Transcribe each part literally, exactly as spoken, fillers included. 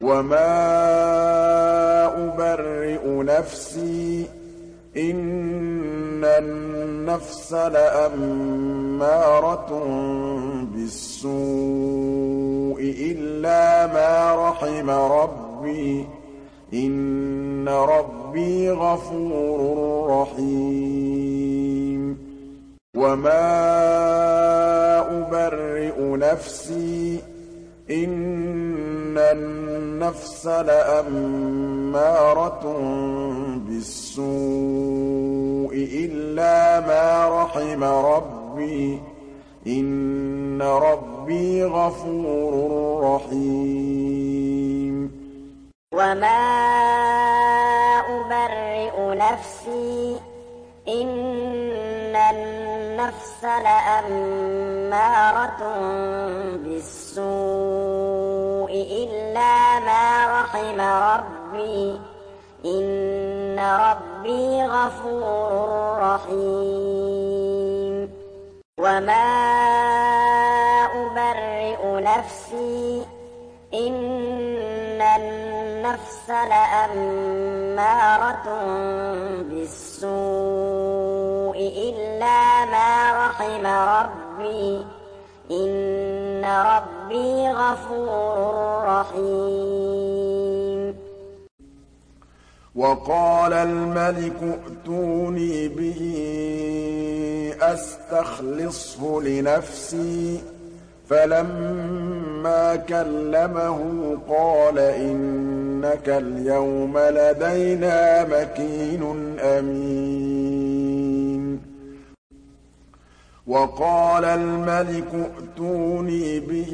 وَمَا أُبَرِّئُ نَفْسِي ۚ إِنَّ النَّفْسَ لَأَمَّارَةٌ بِالسُّوءِ إِلَّا مَا رَحِمَ رَبِّي ۚ إِنَّ رَبِّي غَفُورٌ رَّحِيمٌ وَمَا أُبَرِّئُ نَفْسِي ۚ إِنَّ النَّفْسَ لَأَمَّارَةٌ بِالسُّوءِ إِلَّا مَا رَحِمَ رَبِّي ۚ إِنَّ رَبِّي غَفُورٌ رَّحِيمٌ وَمَا أُبَرِّئُ نَفْسِي ۚ إِنَّ النَّفْسَ لَأَمَّارَةٌ بِالسُّوءِ إِلَّا مَا رَحِمَ رَبِّي ۚ إِنَّ رَبِّي غَفُورٌ رَّحِيمٌ وَمَا أُبَرِّئُ نَفْسِي ۚ إِنَّ النَّفْسَ لَأَمَّارَةٌ بِالسُّوءِ إِلَّا مَا رَحِمَ رَبِّي ۚ إِنَّ رَبِّي غَفُورٌ رَّحِيمٌ وَقَالَ الْمَلِكُ ائْتُونِي بِهِ أَسْتَخْلِصْهُ لِنَفْسِي ۖ فَلَمَّا كَلَّمَهُ قَالَ إِنَّكَ الْيَوْمَ لَدَيْنَا مَكِينٌ أَمِينٌ وَقَالَ الْمَلِكُ ائْتُونِي بِهِ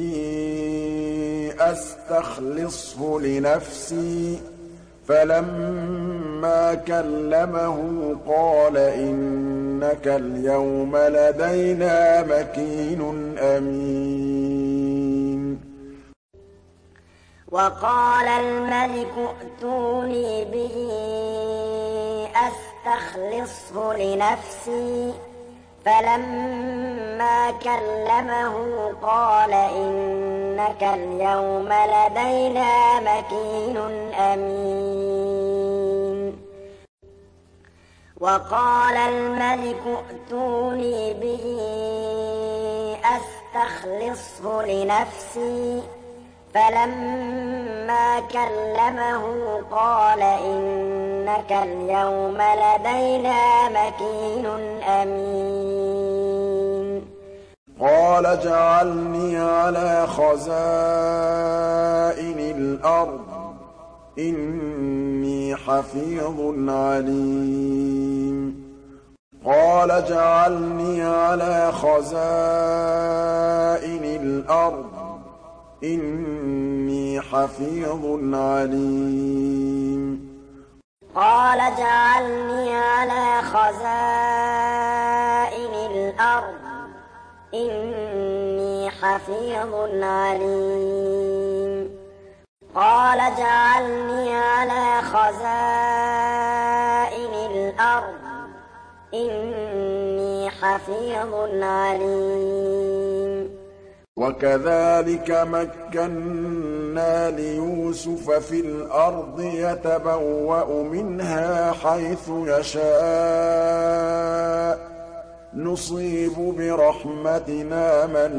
أَسْتَخْلِصْهُ لِنَفْسِي ۖ فَلَمَّا كَلَّمَهُ قَالَ إِنَّكَ الْيَوْمَ لَدَيْنَا مَكِينٌ أَمِينٌ وَقَالَ الْمَلِكُ ائْتُونِي بِهِ أَسْتَخْلِصْهُ لِنَفْسِي ۖ فَلَمَّا كَلَّمَهُ قَالَ إِنَّكَ الْيَوْمَ لَدَيْنَا مَكِينٌ أَمِينٌ وَقَالَ الْمَلِكُ ائْتُونِي بِهِ أَسْتَخْلِصْهُ لِنَفْسِي ۖ فَلَمَّا كَلَّمَهُ قَالَ إِنَّكَ الْيَوْمَ لَدَيْنَا مَكِينٌ أَمِينٌ قَالَ اجْعَلْنِي عَلَىٰ خَزَائِنِ الْأَرْضِ ۖ إِنِّي حَفِيظٌ عَلِيمٌ قَالَ اجْعَلْنِي عَلَىٰ خَزَائِنِ الْأَرْضِ ۖ إِنِّي حَفِيظٌ عَلِيمٌ قَالَ اجْعَلْنِي عَلَىٰ خَزَائِنِ الْأَرْضِ ۖ إِنِّي حَفِيظٌ عَلِيمٌ قَالَ اجْعَلْنِي عَلَىٰ خَزَائِنِ الْأَرْضِ ۖ إِنِّي حَفِيظٌ عَلِيمٌ وَكَذَٰلِكَ مَكَّنَّا لِيُوسُفَ فِي الْأَرْضِ يَتَبَوَّأُ مِنْهَا حَيْثُ يَشَاءُ ۚ نُصِيبُ بِرَحْمَتِنَا مَن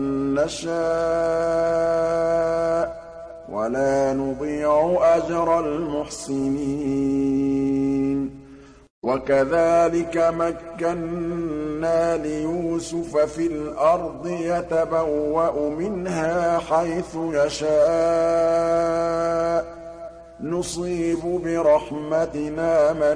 نَّشَاءُ ۖ وَلَا نُضِيعُ أَجْرَ الْمُحْسِنِينَ وَكَذَٰلِكَ مَكَّنَّا لِيُوسُفَ فِي الْأَرْضِ يَتَبَوَّأُ مِنْهَا حَيْثُ يَشَاءُ ۚ نُصِيبُ بِرَحْمَتِنَا مَن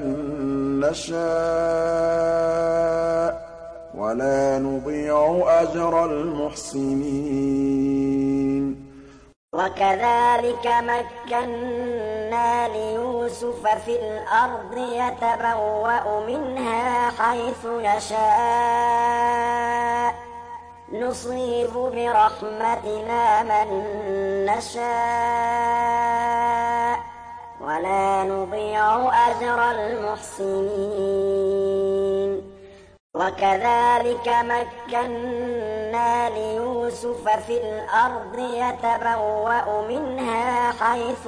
نَّشَاءُ ۖ وَلَا نُضِيعُ أَجْرَ الْمُحْسِنِينَ وَكَذَٰلِكَ مَكَّنَّا لِيُوسُفَ فِي الْأَرْضِ يَتَبَوَّأُ مِنْهَا حَيْثُ يَشَاءُ ۚ نُصِيبُ بِرَحْمَتِنَا مَن نَّشَاءُ ۖ وَلَا نُضِيعُ أَجْرَ الْمُحْسِنِينَ وكذلك مكنا ليوسف في الأرض يتبوأ منها حيث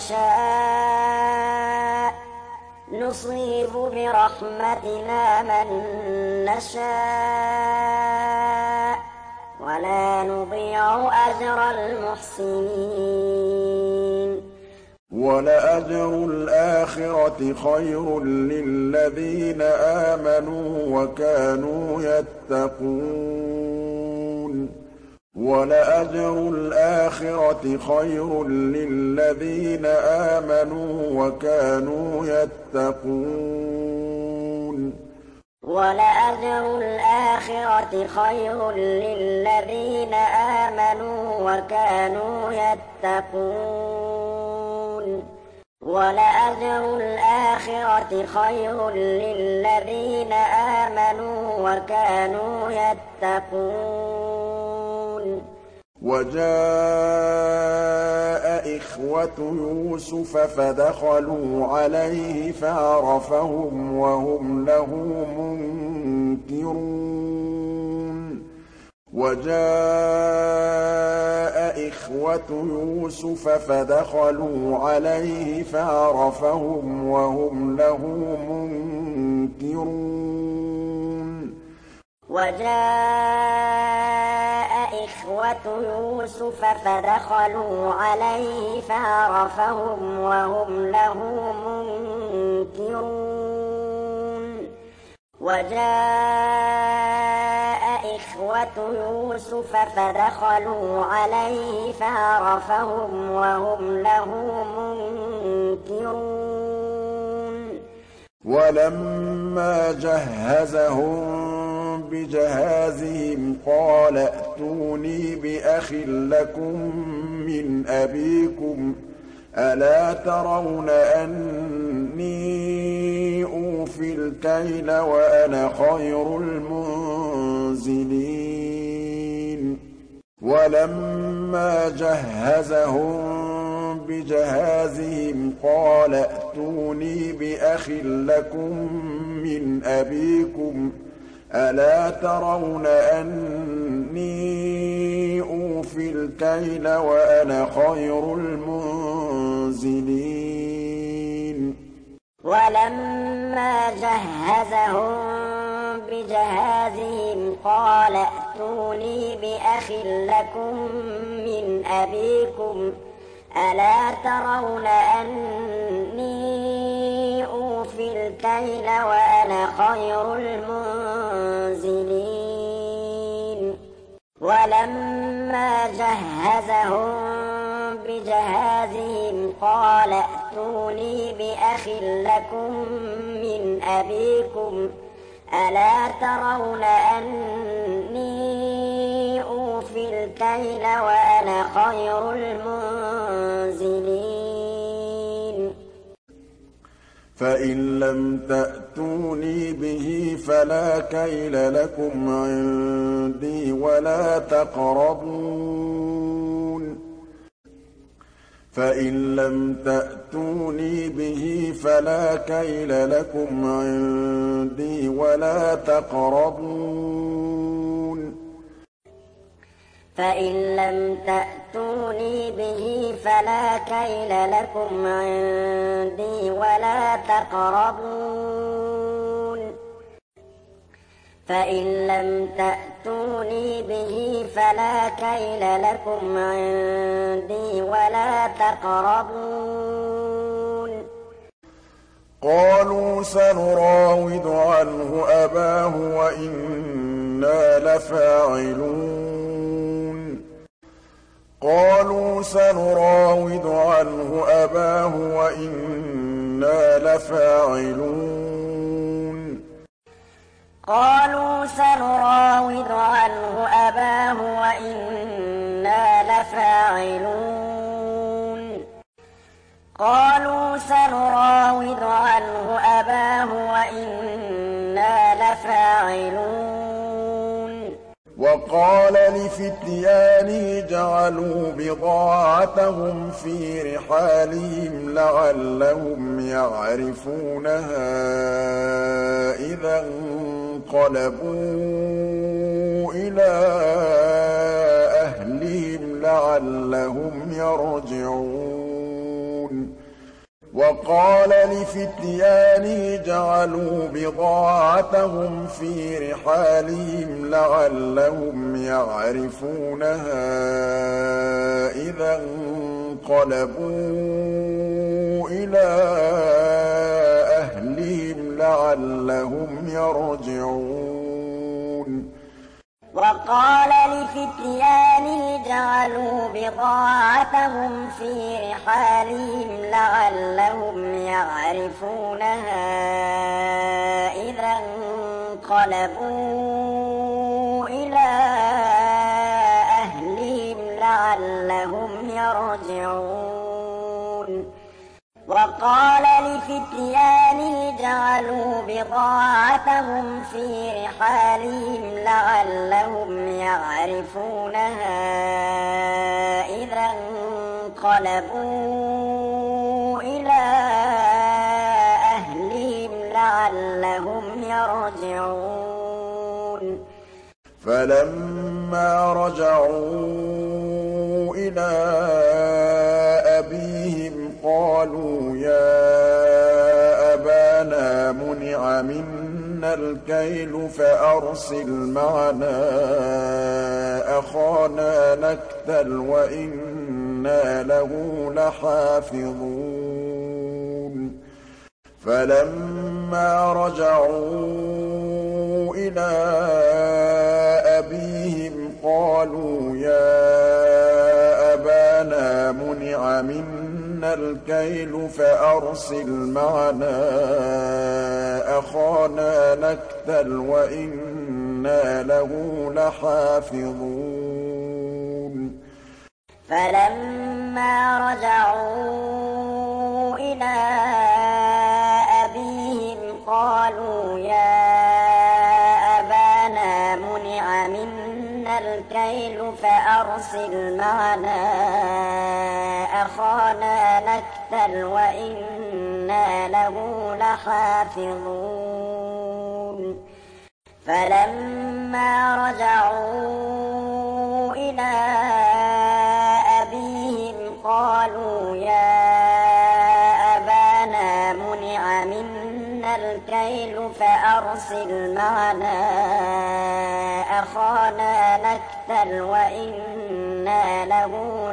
يشاء نصيب برحمتنا من نشاء ولا نضيع أجر المحسنين ولأجر الآخرة خير للذين آمنوا وكانوا يتقون ولأجر الآخرة خير للذين آمنوا وكانوا يتقون ولأجر الآخرة خير للذين آمنوا وكانوا يتقون ولأجر الآخرة خير للذين آمنوا وكانوا يتقون وجاء إخوة يوسف فدخلوا عليه فعرفهم وهم له منكرون وجاء إخوة يوسف فدخلوا عليه فعرفهم وهم له منكرون وجاء إخوة يوسف فدخلوا عليه فعرفهم وهم له منكرون وجاء إخوة يوسف فدخلوا عليه فعرفهم وهم له منكرون ولما جهزهم بجهازهم قال ائتوني بأخ لكم من أبيكم ألا ترون أني أوفي الكيل وأنا خير المنزلين ولما جهزهم بجهازهم قال ائتوني بأخ لكم من أبيكم ألا ترون أني أوفي الكيل وأنا خير المنزلين ولما جهزهم بجهازهم قال ائتوني بأخ لكم من أبيكم ألا ترون أني أوفي الكيل وأنا خير المنزلين ولما جهزهم بجهازهم قال ائتوني بأخ لكم من أبيكم ألا ترون أني أوفي الكيل وأنا خير المنزلين فإن لم تأتوني به فلا كيل لكم عندي ولا تقربون فإن لم تأتوني به فلا كيل لكم عندي ولا تقربون فإن لم تأتوني به فلا كيل لكم عندي ولا تقربون فإن لم تأتوني به فلا كيل لكم عندي ولا تقربون قالوا سنراود عنه أباه وإنا لفاعلون قالوا سنراود عنه أباه وإنا لفاعلون قالوا سنراود عنه أباه وإنا لفاعلون قالوا سنراود عنه أباه وإنا لفاعلون وقال لفتيانه جعلوا بضاعتهم في رحالهم لعلهم يعرفونها إذا انقلبوا إلى أهلهم لعلهم يرجعون وقال لفتيانه جعلوا بضاعتهم في رحالهم لعلهم يعرفونها إذا انقلبوا إلى أهلهم لعلهم يرجعون وقال لفتيانه جعلوا بضاعتهم في رحالهم لعلهم يعرفونها إذا انقلبوا إلى أهلهم لعلهم يرجعون وقال لفتيانه جعلوا بضاعتهم في رحالهم لعلهم يعرفونها إذا انقلبوا إلى أهلهم لعلهم يرجعون فلما رجعوا إلى أبيهم قالوا يا أبانا منع منا الكيل فأرسل معنا أخانا نكتل وإنا له لحافظون فلما رجعوا إلى أبيهم قالوا يا أبانا منع منا الكيل فأرسل معنا أخانا نكتل وإنا له لحافظون فلما رجعوا إلى أبيهم قالوا يا أبانا منع منا الكيل فأرسل معنا أخانا نكتل وإنا له لحافظون فلما رجعوا إلى أبيهم قالوا يا أبانا منع منا الكيل فأرسل معنا أخانا نكتل وإنا له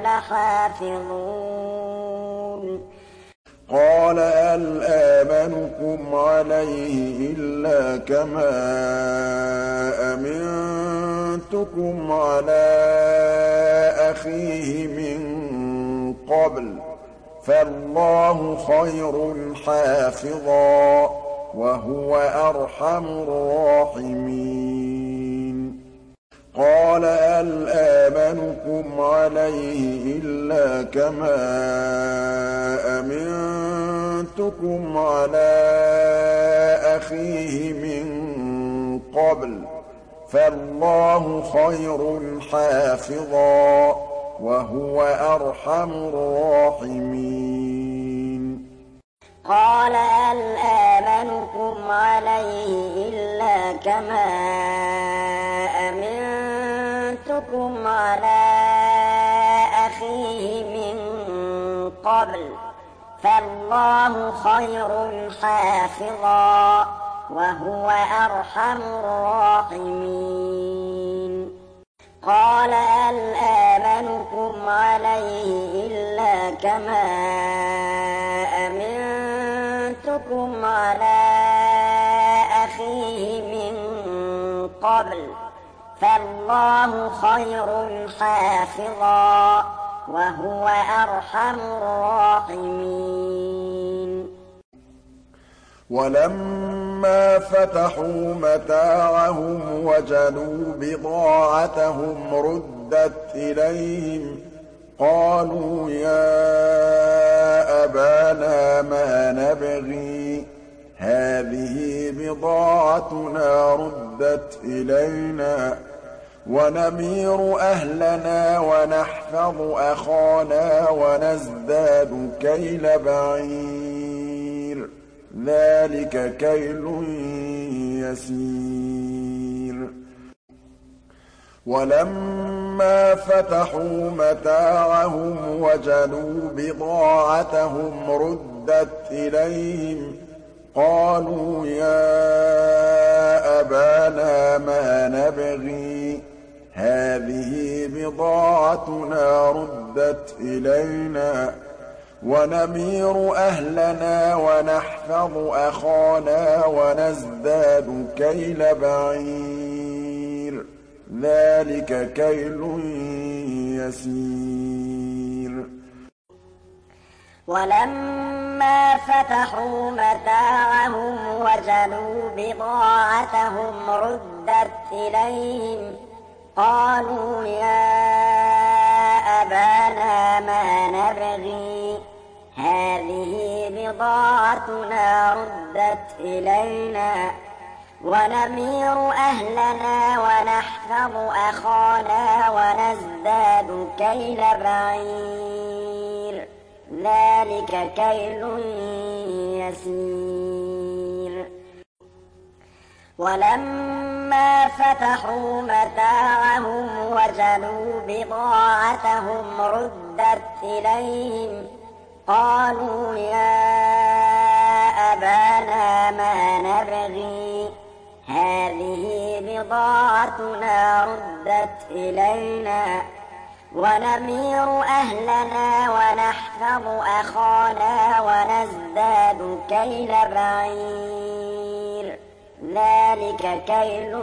لحافظون قال هل آمنكم عليه إلا كما أمنتكم على أخيه من قبل فالله خير حافظا وهو أرحم الراحمين قال هل آمنكم عليه إلا كما أمنتكم على أخيه من قبل فالله خير حافظا وهو أرحم الراحمين قال هل آمنكم عليه إلا كما أمنتكم على أخيه من قبل فالله خير حافظا وهو أرحم الراحمين قال هل آمنكم عليه إلا كما أمنتكم على أخيه من قبل فالله خير حافظا وهو أرحم الراحمين ولما فتحوا متاعهم وجدوا بضاعتهم ردت إليهم قالوا يا أبانا ما نبغي هذه بضاعتنا ردت إلينا وَنَمِيرُ أَهْلَنَا وَنَحْفَظُ أَخَانَا وَنَزْدَادُ كَيْلَ بَعِيرٍ ۖ ذَٰلِكَ كَيْلٌ يَسِيرٌ وَلَمَّا فَتَحُوا مَتَاعَهُمْ وَجَدُوا بِضَاعَتَهُمْ رُدَّتْ إِلَيْهِمْ ۖ قَالُوا يَا أَبَانَا مَا نَبْغِي ۖ هَٰذِهِ بِضَاعَتُنَا رُدَّتْ إِلَيْنَا ۖ وَنَمِيرُ أَهْلَنَا وَنَحْفَظُ أَخَانَا وَنَزْدَادُ كَيْلَ بَعِيرٍ ۖ ذَٰلِكَ كَيْلٌ يَسِيرٌ وَلَمَّا فَتَحُوا مَتَاعَهُمْ وَجَدُوا بِضَاعَتَهُمْ رُدَّتْ إِلَيْهِمْ ۖ قَالُوا يَا أَبَانَا مَا نَبْغِي ۖ هَٰذِهِ بِضَاعَتُنَا رُدَّتْ إِلَيْنَا ۖ وَنَمِيرُ أَهْلَنَا وَنَحْفَظُ أَخَانَا وَنَزْدَادُ كَيْلَ بَعِيرٍ ۖ ذَٰلِكَ كَيْلٌ يَسِيرٌ وَلَمَّا فَتَحُوا مَتَاعَهُمْ وَجَدُوا بِضَاعَتَهُمْ رُدَّتْ إِلَيْهِمْ ۖ قَالُوا يَا أَبَانَا مَا نَبْغِي ۖ هَٰذِهِ بِضَاعَتُنَا رُدَّتْ إِلَيْنَا ۖ وَنَمِيرُ أَهْلَنَا وَنَحْفَظُ أَخَانَا وَنَزْدَادُ كَيْلَ بَعِيرٍ ۖ ذَٰلِكَ كَيْلٌ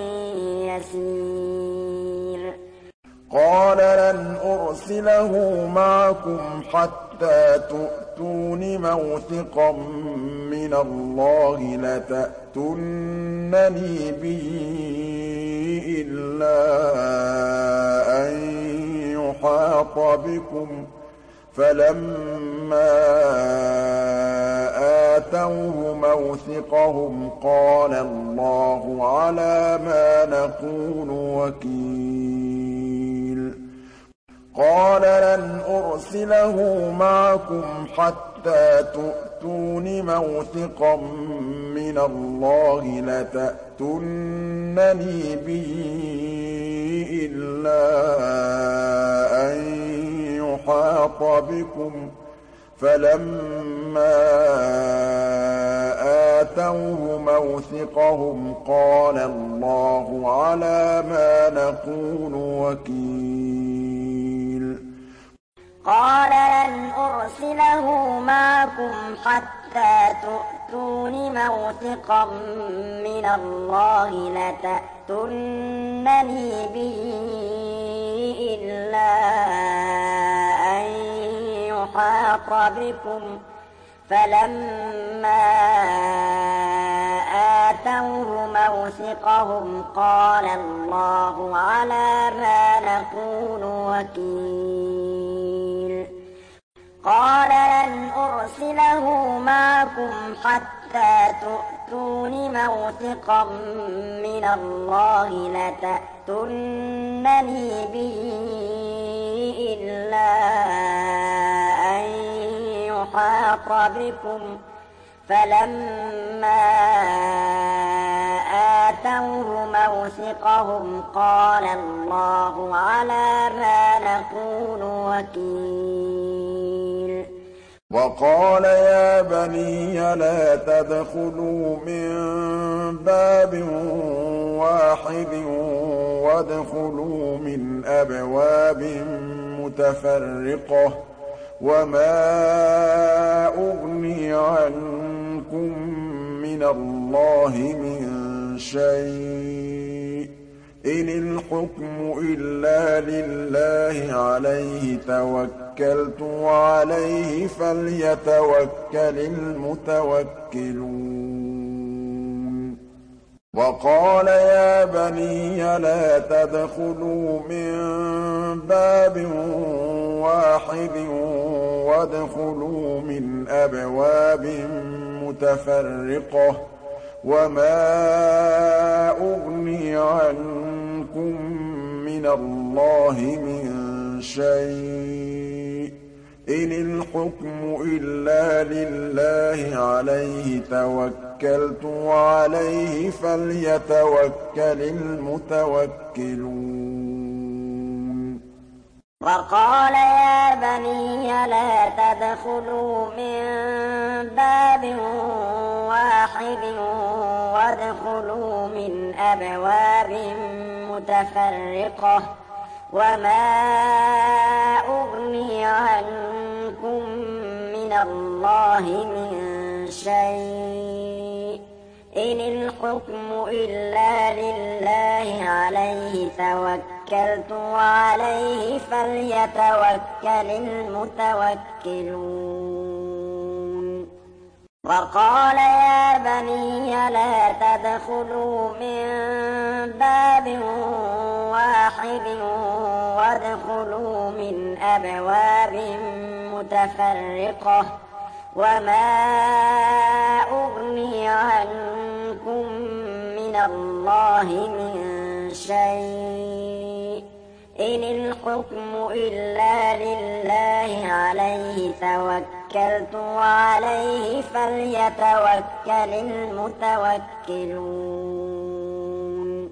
يَسِيرٌ قَالَ لَنْ أُرْسِلَهُ مَعَكُمْ حَتَّىٰ تُؤْتُونِ مَوْثِقًا مِّنَ اللَّهِ لَتَأْتُنَّنِي بِهِ إِلَّا أَن يُحَاطَ بِكُمْ ۖ فَلَمَّا آتَوْهُ مَوْثِقَهُمْ قَالَ اللَّهُ عَلَىٰ مَا نَقُولُ وَكِيلٌ قَالَ لَنْ أُرْسِلَهُ مَعَكُمْ حَتَّىٰ تُؤْتُونِ مَوْثِقًا مِّنَ اللَّهِ لَتَأْتُنَّنِي بِهِ إِلَّا أَن يُحَاطَ بِكُمْ ۖ فَلَمَّا آتَوْهُ مَوْثِقَهُمْ قَالَ اللَّهُ عَلَىٰ مَا نَقُولُ وَكِيلٌ قَالَ لَنْ أُرْسِلَهُ مَعَكُمْ حَتَّىٰ تُؤْتُونِ مَوْثِقًا مِّنَ اللَّهِ لَتَأْتُنَّنِي بِهِ إِلَّا أَن يُحَاطَ بِكُمْ ۖ فَلَمَّا آتَوْهُ مَوْثِقَهُمْ قَالَ اللَّهُ عَلَىٰ مَا نَقُولُ وَكِيلٌ قَالَ لَنْ أُرْسِلَهُ مَعَكُمْ حَتَّىٰ تُؤْتُونِ مَوْثِقًا مِّنَ اللَّهِ لَتَأْتُنَّنِي بِهِ إِلَّا أَن يُحَاطَ بِكُمْ ۖ فَلَمَّا آتَوْهُ مَوْثِقَهُمْ قَالَ اللَّهُ عَلَىٰ مَا نَقُولُ وَكِيلٌ وَقَالَ يَا بَنِيَّ لَا تَدْخُلُوا مِن بَابٍ وَاحِدٍ وَادْخُلُوا مِنْ أَبْوَابٍ مُّتَفَرِّقَةٍ ۖ وَمَا أُغْنِي عَنكُم مِّنَ اللَّهِ مِن شَيْءٍ ۖ إِنِ الْحُكْمُ إِلَّا لِلَّهِ عَلَيْهِ تَوَكَّلْتُ وَعَلَيْهِ فَلْيَتَوَكَّلِ الْمُتَوَكِّلُونَ وَقَالَ يَا بَنِيَّ لَا تَدْخُلُوا مِن بَابٍ وَاحِدٍ وَادْخُلُوا مِنْ أَبْوَابٍ مُّتَفَرِّقَةٍ ۖ وَمَا أُغْنِي عَنكُم مِّنَ اللَّهِ مِن شَيْءٍ إِنِ الْحُكْمُ إِلَّا لِلَّهِ عَلَيْهِ تَوَكَّلْتُ وَعَلَيْهِ فَلْيَتَوَكَّلِ الْمُتَوَكِّلُونَ وَقَالَ يَا بَنِيَّ لَا تَدْخُلُوا مِن بَابٍ وَاحِدٍ وَادْخُلُوا مِنْ أَبْوَابٍ مُتَفَرِّقَةٍ وَمَا أُغْنِي عَنكُم مِّنَ اللَّهِ مِن شَيْءٍ إِنِ الْحُكْمُ إِلَّا لِلَّهِ عَلَيْهِ تَوَكَّلْتُ وَعَلَيْهِ فَلْيَتَوَكَّلِ الْمُتَوَكِّلُونَ وَقَالَ يَا بَنِيَّ لَا تَدْخُلُوا مِن بَابٍ وَاحِدٍ وَادْخُلُوا مِنْ أَبْوَابٍ مُتَفَرِّقَةٍ وَمَا أُغْنِي عَنكُم مِّنَ اللَّهِ مِن شَيْءٍ إِنِ الْحُكْمُ إِلَّا لِلَّهِ عَلَيْهِ تَوَكَّلْتُ وَعَلَيْهِ فَلْيَتَوَكَّلِ الْمُتَوَكِّلُونَ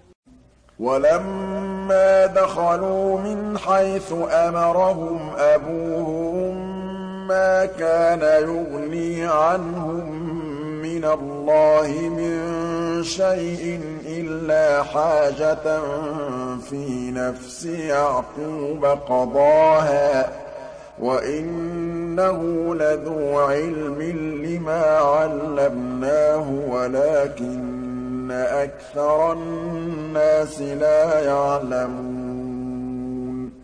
وَلَمَّا دَخَلُوا مِنْ حَيْثُ أَمَرَهُمْ أَبُوهُم مَّا كَانَ يُغْنِي عَنْهُم مِّنَ اللَّهِ مِن شَيْءٍ إِلَّا حَاجَةً فِي نَفْسِ يَعْقُوبَ قَضَاهَا ۚ وَإِنَّهُ لَذُو عِلْمٍ لِّمَا عَلَّمْنَاهُ وَلَٰكِنَّ أَكْثَرَ النَّاسِ لَا يَعْلَمُونَ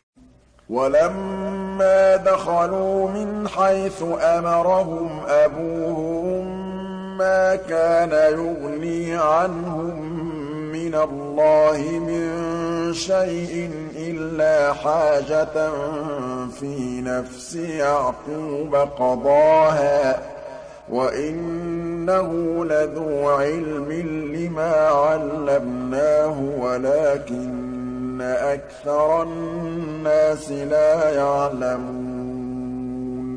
وَلَمَّا دَخَلُوا مِنْ حَيْثُ أَمَرَهُمْ أَبُوهُم مَّا كَانَ يُغْنِي عَنْهُم مِّنَ اللَّهِ مِن شَيْءٍ إِلَّا حَاجَةً فِي نَفْسِ يَعْقُوبَ قَضَاهَا ۚ وَإِنَّهُ لَذُو عِلْمٍ لِّمَا عَلَّمْنَاهُ وَلَٰكِنَّ أَكْثَرَ النَّاسِ لَا يَعْلَمُونَ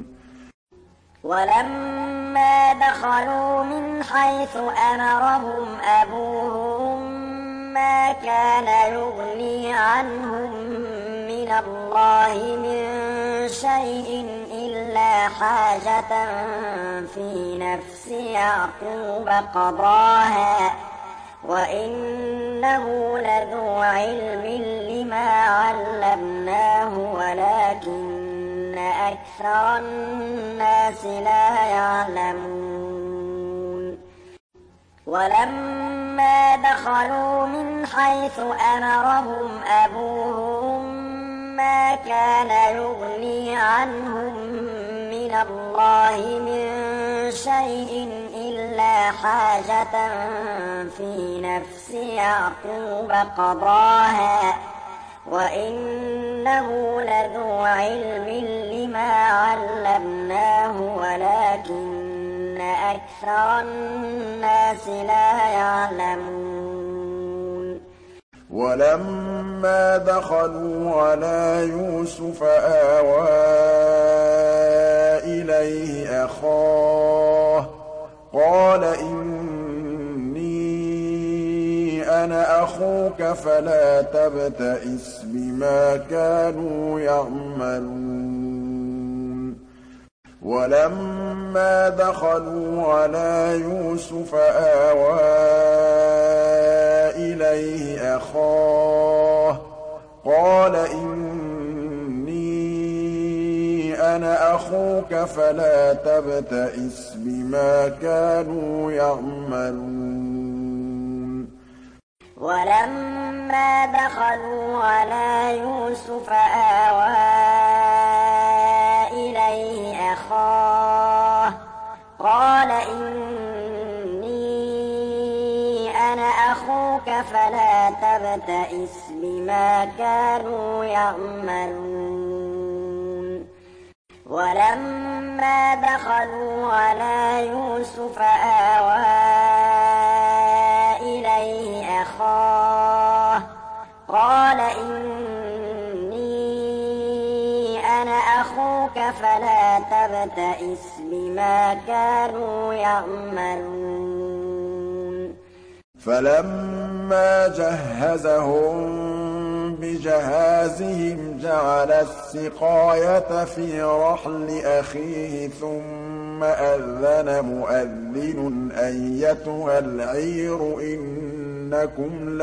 وَلَمَّا دَخَلُوا مِنْ حَيْثُ أَمَرَهُمْ أَبُوهُم مَّا كَانَ يُغْنِي عَنْهُم مِّنَ اللَّهِ مِن شَيْءٍ إِلَّا حَاجَةً فِي نَفْسِ يَعْقُوبَ قَضَاهَا ۚ وَإِنَّهُ لَذُو عِلْمٍ لِّمَا عَلَّمْنَاهُ وَلَٰكِنَّ أَكْثَرَ النَّاسِ لَا يَعْلَمُونَ وَلَمَّا دَخَلُوا مِنْ حَيْثُ أَمَرَهُمْ أَبُوهُم مَّا كَانَ يُغْنِي عَنْهُم مِّنَ اللَّهِ مِن شَيْءٍ إِلَّا حَاجَةً فِي نَفْسِ يَعْقُوبَ قَضَاهَا ۚ وَإِنَّهُ لَذُو عِلْمٍ لِّمَا عَلَّمْنَاهُ وَلَٰكِنَّ أَكْثَرَ النَّاسِ لَا يَعْلَمُونَ وَلَمَّا دَخَلُوا عَلَىٰ يُوسُفَ آوَىٰ إِلَيْهِ أَخَاهُ قَالَ إِنِّي أَنَا أَخُوكَ فَلَا تَبْتَئِسْ بِمَا كَانُوا يَعْمَلُونَ وَلَمَّا دَخَلُوا عَلَىٰ يُوسُفَ آوَىٰ إِلَيْهِ أَخَاهُ قَالَ إِنِّي أَنَا أَخُوكَ فَلَا تَبْتَئِسْ بِمَا كَانُوا يَعْمَلُونَ وَلَمَّا دَخَلُوا عَلَىٰ يُوسُفَ آوَىٰ إِلَيْهِ أَخَاهُ قَالَ إِنِّي أَنَا أَخُوكَ فَلَا تَبْتَئِسْ بِمَا كَانُوا يَعْمَلُونَ وَلَمَّا دَخَلُوا عَلَىٰ يُوسُفَ آوَىٰ إِلَيْهِ أَخَاهُ قَالَ فلا تبتئس بما كانوا يعملون فلما جهزهم بجهازهم جعل السقاية في رحل أخيه ثم أذن مؤذن أيتها العير إنكم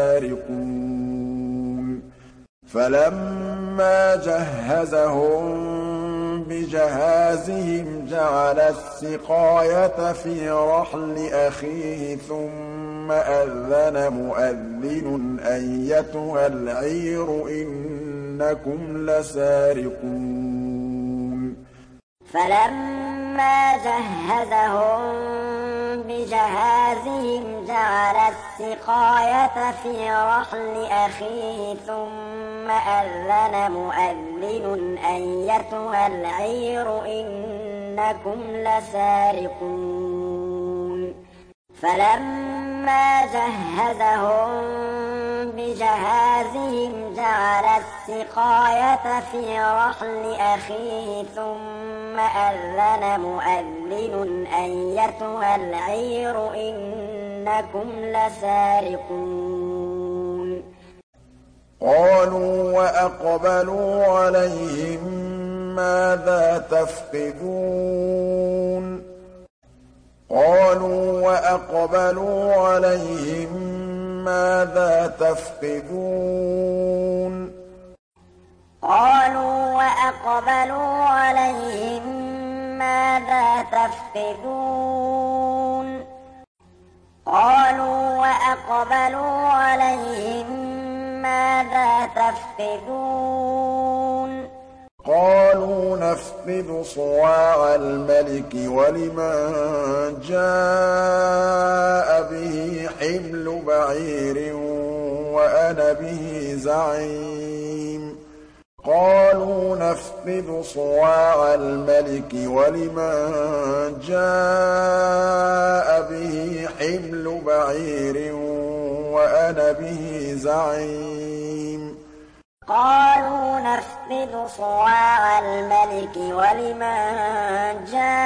لسارقون فلما جهزهم بجهازهم جعل السقاية في رحل أخيه ثم أذن مؤذن أيتها العير إنكم لسارقون فلما جهزهم بجهازهم جعل السقاية في رحل أخيه ثم أذن مؤذن أيتها العير إنكم لسارقون فلما جهزهم بجهازهم جعل السقاية في رحل أخيه ثم أذن مؤذن أيتها العير إنكم لسارقون قالوا وأقبلوا عليهم ماذا تفقدون قالوا وأقبلوا عليهم ماذا تفقدون قالوا وأقبلوا عليهم ماذا تفقدون قالوا وأقبلوا عليهم ماذا تفقدون قالوا نفقد صواع الملك ولمن جاء به حمل بعير وأنا به زعيم قالوا نفقد صواع الملك ولمن جاء به حمل بعير وأنا به زعيم قالوا نفقد صواع الملك ولمن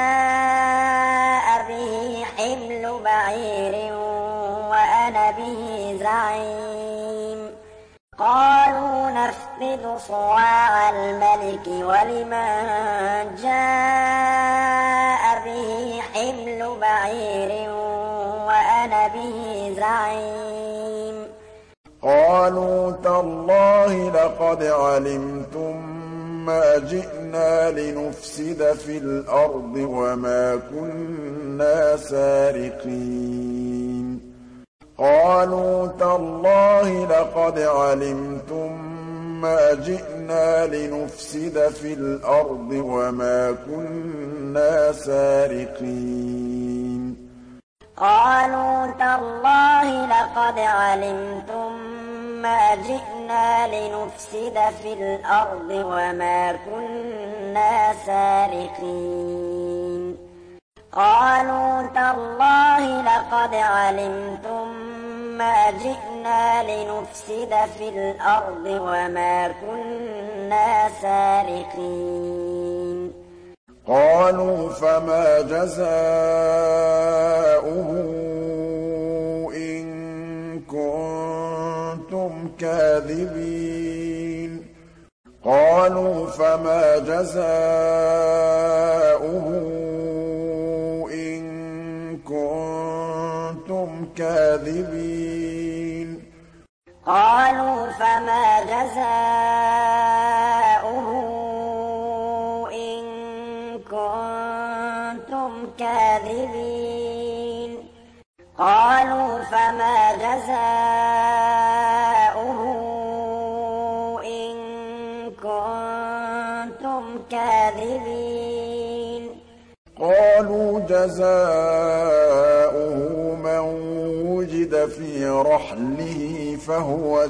جاء به حمل بعير وأنا به زعيم قالوا نفقد صواع الملك ولمن جاء به حمل بعير وأنا به زعيم قالوا تالله لقد علمتم ما جئنا لنفسد في الأرض وما كنا سارقين قالوا تالله لقد علمتم ما جئنا لنفسد في الأرض وما كنا سارقين قالوا تالله لقد علمتم ما جئنا لنفسد في الأرض وما كنا سارقين قالوا تالله لقد علمتم ما جئنا لنفسد في الأرض وما كنا سارقين قالوا فما جزاؤه إن كنتم كاذبين قالوا فما جزاؤه إن كنتم كاذبين قالوا فما جزاؤه كنتم كاذبين قالوا فما جزاؤه إن كنتم كاذبين قالوا جزاؤه من وجد في رحله فهو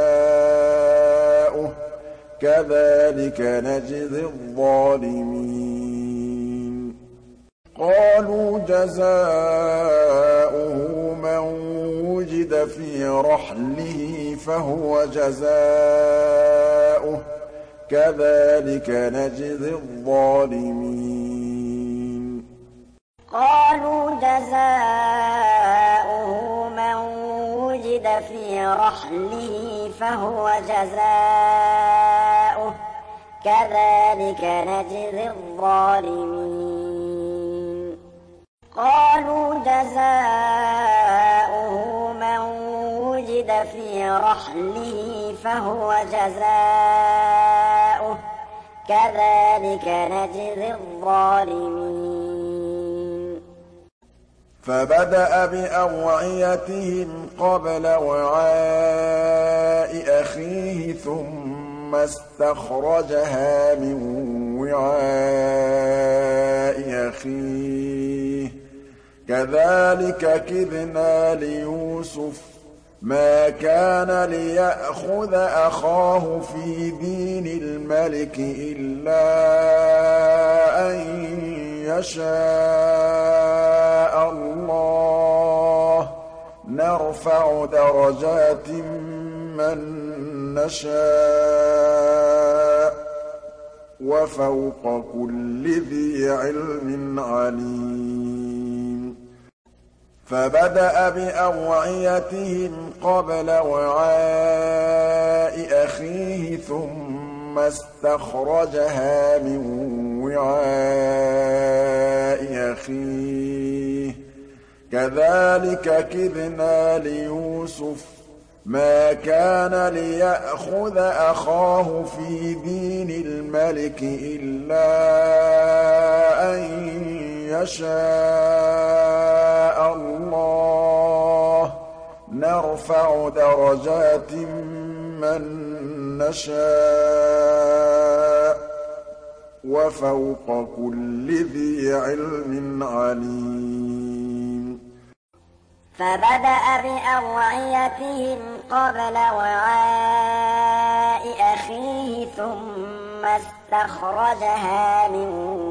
جزاؤه كذلك نجزي الظالمين قالوا جزاؤه من وجد في رحله فهو جزاؤه كَذَٰلِكَ نَجْزِي الظَّالِمِينَ قَالُوا جَزَاؤُهُ مَن وُجِدَ فِي رَحْلِهِ فَهُوَ جَزَاؤُهُ ۚ كَذَٰلِكَ نَجْزِي الظَّالِمِينَ قَالُوا جَزَاؤُهُ مَن وُجِدَ فِي رَحْلِهِ فَهُوَ جَزَاؤُهُ ۚ كَذَٰلِكَ نَجْزِي الظَّالِمِينَ فَبَدَأَ بِأَوْعِيَتِهِمْ قَبْلَ وِعَاءِ أَخِيهِ ثُمَّ اسْتَخْرَجَهَا مِن وِعَاءِ أَخِيهِ ۚ كَذَٰلِكَ كِدْنَا لِيُوسُفَ ۖ مَا كَانَ لِيَأْخُذَ أَخَاهُ فِي دِينِ الْمَلِكِ إِلَّا أَن يَشَاءَ اللَّهُ ۚ نَرْفَعُ دَرَجَاتٍ مَّن نَّشَاءُ ۗ وَفَوْقَ كُلِّ ذِي عِلْمٍ عَلِيمٌ فَبَدَأَ بِأَوْعِيَتِهِمْ قَبْلَ وِعَاءِ أَخِيهِ ثُمَّ اسْتَخْرَجَهَا مِن وِعَاءِ أَخِيهِ ۚ كَذَٰلِكَ كِدْنَا لِيُوسُفَ ۖ مَا كَانَ لِيَأْخُذَ أَخَاهُ فِي دِينِ الْمَلِكِ إِلَّا أَن يَشَاءَ اللَّهُ ۚ نَرْفَعُ دَرَجَاتٍ مَّن نَّشَاءُ ۗ وَفَوْقَ كُلِّ ذِي عِلْمٍ عَلِيمٌ فَبَدَأَ بِأَوْعِيَتِهِمْ قَبْلَ وِعَاءِ أَخِيهِ ثُمَّ اسْتَخْرَجَهَا مِن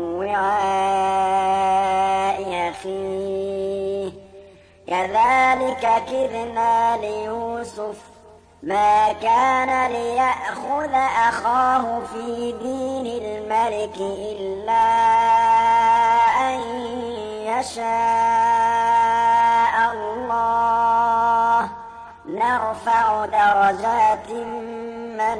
وِعَاءِ أَخِيهِ ۚ كَذَٰلِكَ كِدْنَا لِيُوسُفَ ۖ مَا كَانَ لِيَأْخُذَ أَخَاهُ فِي دِينِ الْمَلِكِ إِلَّا أَن يَشَاءَ اللَّهُ ۚ نَرْفَعُ دَرَجَاتٍ مَّن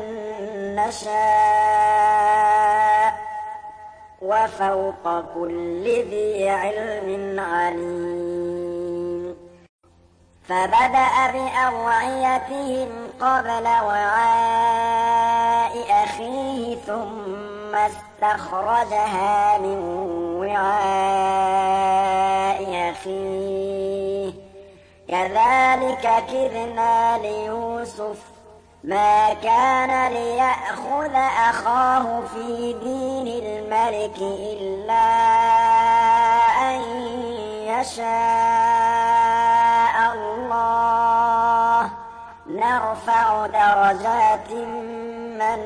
نَّشَاءُ ۗ وَفَوْقَ كُلِّ ذِي عِلْمٍ عَلِيمٌ فَبَدَأَ بِأَوْعِيَتِهِمْ قَبْلَ وِعَاءِ أَخِيهِ ثُمَّ اسْتَخْرَجَهَا مِن وِعَاءِ أَخِيهِ ۚ كَذَٰلِكَ كِدْنَا لِيُوسُفَ ۖ مَا كَانَ لِيَأْخُذَ أَخَاهُ فِي دِينِ الْمَلِكِ إِلَّا أَن يَشَاءَ اللَّهُ ۚ نَرْفَعُ دَرَجَاتٍ مَّن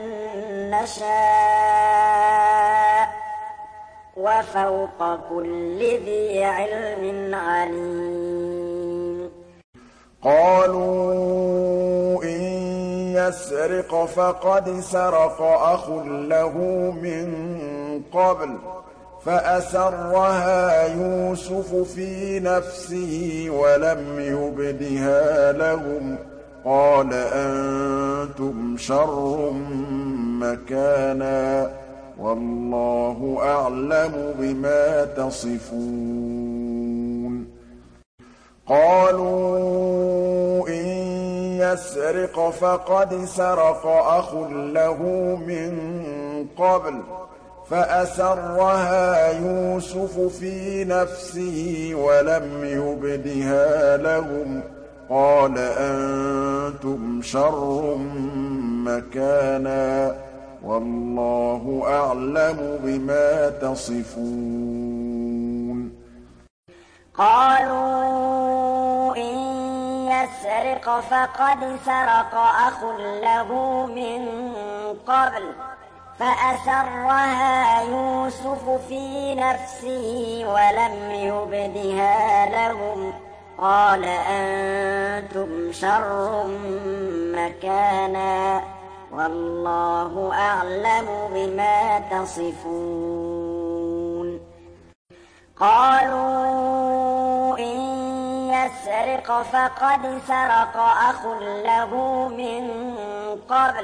نَّشَاءُ ۗ وَفَوْقَ كُلِّ ذِي عِلْمٍ عَلِيمٌ قَالُوا إِن يَسْرِقْ فَقَدْ سَرَقَ أَخٌ لَّهُ مِن قَبْلُ فَأَسَرَّهَا يُوسُفُ فِي نَفْسِهِ وَلَمْ يُبْدِهَا لَهُمْ ۚ قَالَ أَنتُمْ شَرٌّ مَّكَانًا ۖ وَاللَّهُ أَعْلَمُ بِمَا تَصِفُونَ قَالُوا إِن يَسْرِقْ فَقَدْ سَرَقَ أَخٌ لَّهُ مِن قَبْلُ فَأَسَرَّهَا يُوسُفُ فِي نَفْسِهِ وَلَمْ يُبْدِهَا لَهُمْ ۚ قَالَ أَنتُمْ شَرٌّ مَّكَانًا ۖ وَاللَّهُ أَعْلَمُ بِمَا تَصِفُونَ قَالُوا إِن يَسْرِقْ فَقَدْ سَرَقَ أَخٌ لَّهُ مِن قَبْلُ فَأَسَرَّهَا يُوسُفُ فِي نَفْسِهِ وَلَمْ يُبْدِهَا لَهُمْ ۚ قَالَ أَنتُمْ شَرٌّ مَّكَانًا ۖ والله أعلم بما تصفون قالوا إن يسرق فقد سرق أخ له من قبل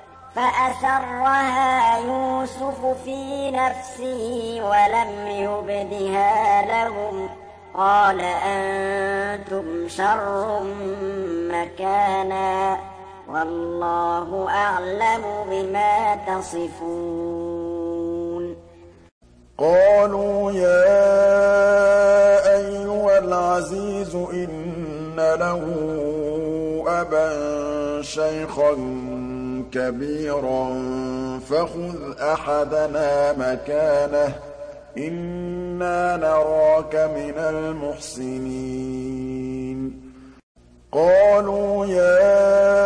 فأسرها يوسف في نفسه ولم يبدها لهم قال أنتم شر مكانا والله أعلم بما تصفون قالوا يا أيها العزيز إن له أبا شيخا كبيرا فخذ أحدنا مكانه إنا نراك من المحسنين قالوا يا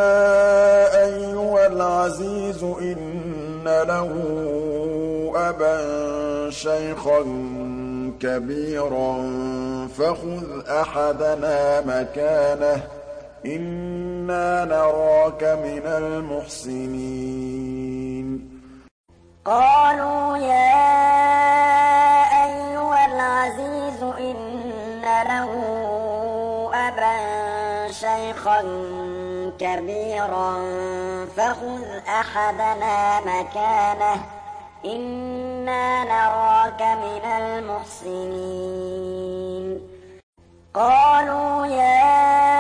أيها العزيز إن له أبا شيخا كبيرا فخذ أحدنا مكانه إنا نراك من المحسنين قالوا يا أيها العزيز إن له أبا شيخا كبيرا فخذ أحدنا مكانه إنا نراك من المحسنين قالوا يا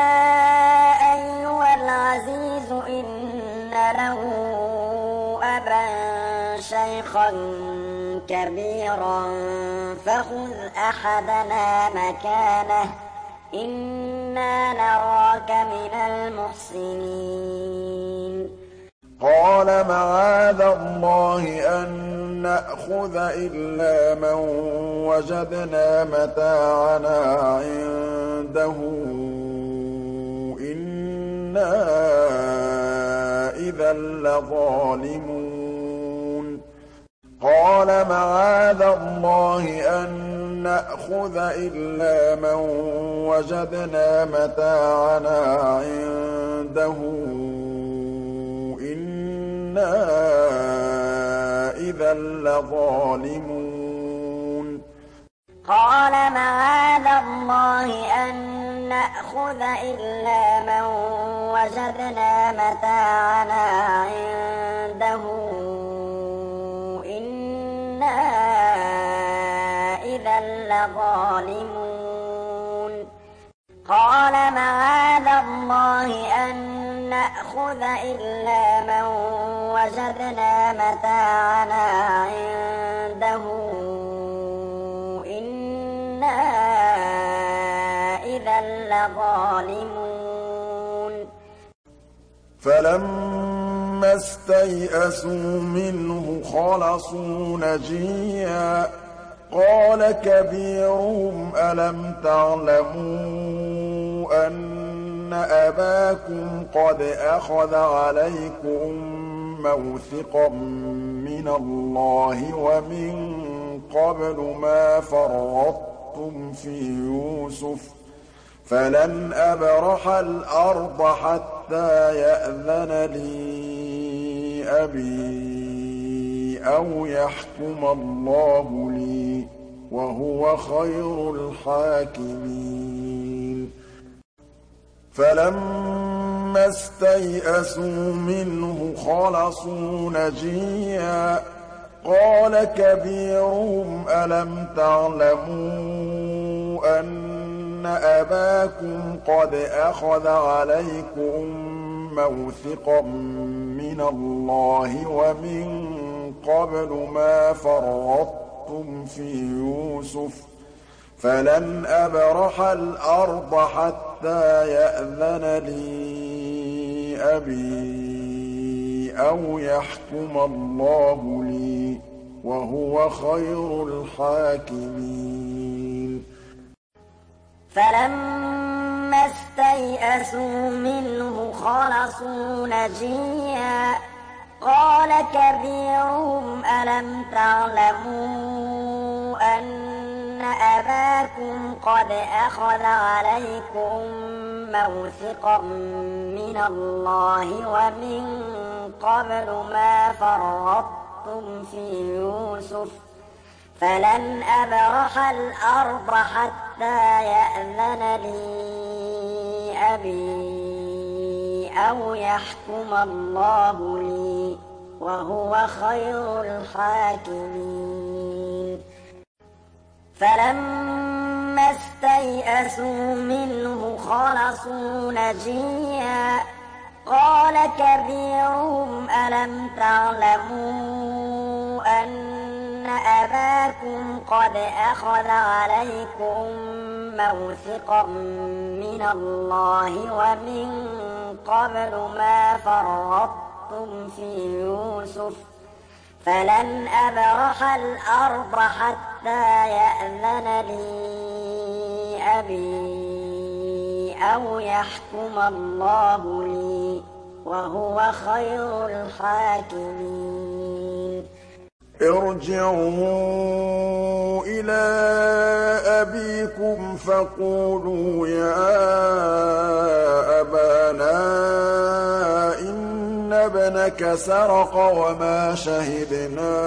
أيها العزيز إن له أبا شيخا كبيرا فخذ أحدنا مكانه إنا نراك من المحسنين قال معاذ الله أن نأخذ إلا من وجدنا متاعنا عنده إنا إذا لظالمون قال معاذ الله أن نأخذ إلا من وجدنا متاعنا عنده إنا إذا لظالمون قال معاذ الله أن نأخذ إلا من وجدنا متاعنا عنده إنا إذا لظالمون قال معاذ الله أن نأخذ إلا من وجدنا متاعنا عنده إنا إذا لظالمون فلما استيئسوا منه خلصوا نجيا قال كبيرهم ألم تعلموا أن أباكم قد أخذ عليكم موثقا من الله ومن قبل ما فرطتم في يوسف فلن أبرح الأرض حتى يأذن لي أبي أو يحكم الله لي وهو خير الحاكمين فلما استيئسوا منه خلصوا نجيا قال كبيرهم ألم تعلموا أن أباكم قد أخذ عليكم موثقا من الله ومن قبل ما فرطتم في يوسف فلن أبرح الأرض حتى يأذن لي أبي أو يحكم الله لي وهو خير الحاكمين فلما استيئسوا منه خلصوا نجيا قال كبيرهم ألم تعلموا أن أباكم قد أخذ عليكم موثقا من الله ومن قبل ما فرطتم في يوسف فلن أبرح الأرض حتى يأذن لي أبي أو يحكم الله لي وهو خير الحاكمين فلما استيئسوا منه خلصوا نجيا قال كبيرهم ألم تعلموا أن أباكم قد أخذ عليكم موثقا من الله ومن قبل ما فرطتم في يوسف فلن أبرح الأرض حتى يأذن لي أبي أو يحكم الله لي وهو خير الحاكمين ارجعوا إلى أبيكم فقولوا يا أبانا إن ابنك سرق وما شهدنا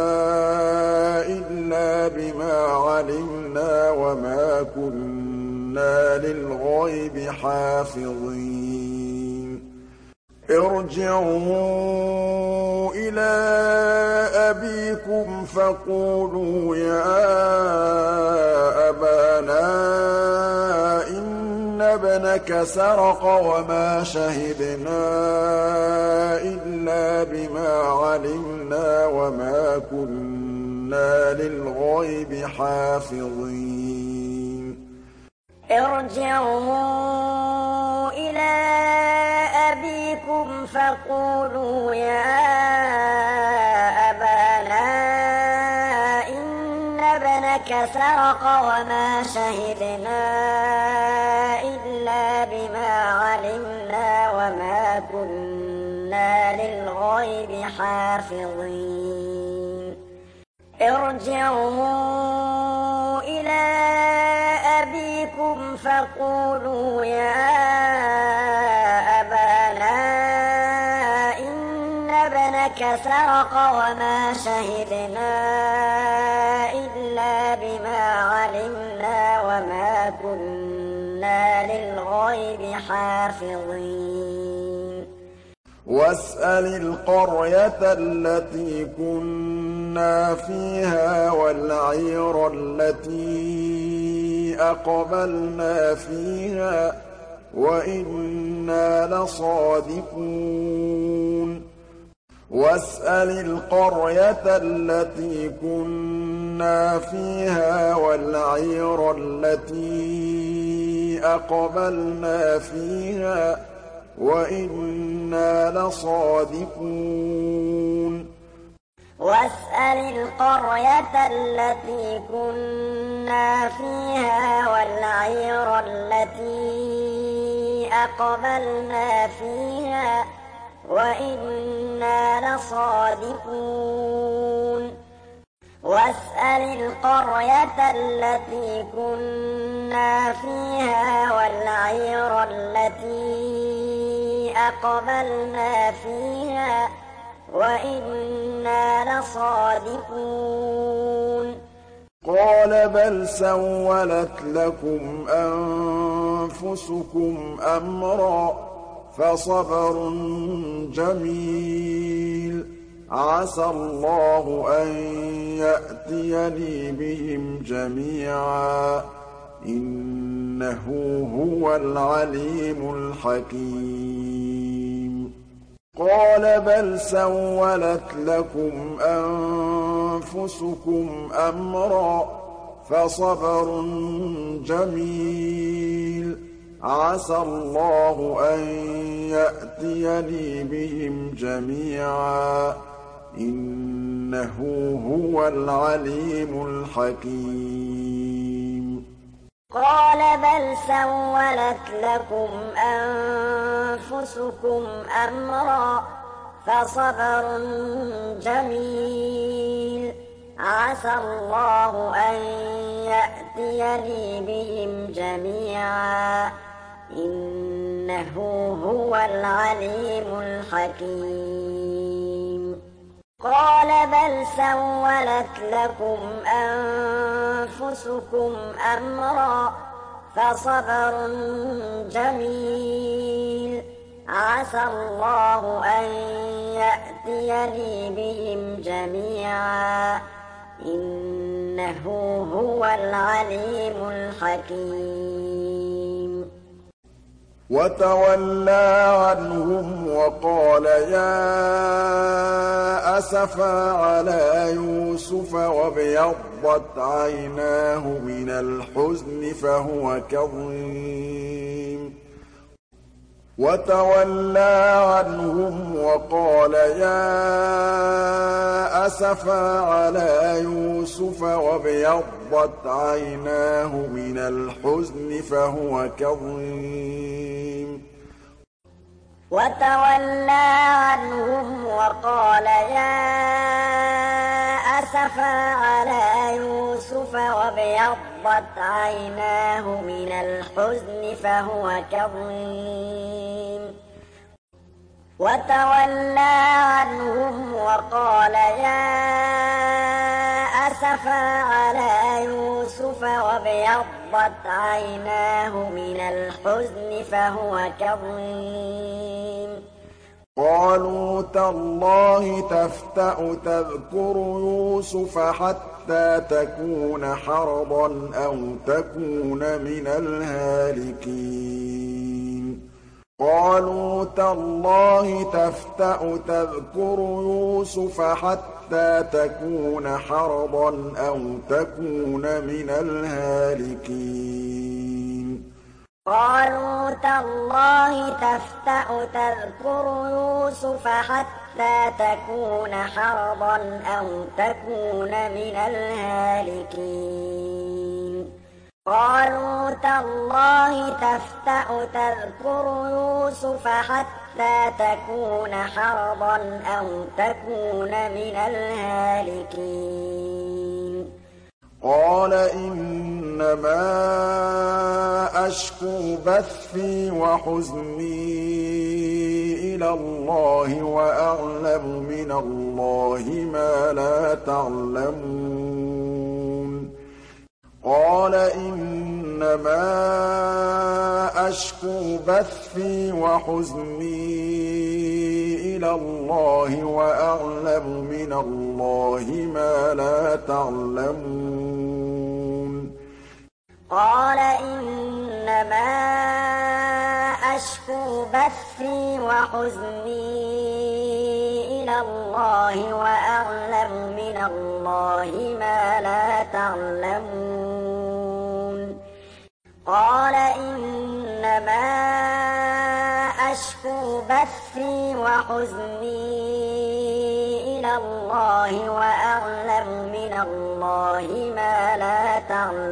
إلا بما علمنا وما كنا للغيب حافظين ارجعوا إلى أبيكم فقولوا يا أبانا إن ابنك سرق وما شهدنا إلا بما علمنا وما كنا للغيب حافظين ارجعوا إلى أبيكم فقولوا يا أبانا إن ابنك سرق وما شهدنا إلا بما علمنا وما كنا للغيب حافظين ارجعوا إلى أبيكم فقولوا يا أبانا إن ابنك سرق وما شهدنا إلا بما علمنا وما كنا للغيب حافظين واسأل القرية التي كنا فيها والعير التي أقبلنا فيها وإنا لصادقون واسأل القرية التي كنا فيها والعير التي أقبلنا فيها وإنا لصادقون واسأل القرية التي كنا فيها والعير التي أقبلنا فيها وإنا لصادقون واسأل القرية التي كنا فيها والعير التي أقبلنا فيها وإنا لصادقون قال بل سولت لكم أنفسكم أمرا فصبر جميل عسى الله أن يأتيني بهم جميعا إنه هو العليم الحكيم قال بل سولت لكم أنفسكم أمرا فصبر جميل عسى الله أن يأتيني بهم جميعا إنه هو العليم الحكيم قال بل سولت لكم أنفسكم أمرا فصبر جميل عسى الله أن يأتيني بهم جميعا إنه هو العليم الحكيم قال بل سولت لكم أنفسكم أمرا فصبر جميل عسى الله أن يأتيني بهم جميعا إنه هو العليم الحكيم وتولى عنهم وقال يا أسفا على يوسف وابيضت عيناه من الحزن فهو كظيم وتولى عنهم وقال يا أسفا على يوسف وابيضت عيناه من الحزن فهو كظيم وتولى عنهم وقال يا أسفا على يوسف وابيضت عيناه من الحزن فهو كظيم وتولى عنهم وقال يا أسفا على يوسف وابيضت عيناه من الحزن فهو كظيم قالوا تالله تفتأ تذكر يوسف حتى تكون حرضا أو تكون من الهالكين قالوا تالله تفتأ تذكر يوسف حتى تكون حرضا أو تكون من الهالكين قالوا تالله تفتأ تذكر يوسف حتى تكون حرضا أو تكون من الهالكين قالوا تالله تفتأ تذكر يوسف حتى تكون حرضا أو تكون من الهالكين قال إنما أشكو بثي وحزني إلى الله وأعلم من الله ما لا تعلمون قال إنما أشكو بثي وحزني إلى الله وأعلم من الله ما لا تعلمون قال إنما أشكو بثي وحزني إلى الله وأعلم من الله ما لا تعلمون قال إنما أشكو بثي وحزني إلى الله وأعلم من الله ما لا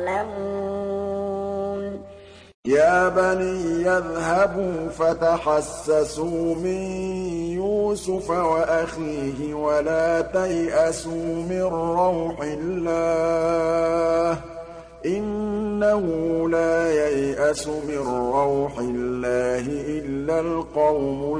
تعلمون يا بني يذهبوا فتحسسوا من يوسف وأخيه ولا تيأسوا من روح الله إنه لا ييأس من روح الله إلا القوم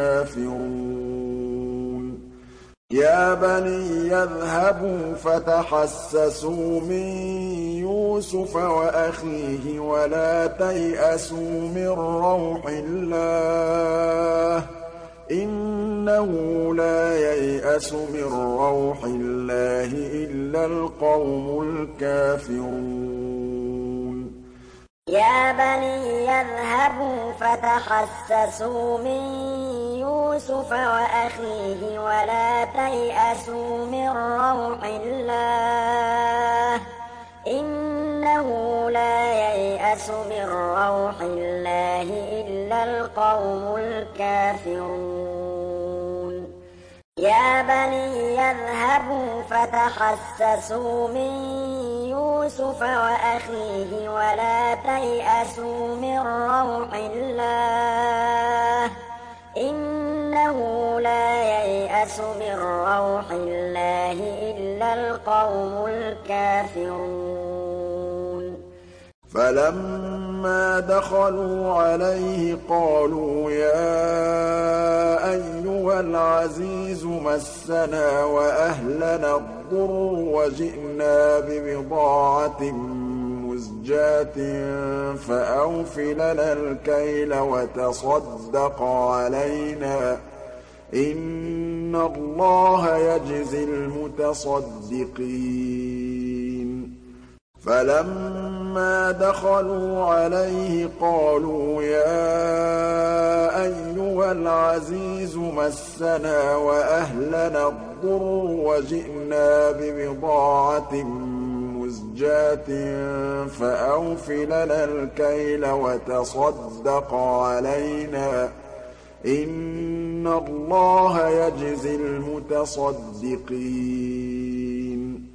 الكافرون يا بني يذهبوا فتحسسوا من يوسف وأخيه ولا تيأسوا من روح الله إنه لا ييأس من روح الله إلا القوم الكافرون يا بني يذهبوا فتحسسوا من يوسف وأخيه ولا تيأسوا من روح الله إنه لا ييأس من روح الله إلا القوم الكافرون يا بني يذهبوا فتحسسوا من يوسف وأخيه ولا تيأسوا من روح الله إنه لا ييأس من روح الله إلا القوم الكافرون فلما دخلوا عليه قالوا يا أيها العزيز مسنا وأهلنا الضر وجئنا ببضاعة مزجاة فأوف لنا الكيل وتصدق علينا إن الله يجزي المتصدقين فلما دخلوا عليه قالوا يا أيها العزيز مسنا وأهلنا الضر وجئنا ببضاعة مزجاة فأوف لنا الكيل وتصدق علينا إن الله يجزي المتصدقين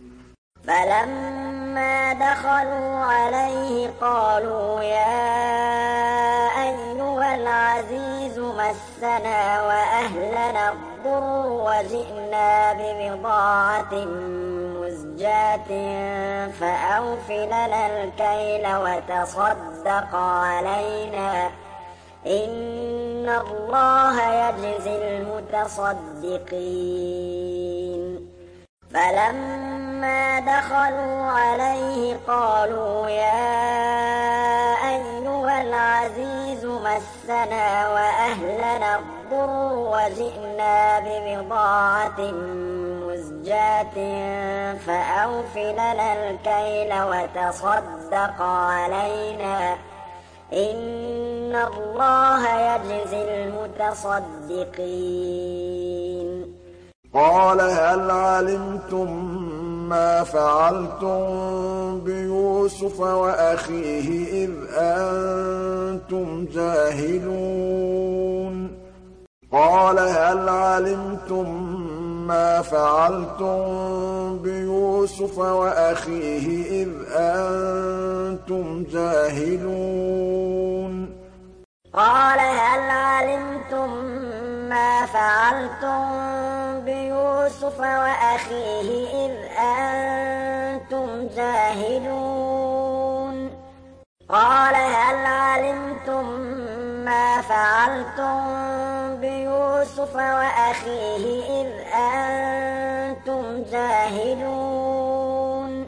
فلما دخلوا عليه قالوا يا أيها العزيز مسنا وأهلنا الضر وجئنا ببضاعة مزجاة فأوف لنا الكيل وتصدق علينا إن الله يجزي المتصدقين فلما دخلوا عليه قالوا يا أيها العزيز مسنا وأهلنا الضر وجئنا ببضاعة مزجاة فأوف لنا الكيل وتصدق علينا إن الله يجزي المتصدقين قال هل علمتم ما فعلتم بيوسف وأخيه إذ أنتم جاهلون قال هل علمتم ما فعلتم بيوسف وأخيه إذ أنتم جاهلون قال هل علمتم ما فعلتم بيوسف وأخيه إذ أنتم جاهلون قال هل علمتم ما فعلتم بيوسف وأخيه إذ أنتم جاهلون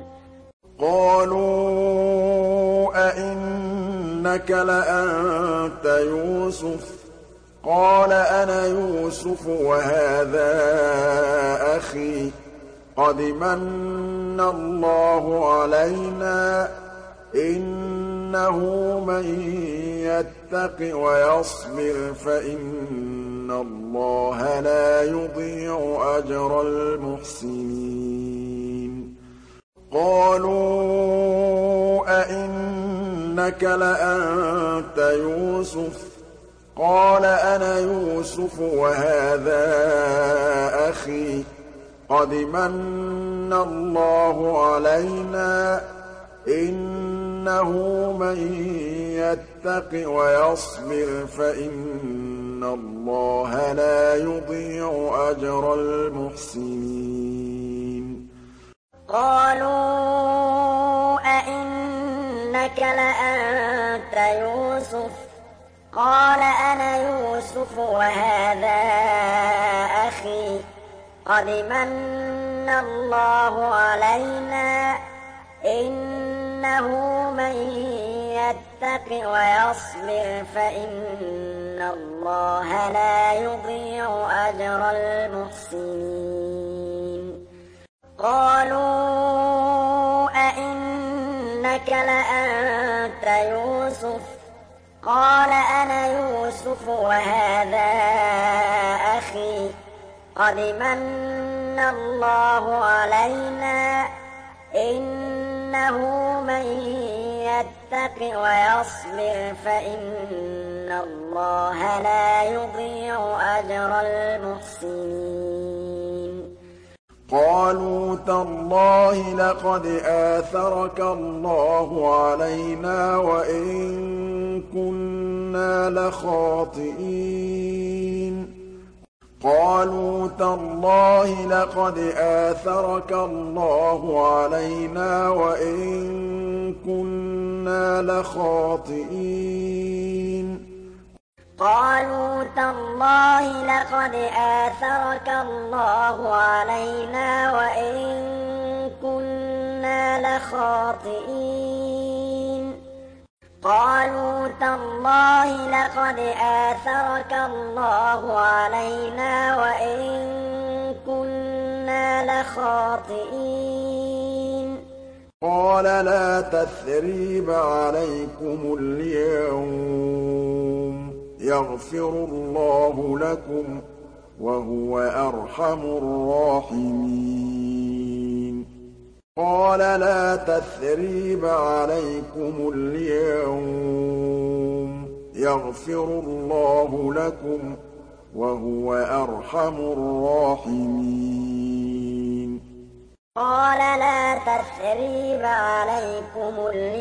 قالوا أئنك لأنت يوسف قال أنا يوسف وهذا أخي قد من الله علينا إنه من يتق ويصبر فإن الله لا يضيع أجر المحسنين قالوا أئنك لأنت يوسف قال أنا يوسف وهذا أخي قد من الله علينا إنه من يتق ويصبر فإن الله لا يضيع أجر المحسنين قالوا أئنك لأنت يوسف قال أنا يوسف وهذا أخي قد من الله علينا إنه من يتق ويصبر فإن الله لا يضيع أجر المحسنين قالوا أئنك لأنت يوسف قال أنا يوسف وهذا أخي قد من الله علينا إنه من يتق ويصبر فإن الله لا يضيع أجر المحسنين قالوا تالله لقد آثرك الله علينا وإن كنا لخاطئين قَالُوا تَاللَّهِ لَقَدْ آثَرَكَ اللَّهُ عَلَيْنَا وَإِن كُنَّا لَخَاطِئِينَ قَالُوا تَاللَّهِ لَقَدْ آثَرَكَ اللَّهُ عَلَيْنَا وَإِن كُنَّا لَخَاطِئِينَ قَالُوا تَاللَّهِ لَقَدْ آثَرَكَ اللَّهُ عَلَيْنَا وَإِن كُنَّا لَخَاطِئِينَ قَالَ لَا تَثْرِيبَ عَلَيْكُمُ الْيَوْمَ يَغْفِرُ اللَّهُ لَكُمْ وَهُوَ أَرْحَمُ الرَّاحِمِينَ قَالَ لَا تَثْرِيبَ عَلَيْكُمُ الْيَوْمَ يَغْفِرُ اللَّهُ لَكُمْ وَهُوَ أَرْحَمُ الرَّاحِمِينَ قَالَ لَا تَثْرِيبَ عَلَيْكُمُ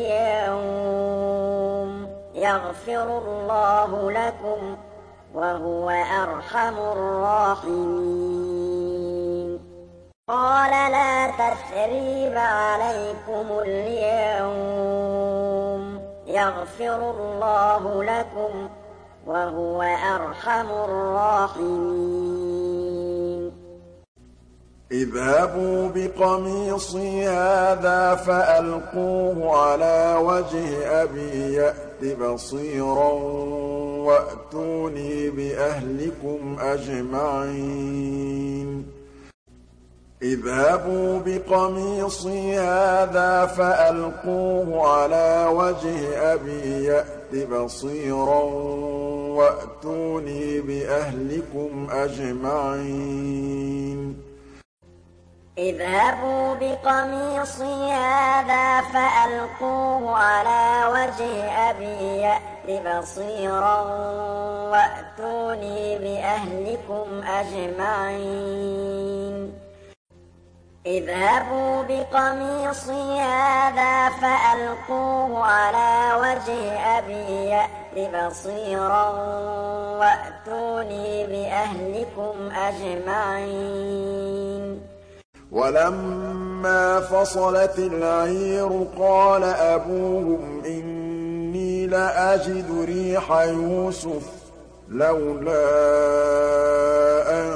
الْيَوْمَ يَغْفِرُ اللَّهُ لَكُمْ وَهُوَ أَرْحَمُ الرَّاحِمِينَ قَالَ لَا تَثْرِيبَ عَلَيْكُمُ الْيَوْمَ يَغْفِرُ اللَّهُ لَكُمْ وَهُوَ أَرْحَمُ الرَّاحِمِينَ اذْهَبُوا بِقَمِيصِي هَٰذَا فَأَلْقُوهُ عَلَىٰ وَجْهِ أَبِي يَأْتِ بَصِيرًا وَأْتُونِي بِأَهْلِكُمْ أَجْمَعِينَ اذْهَبُوا بِقَمِيصِي هَٰذَا فَأَلْقُوهُ عَلَىٰ وَجْهِ أَبِي يَأْتِ بَصِيرًا وَأْتُونِي بِأَهْلِكُمْ أَجْمَعِينَ اذْهَبُوا بِقَمِيصِي هَٰذَا فَأَلْقُوهُ عَلَىٰ وَجْهِ أَبِي يَأْتِ بَصِيرًا وَأْتُونِي بِأَهْلِكُمْ أَجْمَعِينَ اذْهَبُوا بِقَمِيصِي هَٰذَا فَأَلْقُوهُ عَلَىٰ وَجْهِ أَبِي يَأْتِ بَصِيرًا وَأْتُونِي بِأَهْلِكُمْ أَجْمَعِينَ وَلَمَّا فَصَلَتِ الْعِيرُ قَالَ أَبُوهُمْ إِنِّي لَأَجِدُ رِيحَ يُوسُفَ لَوْلَا أَن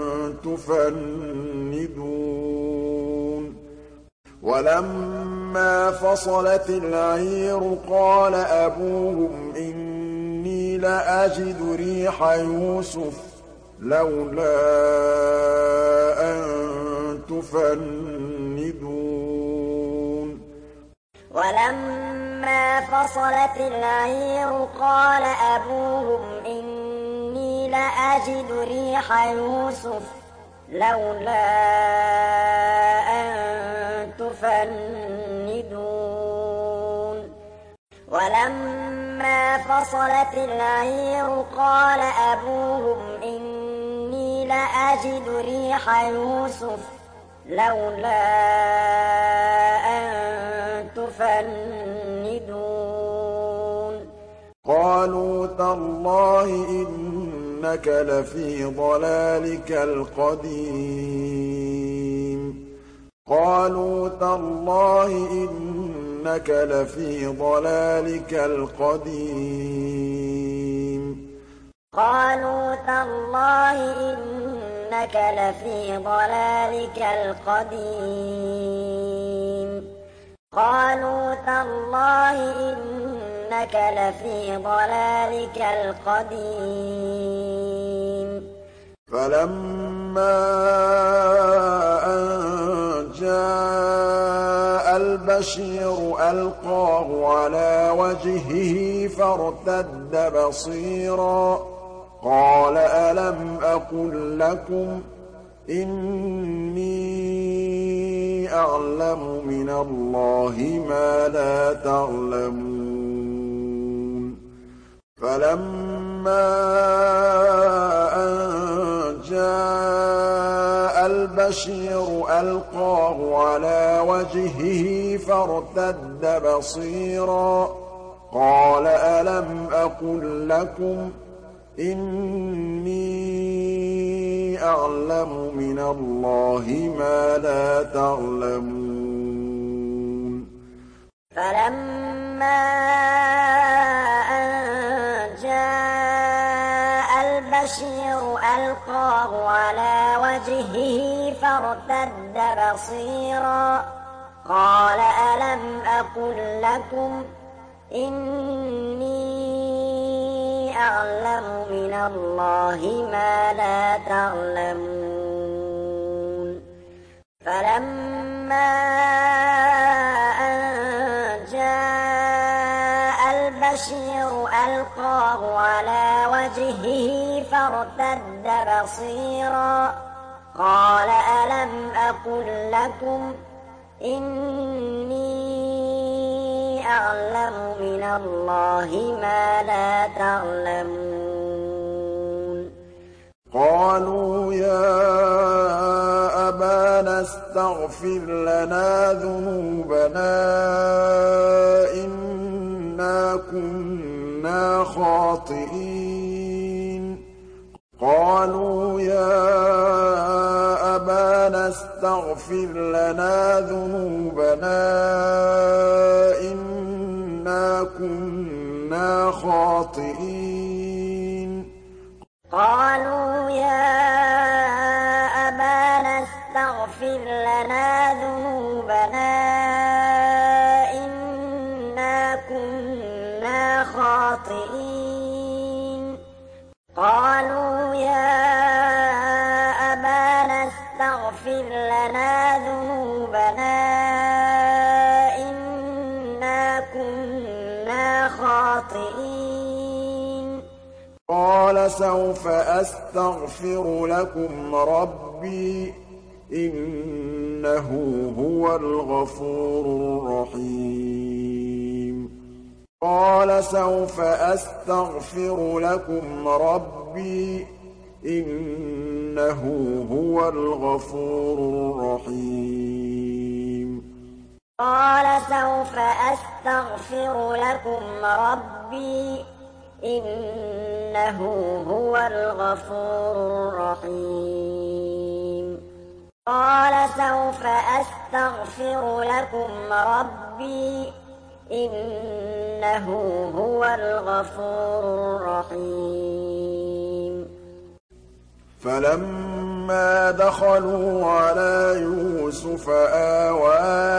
تُفَنِّدُونِ وَلَمَّا فَصَلَتِ الْعِيرُ قَالَ أَبُوهُمْ إِنِّي لَأَجِدُ رِيحَ يُوسُفَ لَوْلَا أَن تُفَنِّدُونِ وَلَمَّا فَصَلَتِ الْعِيرُ قَالَ أَبُوهُمْ إِنِّي لَأَجِدُ رِيحَ يُوسُفَ لَوْلَا أَن تُفَنِّدُونِ وَلَمَّا فَصَلَتِ الْعِيرُ قَالَ أَبُوهُمْ إِنِّي لَأَجِدُ رِيحَ يُوسُفَ لَوْلَا أَن تُفَنِّدُونِ قَالُوا تَاللَّهِ إِنَّكَ لَفِي ضَلَالِكَ الْقَدِيمِ قَالُوا تَاللَّهِ إِنَّكَ لَفِي ضَلَالِكَ الْقَدِيمِ قَالُوا تَاللَّهِ إِنَّكَ لَفِي ضَلَالِكَ الْقَدِيمِ قَالُوا تَاللَّهِ إِنَّكَ لَفِي ضَلَالِكَ الْقَدِيمِ فَلَمَّا أَن جَاءَ الْبَشِيرُ أَلْقَاهُ عَلَىٰ وَجْهِهِ فَارْتَدَّ بَصِيرًا قَالَ أَلَمْ أَقُل لَّكُمْ إِنِّي أَعْلَمُ مِنَ اللَّهِ مَا لَا تَعْلَمُونَ فَلَمَّا أَن جَاءَ الْبَشِيرُ أَلْقَاهُ عَلَىٰ وَجْهِهِ فَارْتَدَّ بَصِيرًا قَالَ أَلَمْ أَقُل لَّكُمْ إِنِّي أعلم من الله ما لا تعلمون فلما أن جاء البشير ألقاه على وجهه فارتد بصيرا قال ألم أقل لكم إني أعلم من الله ما لا تعلمون فلما أن جاء البشير ألقاه على وجهه فارتد بصيرا قال ألم أقل لكم إني أعلم من الله ما لا تعلمون قالوا يا أبانا استغفر لنا ذنوبنا إنا كنا خاطئين قالوا يا أبانا استغفر لنا ذنوبنا إنا كنا خاطئين قالوا يا أبانا استغفر لنا ذنوبنا إنا كنا خاطئين قالوا يا أبانا استغفر لنا ذنوبنا إنا كنا خاطئين قال سوف أستغفر لكم ربي إنه هو الغفور الرحيم قال سوف أستغفر لكم ربي إنه هو الغفور الرحيم قال سوف أستغفر لكم ربي إنه هو الغفور الرحيم قال سوف أستغفر لكم ربي إنه هو الغفور الرحيم فلما دخلوا على يوسف آوى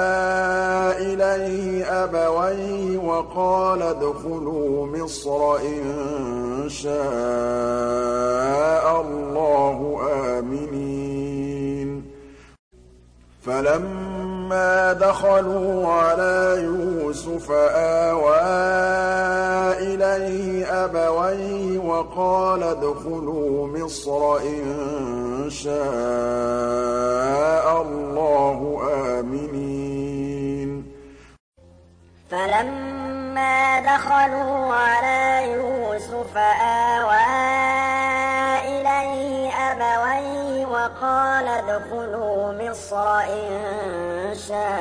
إليه أبويه وقال ادخلوا مصر إن شاء الله آمنين فلما دخلوا على يوسف آوى إليه أبويه وقال ادخلوا مصر إن شاء الله آمنين فلما دخلوا على يوسف آوى إليه أبويه وقال ادخلوا مصر إن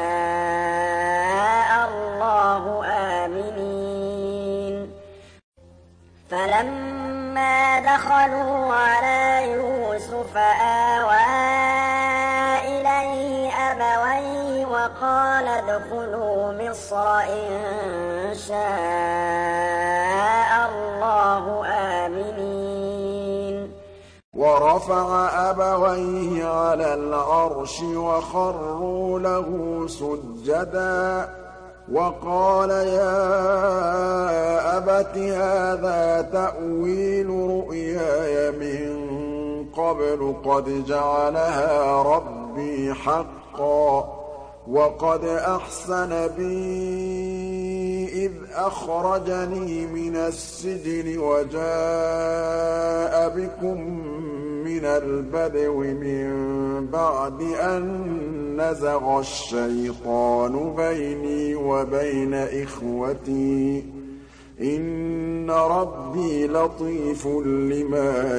شاء الله آمنين فلما دخلوا على يوسف آوى إليه أبويه وقال ادخلوا مصر إن شاء الله آمنين ورفع أبويه على العرش وخروا له سجدا وقال يا أبت هذا تأويل رؤياي من قبل قد جعلها ربي حقا وقد أحسن بي إذ أخرجني من السجن وجاء بكم من البدو من بعد أن نزغ الشيطان بيني وبين إخوتي إن ربي لطيف لما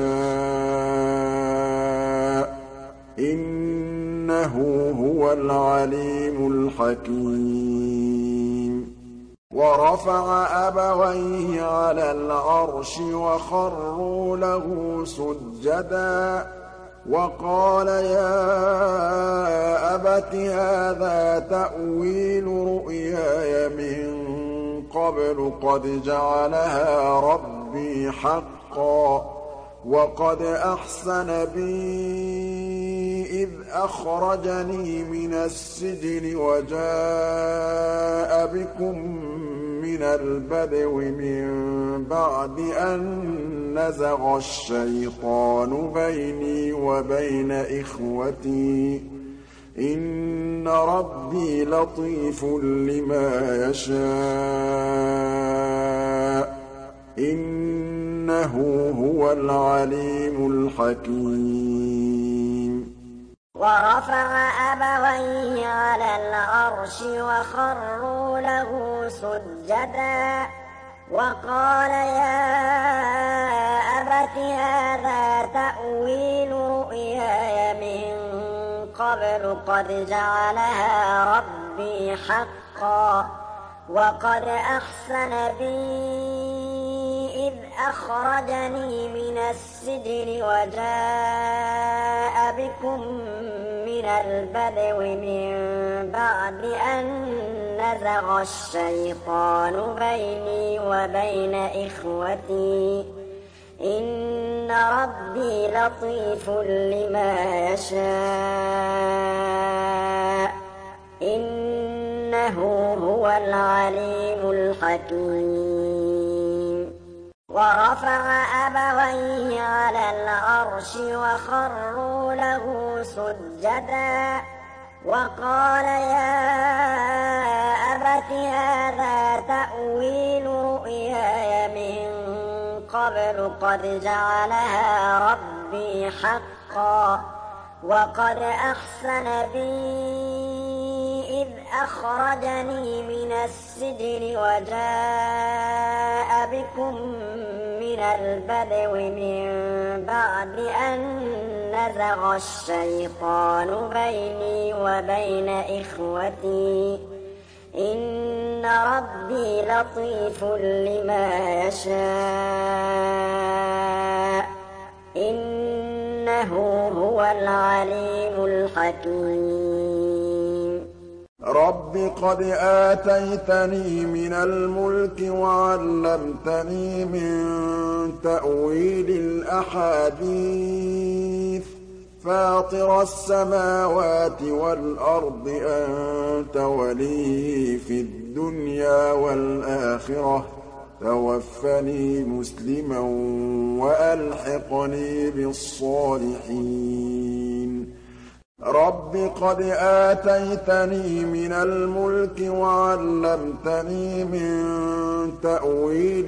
يشاء إنه هو العليم الحكيم ورفع أبويه على العرش وخروا له سجدا وَقَالَ يَا أَبَتِ هَٰذَا تَأْوِيلُ رُؤْيَايَ مِن قَبْلُ قَدْ جَعَلَهَا رَبِّي حَقًّا وَقَدْ أَحْسَنَ بِي إِذْ أَخْرَجَنِي مِنَ السِّجْنِ وَجَاءَ بِكُم مِّنَ الْبَدْوِ مِن بَعْدِ أَن نَّزَغَ الشَّيْطَانُ بَيْنِي وَبَيْنَ إِخْوَتِي ۚ إِنَّ رَبِّي لَطِيفٌ لِّمَا يَشَاءُ ۚ إِنَّهُ هُوَ الْعَلِيمُ الْحَكِيمُ وَرَفَعَ أَبَوَيْهِ عَلَى الْعَرْشِ وَخَرُّوا لَهُ سُجَّدًا وَقَالَ يَا أَبَتِ هَٰذَا تَأْوِيلُ رُؤْيَايَ مِن قَبْلُ قَدْ جَعَلَهَا رَبِّي حَقًّا وَقَدْ أَحْسَنَ بِي إِذْ أَخْرَجَنِي مِنَ السِّجْنِ وَجَاءَ بِكُم مِّنَ الْبَدْوِ مِن بَعْدِ أَن نَّزَغَ الشَّيْطَانُ بَيْنِي وَبَيْنَ إِخْوَتِي ۚ إِنَّ رَبِّي لَطِيفٌ لِّمَا يَشَاءُ ۚ إِنَّهُ هُوَ الْعَلِيمُ الْحَكِيمُ وَرَفَعَ أَبَوَيْهِ عَلَى الْعَرْشِ وَخَرُّوا لَهُ سُجَّدًا وَقَالَ يَا أَبَتِ هَٰذَا تَأْوِيلُ رُؤْيَايَ مِن قَبْلُ قَدْ جَعَلَهَا رَبِّي حَقًّا وَقَدْ أَحْسَنَ بِي إِذْ أَخْرَجَنِي مِنَ السِّجْنِ وَجَاءَ بِكُم مِّنَ الْبَدْوِ مِن بَعْدِ أَن نَّزَغَ الشَّيْطَانُ بَيْنِي وَبَيْنَ إِخْوَتِي ۚ إِنَّ رَبِّي لَطِيفٌ لِّمَا يَشَاءُ ۚ إِنَّهُ هُوَ الْعَلِيمُ الْحَكِيمُ رَبِّ قَدْ آتَيْتَنِي مِنَ الْمُلْكِ وَعَلَّمْتَنِي مِن تَأْوِيلِ الْأَحَادِيثِ فَاطِرَ السَّمَاوَاتِ وَالْأَرْضِ أَنتَ وَلِيِّي فِي الدُّنْيَا وَالْآخِرَةِ تَوَفَّنِي مُسْلِمًا وَأَلْحِقْنِي بِالصَّالِحِينَ رَبِّ قَدْ آتَيْتَنِي مِنَ الْمُلْكِ وَعَلَّمْتَنِي مِن تَأْوِيلِ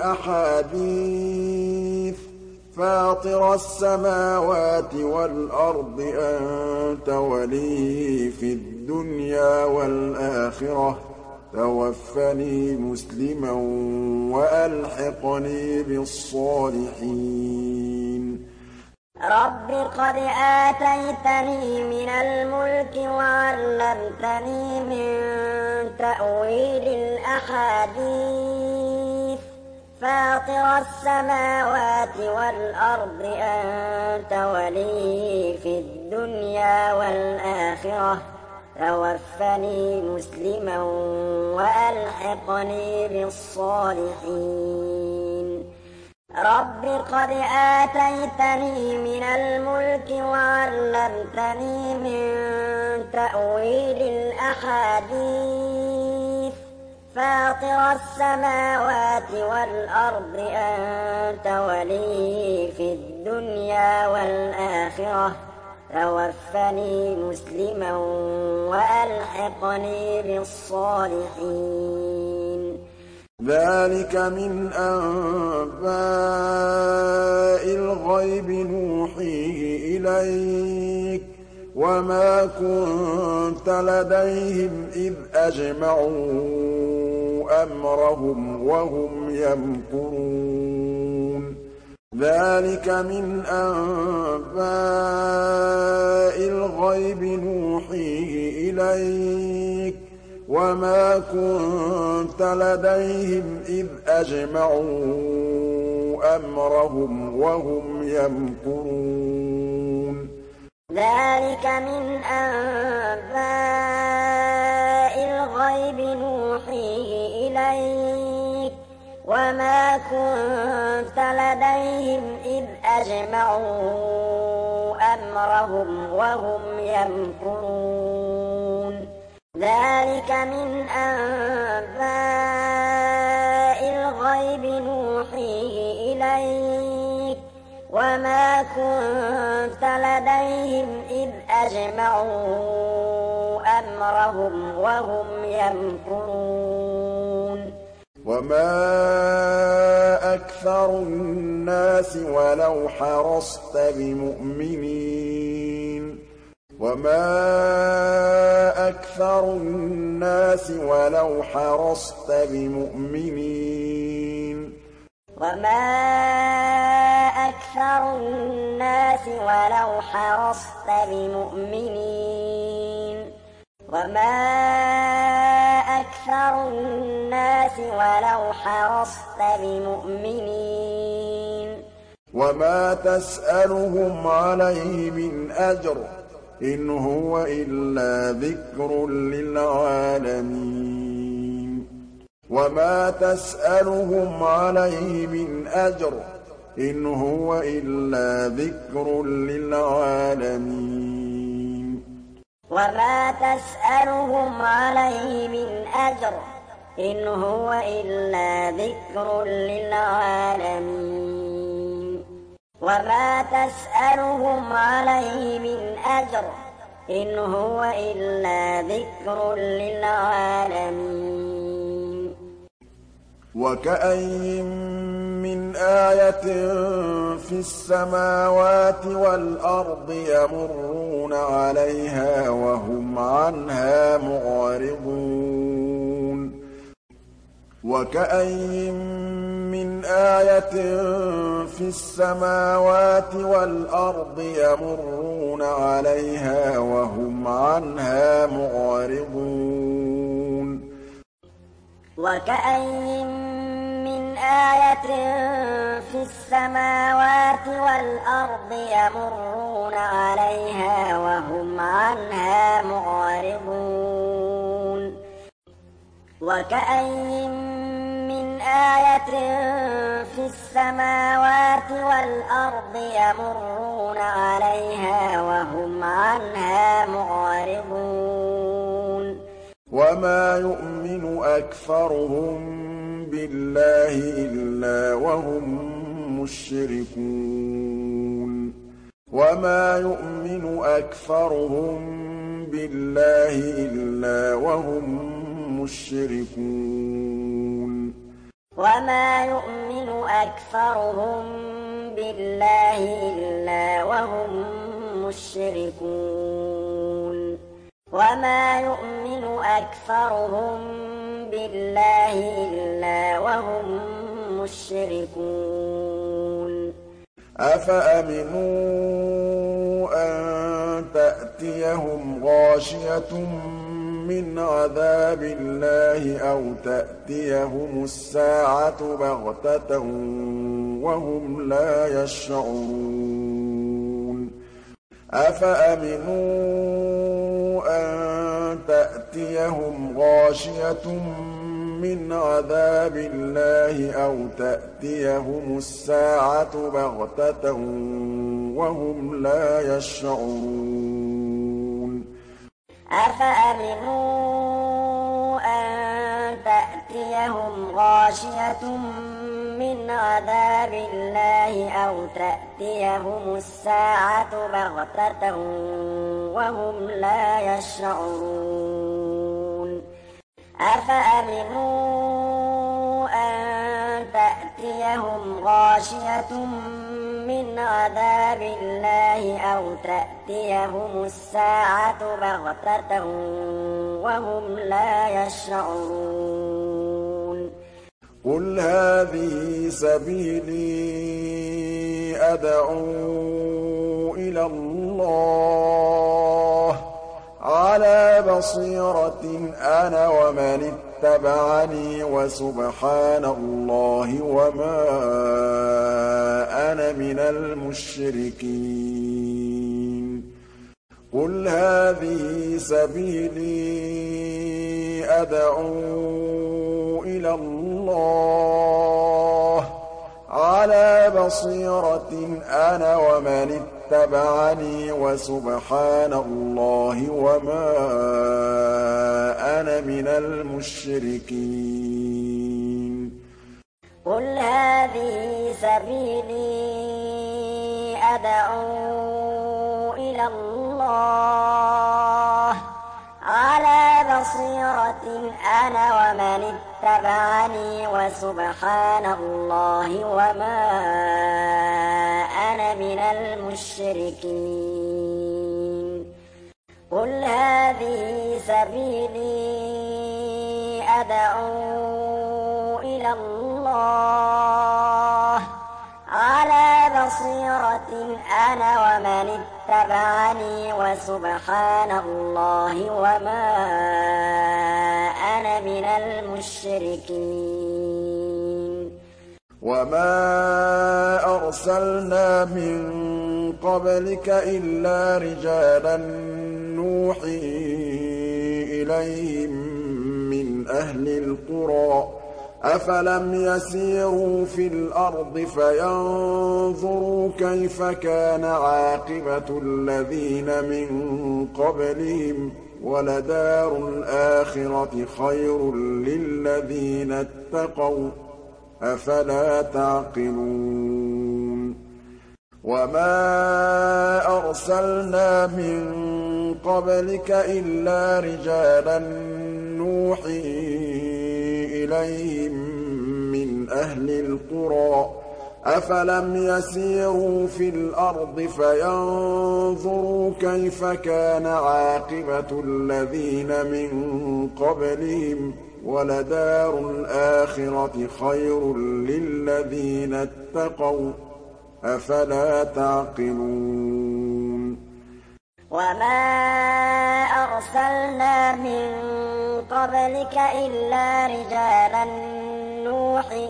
الْأَحَادِيثِ فَاطِرَ السَّمَاوَاتِ وَالْأَرْضِ أَنتَ وَلِيِّي فِي الدُّنْيَا وَالْآخِرَةِ تَوَفَّنِي مُسْلِمًا وَأَلْحِقْنِي بِالصَّالِحِينَ رَبِّ قَدْ آتَيْتَنِي مِنَ الْمُلْكِ وَعَلَّمْتَنِي مِن تَأْوِيلِ الْأَحَادِيثِ فَاطِرَ السَّمَاوَاتِ وَالْأَرْضِ أَنتَ وَلِيِّي فِي الدُّنْيَا وَالْآخِرَةِ تَوَفَّنِي مُسْلِمًا وَأَلْحِقْنِي بِالصَّالِحِينَ رَبِّ قَدْ آتَيْتَنِي مِنَ الْمُلْكِ وَعَلَّمْتَنِي مِن تَأْوِيلِ الْأَحَادِيثِ فَاطِرَ السَّمَاوَاتِ وَالْأَرْضِ أَنتَ وَلِيِّي فِي الدُّنْيا وَالْآخِرَةِ تَوَفَّنِي مُسْلِمًا وَأَلْحِقْنِي بِالصَّالِحِينَ ذَٰلِكَ مِنْ أَنبَاءِ الْغَيْبِ نُوحِيهِ إِلَيْكَ ۖ وَمَا كُنتَ لَدَيْهِمْ إِذْ أَجْمَعُوا أَمْرَهُمْ وَهُمْ يَمْكُرُونَ ذَٰلِكَ مِنْ أَنبَاءِ الْغَيْبِ نُوحِيهِ إِلَيْكَ ۖ وَمَا كُنتَ لَدَيْهِمْ إِذْ أَجْمَعُوا أَمْرَهُمْ وَهُمْ يَمْكُرُونَ ذلك من أنباء الغيب نوحيه إليك وما كنت لديهم إذ أجمعوا أمرهم وهم يمكرون ذلك من أنباء الغيب نوحيه إليك وما كنت لديهم إذ أجمعوا أمرهم وهم يمكرون وما أكثر الناس ولو حرصت بمؤمنين وما أكثر الناس ولو حرصت بمؤمنين وما أكثر الناس ولو حرصت بمؤمنين وما أكثر الناس ولو حرصت بمؤمنين وما تسألهم عليه من أجر إن هو إلا ذكر للعالمين وما تسألهم عليه من أجر إن هو إلا ذكر للعالمين وما تسألهم عليه من أجر إن هو إلا ذكر للعالمين وما تسألهم عليه من أجر إن هو إلا ذكر للعالمين وكأي من آية في السماوات والأرض يمرون عليها وهم عنها معرضون وكأي من آية في السماوات والأرض يمرون عليها وهم عنها معرضون وكأي من آية في السماوات والأرض يمرون عليها وهم عنها معرضون وكأي من آية في السماوات والأرض يمرون عليها وهم عنها معرضون وما يؤمن أكثرهم بالله إلا وهم مشركون وما يؤمن أكثرهم بالله إلا وهم مشركون وما يؤمن أكثرهم بالله إلا وهم مشركون وما يؤمن أكثرهم بالله إلا وهم مشركون أفأمنوا أن تأتيهم غاشية من عذاب الله أو تأتيهم الساعة بغتة وهم لا يشعرون أفأمنوا أن تأتيهم غاشية من عذاب الله أو تأتيهم الساعة بغتة وهم لا يشعرون أفأمنوا أن تأتيهم غاشية من عذاب الله أو تأتيهم الساعة بغتة وهم لا يشعرون أفأمنوا أن تأتيهم غاشية من عذاب الله أو تأتيهم الساعة بغتة وهم لا يشعرون قل هذه سبيلي أدعو إلى الله على بصيرة أنا ومن اتبعني وسبحان الله وما أنا من المشركين قُلْ هَٰذِهِ سَبِيلِي أَدْعُو إِلَى اللَّهِ ۚ عَلَىٰ بَصِيرَةٍ أَنَا وَمَنِ اتَّبَعَنِي ۖ وَسُبْحَانَ اللَّهِ وَمَا أَنَا مِنَ الْمُشْرِكِينَ قُلْ هَٰذِهِ سَبِيلِي أَدْعُو إِلَى اللَّهِ ۚ عَلَىٰ بَصِيرَةٍ أَنَا وَمَنِ اتَّبَعَنِي ۖ وَسُبْحَانَ اللَّهِ وَمَا أَنَا مِنَ الْمُشْرِكِينَ قُلْ هَٰذِهِ سَبِيلِي أَدْعُو إِلَى اللَّهِ ۚ عَلَىٰ بَصِيرَةٍ أَنَا وَمَنِ اتَّبَعَنِي ۖ وَسُبْحَانَ اللَّهِ وَمَا أَنَا مِنَ الْمُشْرِكِينَ وَمَا أَرْسَلْنَا مِن قَبْلِكَ إِلَّا رِجَالًا نُّوحِي إِلَيْهِم مِّنْ أَهْلِ الْقُرَىٰ ۗ أَفَلَمْ يَسِيرُوا فِي الْأَرْضِ فَيَنظُرُوا كَيْفَ كَانَ عَاقِبَةُ الَّذِينَ مِن قَبْلِهِمْ ۗ وَلَدَارُ الْآخِرَةِ خَيْرٌ لِّلَّذِينَ اتَّقَوْا ۗ أَفَلَا تَعْقِلُونَ وَمَا أَرْسَلْنَا مِن قَبْلِكَ إِلَّا رِجَالًا نُّوحِي إِلَيْهِم مِّنْ أَهْلِ الْقُرَىٰ ۗ أَفَلَمْ يَسِيرُوا فِي الْأَرْضِ فَيَنظُرُوا كَيْفَ كَانَ عَاقِبَةُ الَّذِينَ مِن قَبْلِهِمْ ۗ وَلَدَارُ الْآخِرَةِ خَيْرٌ لِّلَّذِينَ اتَّقَوْا ۗ أَفَلَا تَعْقِلُونَ وَمَا أَرْسَلْنَا مِن قَبْلِكَ إِلَّا رِجَالًا نُّوحِي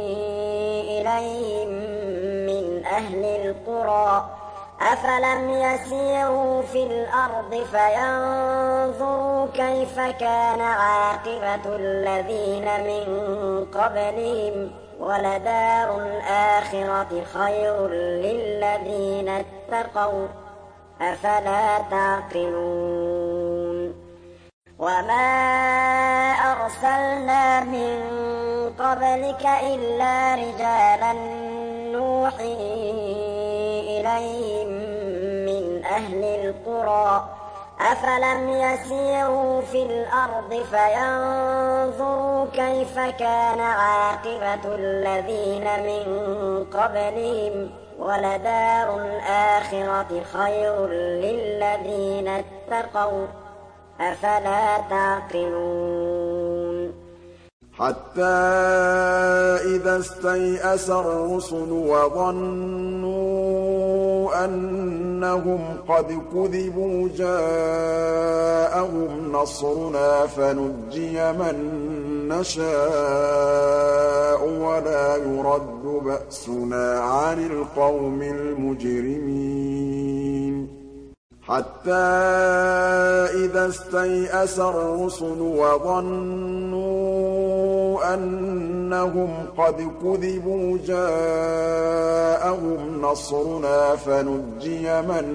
إِلَيْهِم مِّنْ أَهْلِ الْقُرَىٰ ۗ أَفَلَمْ يَسِيرُوا فِي الْأَرْضِ فَيَنظُرُوا كَيْفَ كَانَ عَاقِبَةُ الَّذِينَ مِن قَبْلِهِمْ ۗ وَلَدَارُ الْآخِرَةِ خَيْرٌ لِّلَّذِينَ اتَّقَوْا ۗ أَفَلَا تَعْقِلُونَ وَمَا أَرْسَلْنَا مِن قَبْلِكَ إِلَّا رِجَالًا نُّوحِي إِلَيْهِم مِّنْ أَهْلِ الْقُرَىٰ ۗ أَفَلَمْ يَسِيرُوا فِي الْأَرْضِ فَيَنظُروا كَيْفَ كَانَ عَاقِبَةُ الَّذِينَ مِن قَبْلِهِمْ ۗ وَلَدَارُ الْآخِرَةِ خَيْرٌ لِّلَّذِينَ اتَّقَوْا ۗ أَفَلَا تَعْقِلُونَ حَتَّىٰ إِذَا اسْتَيْأَسَ الرُّسُلُ وَظَنُّوا أَنَّهُمْ قَدْ كُذِبُوا جَاءَهُمْ نَصْرُنَا فَنُجِّيَ مَن نَّشَاءُ وَلَا يُرَدُّ بَأْسُنَا عَنِ الْقَوْمِ الْمُجْرِمِينَ حَتَّىٰ إِذَا اسْتَيْأَسَ الرُّسُلُ وَظَنُّوا أَنَّهُمْ قَدْ كُذِبُوا جَاءَهُمْ نَصْرُنَا فَنُجِّيَ مَن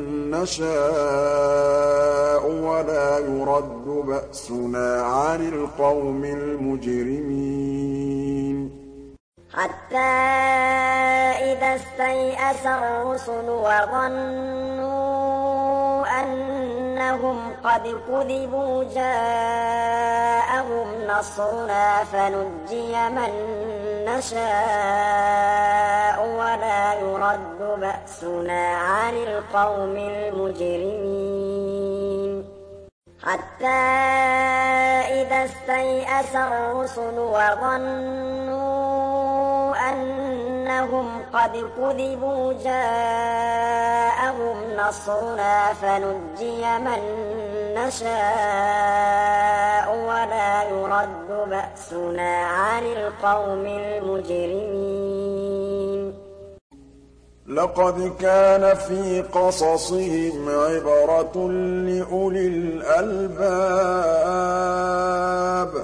نَّشَاءُ وَلَا يُرَدُّ بَأْسُنَا عَنِ الْقَوْمِ الْمُجْرِمِينَ حَتَّىٰ إِذَا اسْتَيْأَسَ الرُّسُلُ وَظَنُّوا أَنَّهُمْ قَدْ كُذِبُوا جَاءَهُمْ نَصْرُنَا فَنُجِّيَ مَن نَّشَاءُ وَلَا يُرَدُّ بَأْسُنَا عَنِ الْقَوْمِ الْمُجْرِمِينَ حَتَّىٰ إِذَا اسْتَيْأَسَ الرُّسُلُ وَظَنُّوا أَنَّهُمْ قَدْ كُذِبُوا جَاءَهُمْ نَصْرُنَا فَنُجِّيَ مَن نَّشَاءُ وَلَا يُرَدُّ بَأْسُنَا عَنِ الْقَوْمِ الْمُجْرِمِينَ لقد كان في قصصهم عبرة لأولي الألباب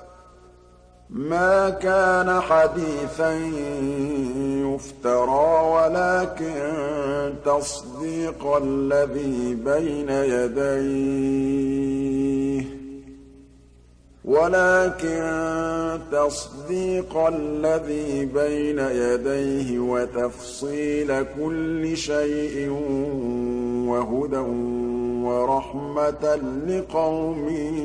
ما كان حديثا يفترى ولكن تصديق الذي بين يديه ولكن تصديق الذي بين يديه وتفصيل كل شيء وهدى ورحمة لقوم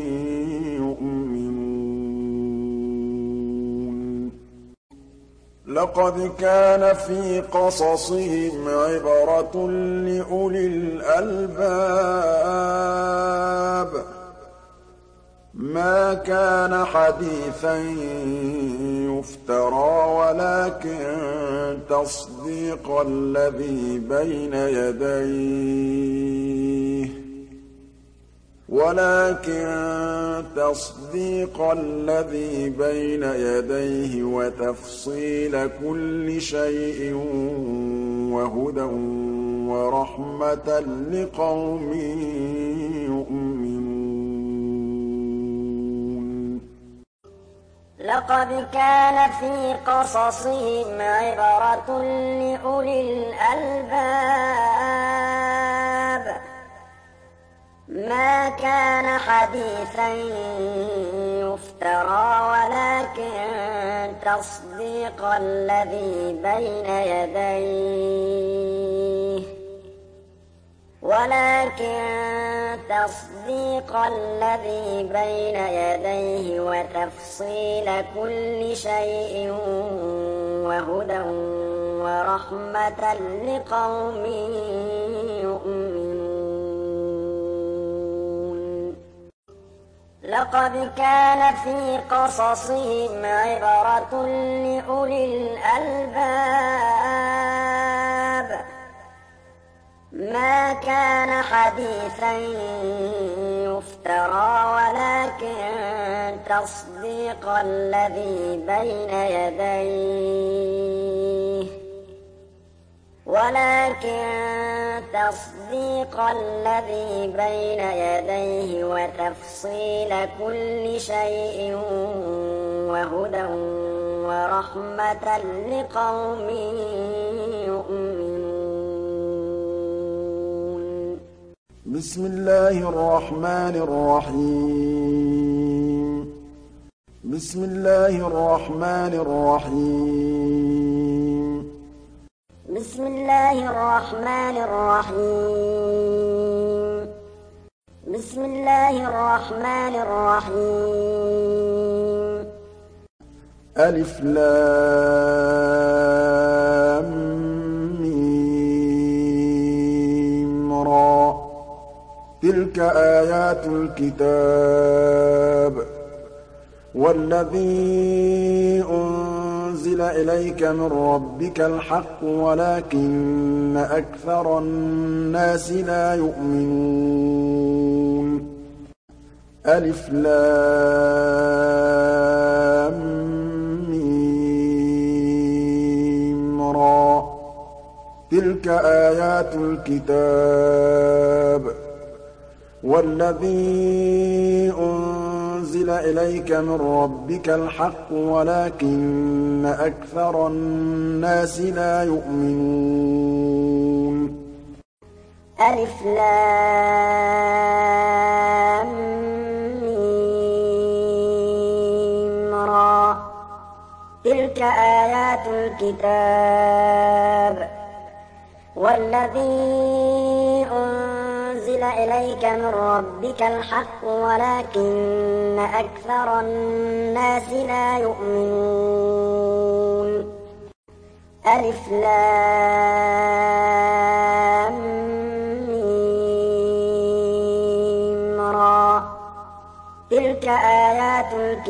يؤمنون لقد كان في قصصهم عبرة لأولي الألباب ما كان حديثا يفترى ولكن تصديق الذي بين يديه ولكن تصديق الذي بين يديه وتفصيل كل شيء وهدى ورحمة لقوم يؤمنون لقد كان في قصصهم عبرة لأولي الألباب ما كان حديثا يفترى ولكن تصديق الذي بين يديه ولكن تصديق الذي بين يديه وتفصيل كل شيء وهدى ورحمة لقوم يؤمنون لقد كان في قصصهم عبرة لأولي الألباب ما كان حديثا يفترى ولكن تصديق الذي بين يديه ولكن تصديق الذي بين يديه وتفصيل كل شيء وهدى ورحمة لقوم يؤمنون بسم الله الرحمن الرحيم بسم الله الرحمن الرحيم بسم الله الرحمن الرحيم بسم الله الرحمن الرحيم ألف لام ميم را تلك آيات الكتاب والذي أنزل إليك من ربك الحق ولكن أكثر الناس لا يؤمنون ألف لام ميم را تلك آيات الكتاب والذي أنزل إليك من ربك الحق ولكن أكثر الناس لا يؤمنون ألف لام ميم را تلك آيات الكتاب والذي أنزل إليك من ربك الحق ولكن أكثر الناس لا يؤمنون ألف لام ميم را تلك آيات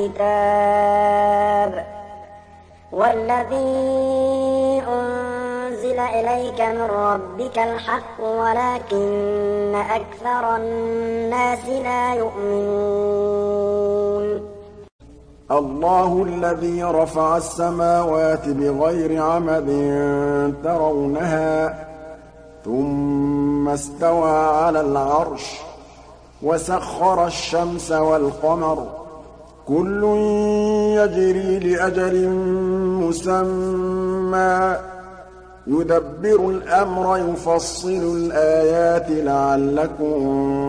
الكتاب والذي أنزل إليك من ربك الحق ولكن أكثر الناس لا يؤمنون اللَّهُ الَّذِي رَفَعَ السَّمَاوَاتِ بِغَيْرِ عَمَدٍ تَرَوْنَهَا ۖ ثُمَّ اسْتَوَىٰ عَلَى الْعَرْشِ ۖ وَسَخَّرَ الشَّمْسَ وَالْقَمَرَ ۖ كُلٌّ يَجْرِي لِأَجَلٍ مُّسَمًّى ۚ يُدَبِّرُ الْأَمْرَ يُفَصِّلُ الْآيَاتِ لَعَلَّكُم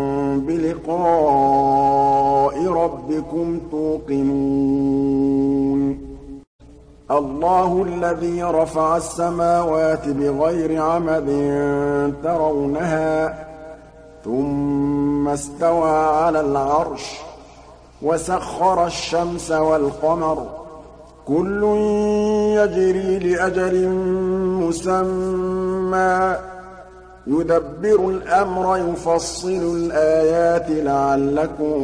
بِلِقَاءِ رَبِّكُمْ تُوقِنُونَ اللَّهُ الَّذِي رَفَعَ السَّمَاوَاتِ بِغَيْرِ عَمَدٍ تَرَوْنَهَا ۖ ثُمَّ اسْتَوَىٰ عَلَى الْعَرْشِ ۖ وَسَخَّرَ الشَّمْسَ وَالْقَمَرَ ۖ كُلٌّ يَجْرِي لِأَجَلٍ مُّسَمًّى ۚ يُدَبِّرُ الْأَمْرَ يُفَصِّلُ الْآيَاتِ لَعَلَّكُم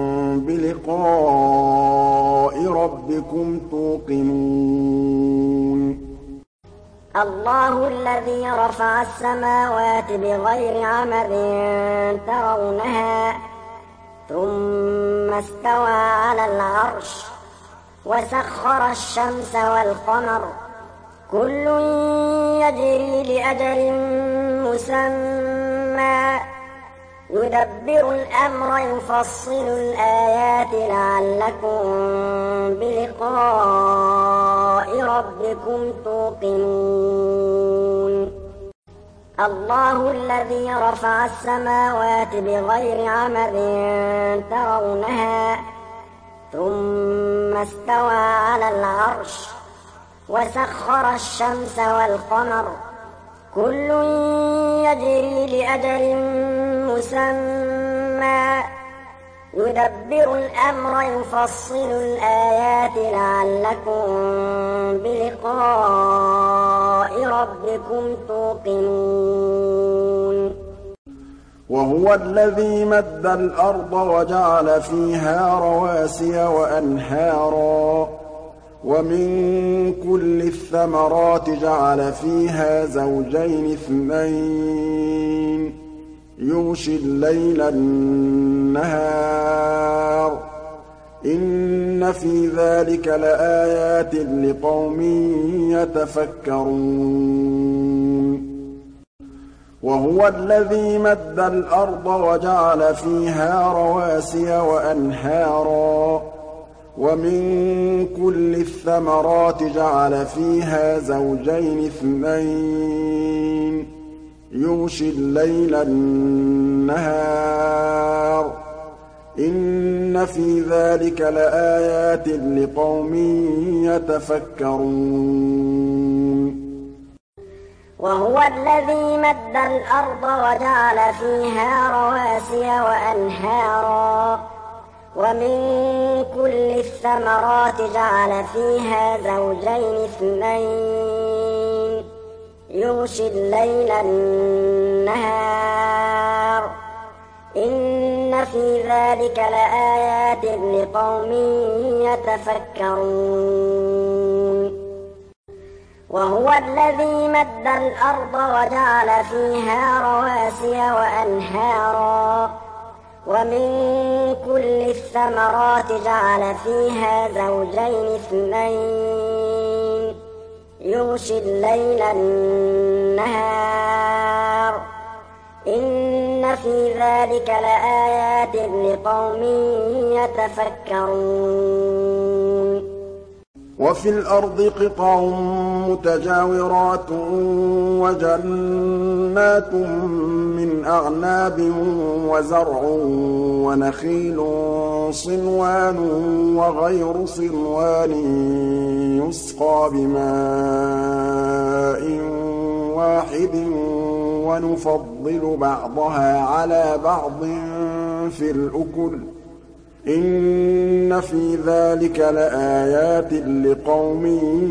بِلِقَاءِ رَبِّكُمْ تُوقِنُونَ اللَّهُ الَّذِي رَفَعَ السَّمَاوَاتِ بِغَيْرِ عَمَدٍ تَرَوْنَهَا ۖ ثُمَّ اسْتَوَىٰ عَلَى الْعَرْشِ ۖ وَسَخَّرَ الشَّمْسَ وَالْقَمَرَ ۖ كُلٌّ يَجْرِي لِأَجَلٍ مُّسَمًّى ۚ يُدَبِّرُ الْأَمْرَ يُفَصِّلُ الْآيَاتِ لَعَلَّكُم بِلِقَاءِ رَبِّكُمْ توقِنُونَ اللَّهُ الَّذِي رَفَعَ السَّمَاوَاتِ بِغَيْرِ عَمَدٍ تَرَوْنَهَا ۖ ثُمَّ اسْتَوَىٰ عَلَى الْعَرْشِ ۖ وَسَخَّرَ الشَّمْسَ وَالْقَمَرَ ۖ كُلٌّ يَجْرِي لِأَجَلٍ مُّسَمًّى ۚ يُدَبِّرُ الْأَمْرَ يُفَصِّلُ الْآيَاتِ لَعَلَّكُم بِلِقَاءِ رَبِّكُمْ تُوقِنُونَ وَهُوَ الَّذِي مَدَّ الْأَرْضَ وَجَعَلَ فِيهَا رَوَاسِيَ وَأَنْهَارًا وَمِن كُلِّ الثَّمَرَاتِ جَعَلَ فِيهَا زَوْجَيْنِ اثْنَيْنِ ۖ يُغْشِي اللَّيْلَ النَّهَارَ ۚ إِنَّ فِي ذَٰلِكَ لَآيَاتٍ لِّقَوْمٍ يَتَفَكَّرُونَ وَهُوَ الَّذِي مَدَّ الْأَرْضَ وَجَعَلَ فِيهَا رَوَاسِيَ وَأَنْهَارًا وَمِن كُلِّ الثَّمَرَاتِ جَعَلَ فِيهَا زَوْجَيْنِ اثْنَيْنِ ۖ يُغْشِي اللَّيْلَ النَّهَارَ ۚ إِنَّ فِي ذَٰلِكَ لَآيَاتٍ لِّقَوْمٍ يَتَفَكَّرُونَ وَهُوَ الَّذِي مَدَّ الْأَرْضَ وَجَعَلَ فِيهَا رَوَاسِيَ وَأَنْهَارًا وَمِن كُلِّ الثَّمَرَاتِ جَعَلَ فِيهَا زَوْجَيْنِ اثْنَيْنِ ۖ يُغْشِي اللَّيْلَ النَّهَارَ ۚ إِنَّ فِي ذَٰلِكَ لَآيَاتٍ لِّقَوْمٍ يَتَفَكَّرُونَ وَهُوَ الَّذِي مَدَّ الْأَرْضَ وَجَعَلَ فِيهَا رَوَاسِيَ وَأَنْهَارًا وَمِن كُلِّ الثَّمَرَاتِ جَعَلَ فِيهَا زَوْجَيْنِ اثْنَيْنِ ۖ يُغْشِي اللَّيْلَ النَّهَارَ ۚ إِنَّ فِي ذَٰلِكَ لَآيَاتٍ لِّقَوْمٍ يَتَفَكَّرُونَ وَفِي الْأَرْضِ قِطَعٌ مُّتَجَاوِرَاتٌ وَجَنَّاتٌ مِّنْ أَعْنَابٍ وَزَرْعٌ وَنَخِيلٌ صِنْوَانٌ وَغَيْرُ صِنْوَانٍ يُسْقَىٰ بِمَاءٍ وَاحِدٍ وَنُفَضِّلُ بَعْضَهَا عَلَىٰ بَعْضٍ فِي الْأُكُلِ ۚ إِنَّ فِي ذَٰلِكَ لَآيَاتٍ لِّقَوْمٍ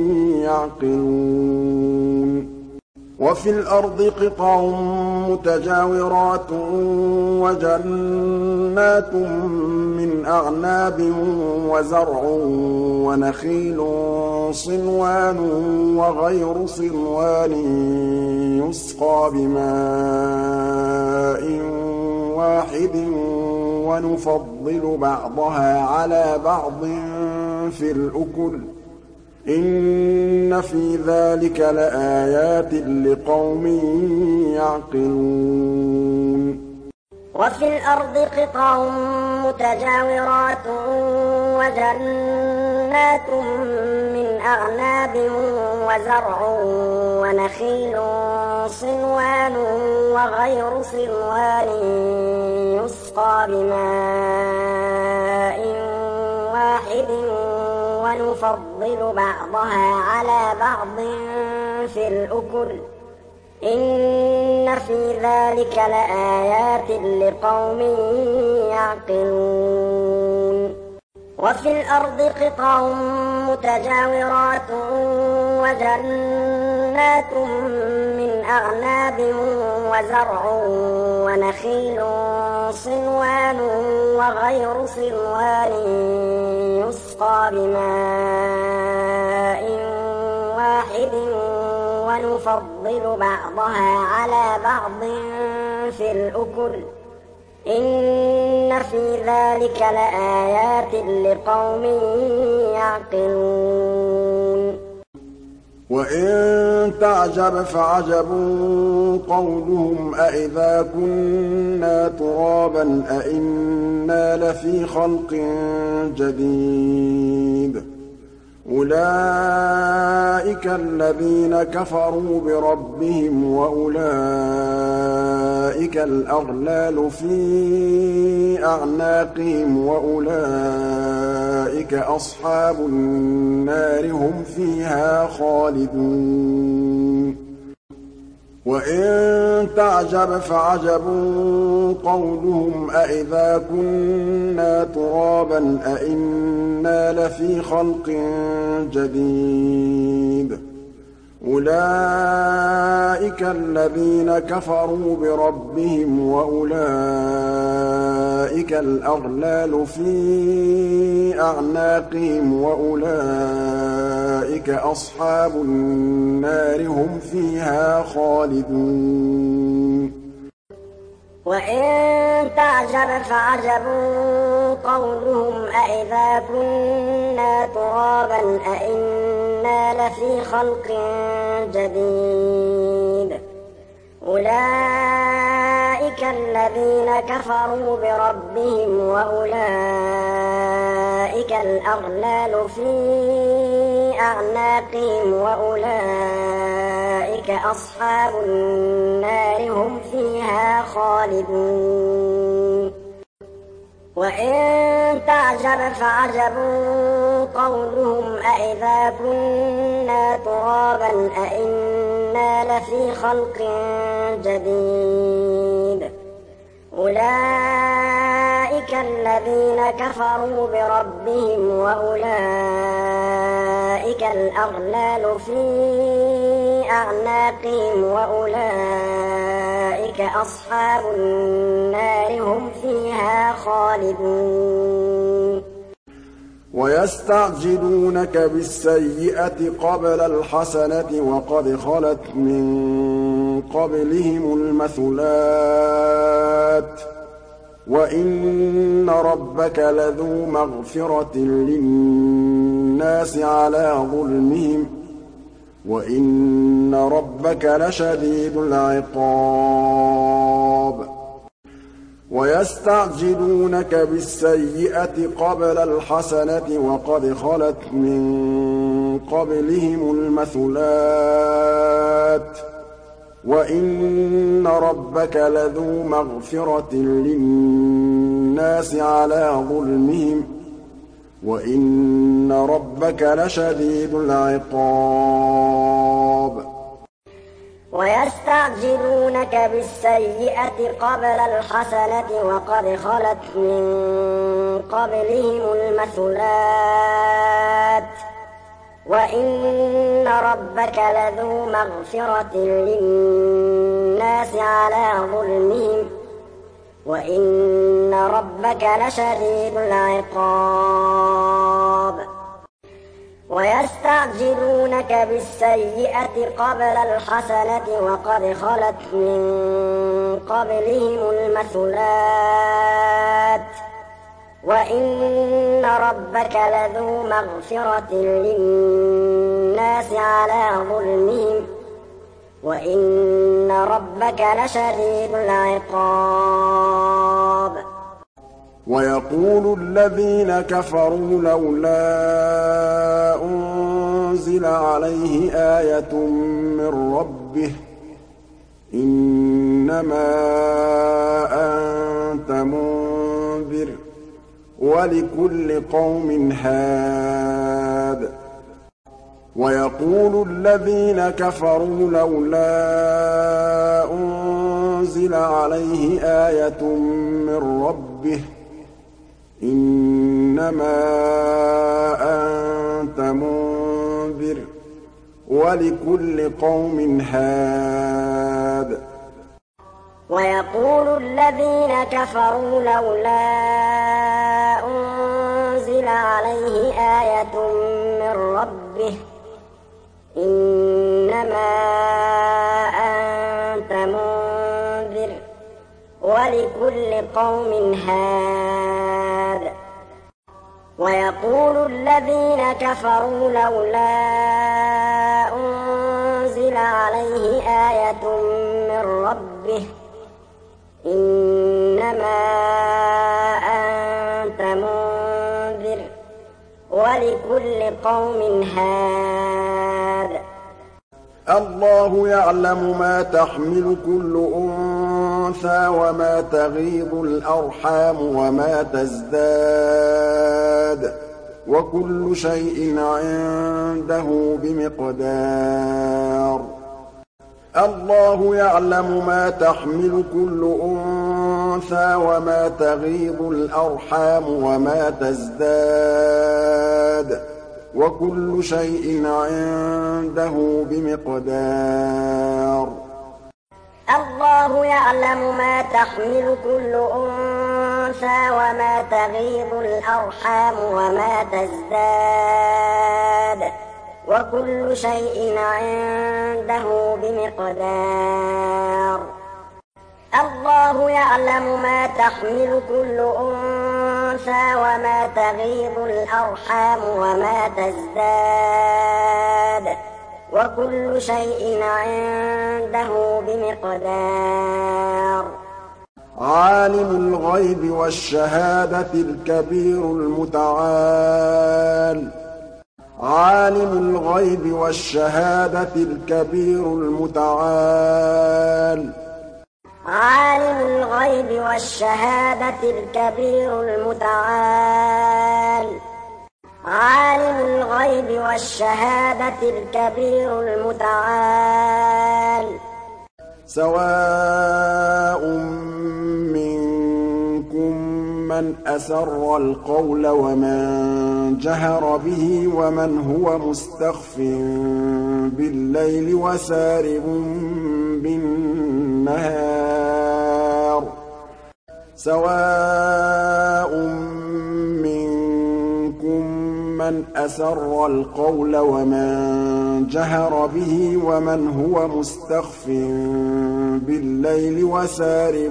يَعْقِلُونَ وَفِي الْأَرْضِ قِطَعٌ مُّتَجَاوِرَاتٌ وَجَنَّاتٌ مِّنْ أَعْنَابٍ وَزَرْعٌ وَنَخِيلٌ صِنْوَانٌ وَغَيْرُ صِنْوَانٍ يُسْقَىٰ بِمَاءٍ واحد ونفضل بعضها على بعض في الأكل إن في ذلك لآيات لقوم يعقلون وفي الأرض قطع متجاورات وجنات من أعناب وزرع ونخيل صنوان وغير صنوان يسقى بماء واحد ونفضل بعضها على بعض في الأكل إن في ذلك لآيات لقوم يعقلون وفي الأرض قطع متجاورات وجنات من أعناب وزرع ونخيل صنوان وغير صنوان يسقى بماء واحد ونفضل بعضها على بعض في الأكل إن في ذلك لآيات لقوم يعقلون وإن تعجب فعجب قولهم أإذا كنا ترابا أإنا لفي خلق جديد أولئك الذين كفروا بربهم وأولئك الأغلال في أعناقهم وأولئك أصحاب النار هم فيها خالدون وإن تعجب فعجب قولهم أإذا كنا ترابا أإنا لفي خلق جديد أولئك الذين كفروا بربهم وأولئك الأغلال في أعناقهم وأولئك أصحاب النار هم فيها خالدون وإن تعجب فعجب قولهم أإذا كنا ترابا أإنا لفي خلق جديد أولئك الذين كفروا بربهم وأولئك الأغلال في أعناقهم وأولئك أصحاب النار هم فيها خالدون وإن تعجب فعجب قولهم أإذا كنا ترابا أإنا لفي خلق جديد أولئك الذين كفروا بربهم وأولئك الأغلال في أعناقهم وأولئك أصحاب النار هم فيها خالدون ويستعجلونك بالسيئة قبل الحسنة وقد خلت من قبلهم المثلات وإن ربك لذو مغفرة للناس على ظلمهم وإن ربك لشديد العقاب ويستعجلونك بالسيئة قبل الحسنة وقد خلت من قبلهم المثلات وإن ربك لذو مغفرة للناس على ظلمهم وإن ربك لشديد العقاب ويستعجلونك بالسيئة قبل الحسنة وقد خلت من قبلهم المثلات وإن ربك لذو مغفرة للناس على ظلمهم وإن ربك لشديد العقاب ويستعجلونك بالسيئة قبل الحسنة وقد خلت من قبلهم المثلات وإن ربك لذو مغفرة للناس على ظلمهم وإن ربك لشديد العقاب. ويقول الذين كفروا لولا أنزل عليه آية من ربه إنما أنت منذر ولكل قوم هاد. ويقول الذين كفروا لولا أنزل عليه آية من ربه إنما أنت منذر ولكل قوم هاد. ويقول الذين كفروا لولا أنزل عليه آية من ربه إنما أنت منذر ولكل قوم هاد. ويقول الذين كفروا لولا أنزل عليه آية من ربه إنما أنت منذر ولكل قوم هاد. الله يعلم ما تحمل كل أنثى وما تغيض الأرحام وما تزداد وكل شيء عنده بمقدار. الله يعلم ما تحمل كل أنثى وما تغيض الأرحام وما تزداد وكل شيء عنده بمقدار. الله يعلم ما تحمل كل أنثى وما تغيض الأرحام وما تزداد وكل شيء عنده بمقدار. الله يعلم ما تحمل كل أنثى وما تغيض الأرحام وما تزداد وكل شيء عنده بمقدار. عالم الغيب والشهادة الكبير المتعال عالم الغيب والشهادة الكبير المتعال عالم الغيب والشهادة الكبير المتعال عالم الغيب والشهادة الكبير المتعال. سواء منكم من أسر القول ومن جهر به ومن هو مستخف بالليل وسارب بالنهار. سواء منكم من أسر القول ومن جهر به ومن هو مستخف بالليل وسارب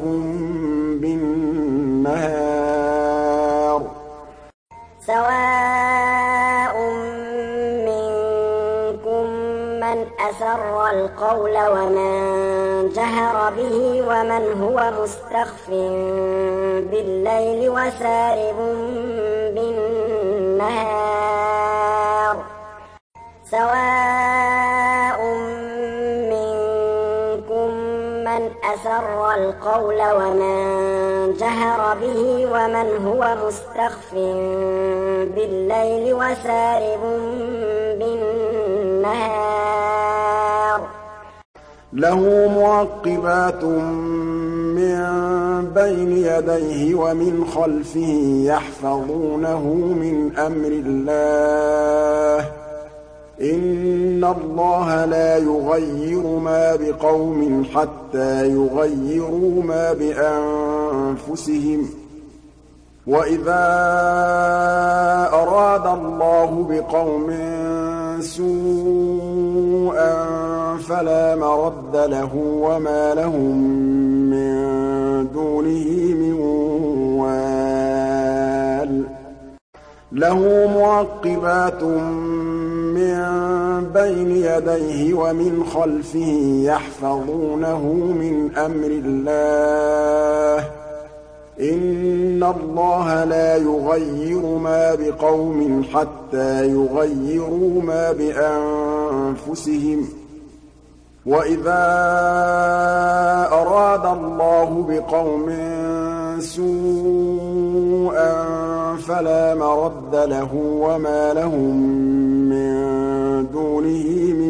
بالنهار. سواء منكم من أسر القول ومن جهر به ومن هو مستخف بالليل وسارب بالنهار. سواء منكم من أسر القول ومن جهر به ومن هو مستخف بالليل وسارب بالنهار. له معقبات من بين يديه ومن خلفه يحفظونه من أمر الله إن الله لا يغير ما بقوم حتى يغيروا ما بأنفسهم وَإِذَا أَرَادَ اللَّهُ بِقَوْمٍ سُوءًا فَلَا مَرَدَّ لَهُ وَمَا لَهُم مِّن دُونِهِ مِن وَالٍ لَّهُ مُعَقِّبَاتٌ مِّن بَيْنِ يَدَيْهِ وَمِنْ خَلْفِهِ يَحْفَظُونَهُ مِنْ أَمْرِ اللَّهِ ۗ إِنَّ اللَّهَ لَا يُغَيِّرُ مَا بِقَوْمٍ حَتَّىٰ يُغَيِّرُوا مَا بِأَنفُسِهِمْ ۗ وَإِذَا أَرَادَ اللَّهُ بِقَوْمٍ سُوءًا فَلَا مَرَدَّ لَهُ وَمَا لَهُم مِّن دُونِهِ مِن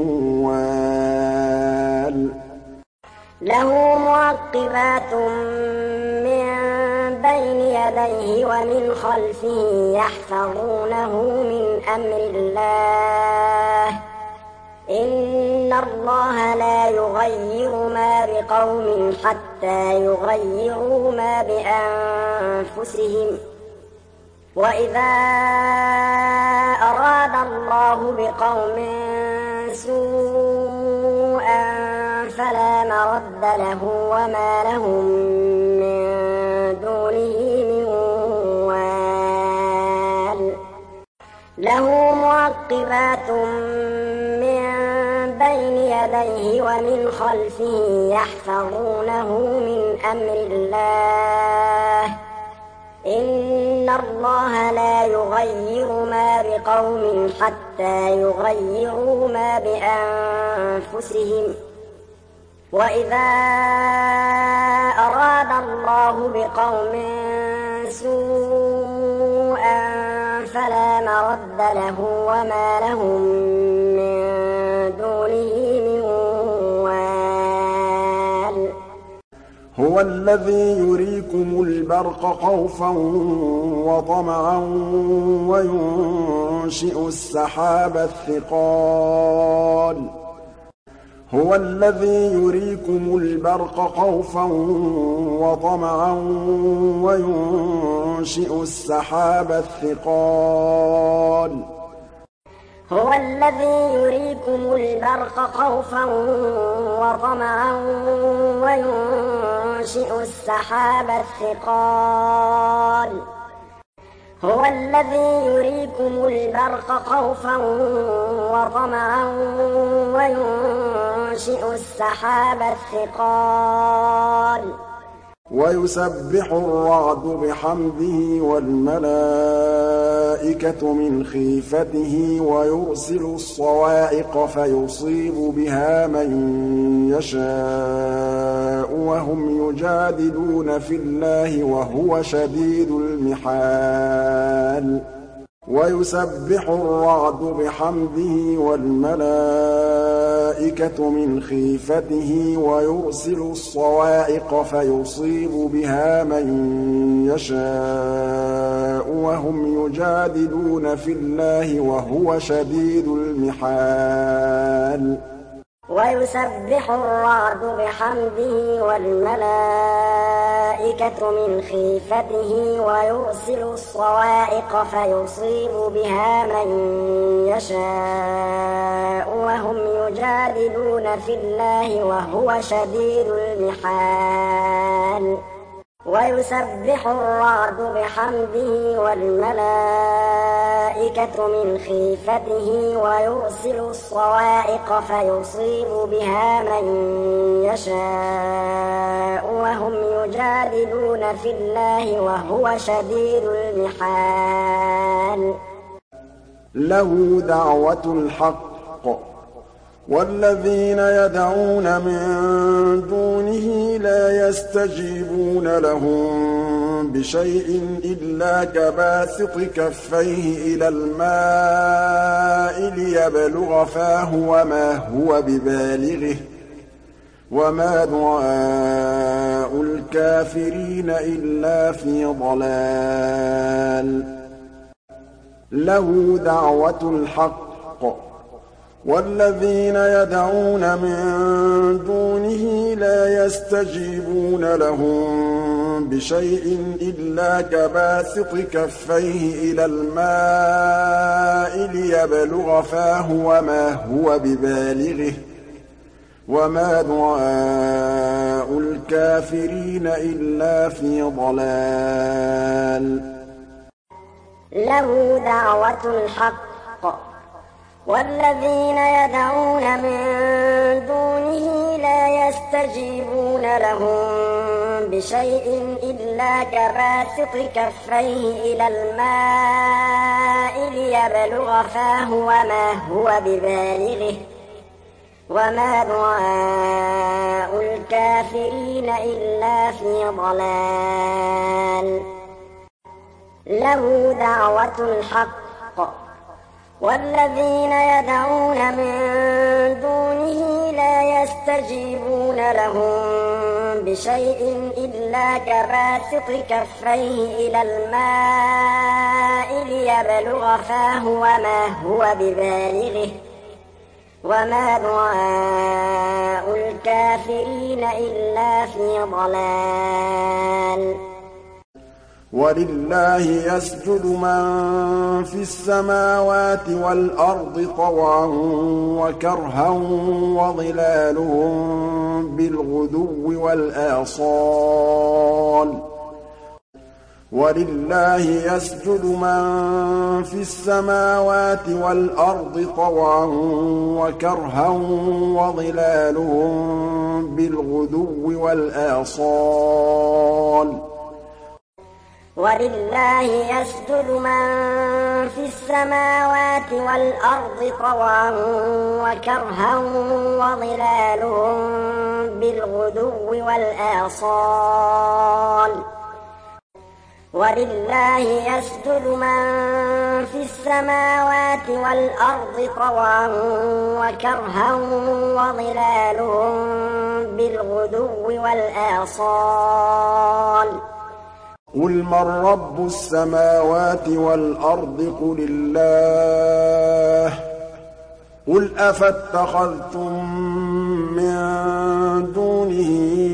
وَالٍ لَّهُ مُعَقِّبَاتٌ مِّن بَيْنِ يَدَيْهِ وَمِنْ خَلْفِهِ يَحْفَظُونَهُ مِنْ أَمْرِ اللَّهِ ۗ إِنَّ اللَّهَ لَا يُغَيِّرُ مَا بِقَوْمٍ حَتَّىٰ يُغَيِّرُوا مَا بِأَنفُسِهِمْ ۗ وَإِذَا أَرَادَ اللَّهُ بِقَوْمٍ سُوءًا فَلَا مَرَدَّ لَهُ وَمَا لَهُم مِّن دُونِهِ مِن وَالٍ لَّهُ مُعَقِّبَاتٌ مِّن بَيْنِ يَدَيْهِ وَمِنْ خَلْفِهِ يَحْفَظُونَهُ مِنْ أَمْرِ اللَّهِ ۗ إِنَّ اللَّهَ لَا يُغَيِّرُ مَا بِقَوْمٍ حَتَّىٰ يُغَيِّرُوا مَا بِأَنفُسِهِمْ ۗ وَإِذَا أَرَادَ اللَّهُ بِقَوْمٍ سُوءًا فَلَا مَرَدَّ لَهُ وَمَا لَهُم مِّن دُونِهِ مِن وَالٍ هُوَ الَّذِي يُرِيكُمُ الْبَرْقَ خَوْفًا وَطَمَعًا وَيُنشِئُ السَّحَابَ الثِّقَالَ هُوَ الَّذِي يُرِيكُمُ الْبَرْقَ خَوْفًا وَطَمَعًا وَيُنشِئُ السَّحَابَ الثِّقَالَ هُوَ الَّذِي يُرِيكُمُ الْبَرْقَ خَوْفًا وَطَمَعًا وَيُنشِئُ السَّحَابَ الثِّقَالَ هُوَ الَّذِي يُرِيكُمُ الْبَرْقَ خَوْفًا وَطَمَعًا وَيُنشِئُ السَّحَابَ الثِّقَالَ وَيُسَبِّحُ الرَّعْدُ بِحَمْدِهِ وَالْمَلَائِكَةُ مِنْ خِيفَتِهِ وَيُرْسِلُ الصَّوَاعِقَ فَيُصِيبُ بِهَا مَن يَشَاءُ وَهُمْ يُجَادِلُونَ فِي اللَّهِ وَهُوَ شَدِيدُ الْمِحَالِ وَيُسَبِّحُ الرَّعْدُ بِحَمْدِهِ وَالْمَلَائِكَةُ مِنْ خِيفَتِهِ وَيُرْسِلُ الصَّوَاعِقَ فَيُصِيبُ بِهَا مَن يَشَاءُ وَهُمْ يُجَادِلُونَ فِي اللَّهِ وَهُوَ شَدِيدُ الْمِحَالِ وَيُسَبِّحُ الرَّعْدُ بِحَمْدِهِ وَالْمَلَائِكَةُ مِنْ خِيفَتِهِ وَيُرْسِلُ الصَّوَاعِقَ فَيُصِيبُ بِهَا مَن يَشَاءُ وَهُمْ يُجَادِلُونَ فِي اللَّهِ وَهُوَ شَدِيدُ الْمِحَالِ وَيُسَبِّحُ الرَّعْدُ بِحَمْدِهِ وَالْمَلَائِكَةُ مِنْ خِيفَتِهِ وَيُرْسِلُ الصَّوَاعِقَ فَيُصِيبُ بِهَا مَن يَشَاءُ وَهُمْ يُجَادِلُونَ فِي اللَّهِ وَهُوَ شَدِيدُ الْمِحَالِ لَهُ دَعْوَةُ الْحَقِّ وَالَّذِينَ يَدْعُونَ مِن دُونِهِ لَا يَسْتَجِيبُونَ لَهُم بِشَيْءٍ إِلَّا كَبَاسِطِ كَفَّيْهِ إِلَى الْمَاءِ لِيَبْلُغَ فَاهُ وَمَا هُوَ بِبَالِغِهِ ۚ وَمَا دُعَاءُ الْكَافِرِينَ إِلَّا فِي ضَلَالٍ لَهُ دَعْوَةُ الْحَقِّ وَالَّذِينَ يَدْعُونَ مِن دُونِهِ لَا يَسْتَجِيبُونَ لَهُم بِشَيْءٍ إِلَّا كَبَاسِطِ كَفَّيْهِ إِلَى الْمَاءِ لِيَبْلُغَ فَاهُ وَمَا هُوَ بِبَالِغِهِ ۚ وَمَا دُعَاءُ الْكَافِرِينَ إِلَّا فِي ضَلَالٍ. له دعوة الحق والذين يدعون من دونه لا يستجيبون لهم بشيء إلا كباسط كفيه إلى الماء ليبلغ فاه وما هو ببالغه، وما دعاء الكافرين إلا في ضلال. له دعوة الحق والذين يدعون من دونه لا يستجيبون لهم بشيء إلا كباسط كفيه إلى الماء ليبلغ فاه وما هو ببالغه، وما دعاء الكافرين إلا في ضلال. وَلِلَّهِ يَسْجُدُ مَن فِي السَّمَاوَاتِ وَالْأَرْضِ طَوْعًا وَكَرْهًا وَظِلَالُهُم بِالْغُدُوِّ وَالْآصَالِ. وَلِلَّهِ يَسْجُدُ مَن فِي السَّمَاوَاتِ وَالْأَرْضِ طَوْعًا وَكَرْهًا وَظِلَالُهُم بِالْغُدُوِّ وَالْآصَالِ. ولله يسجد من في السماوات والأرض طوعا وكرها وظلالهم بالغدو والآصال. ولله يسجد من في السماوات والأرض طوعا وكرها وظلالهم بالغدو والآصال. قُلْ مَن رَّبُّ السَّمَاوَاتِ وَالْأَرْضِ قُلِ اللَّهُ ۚ قُلْ أَفَاتَّخَذْتُم مِّن دُونِهِ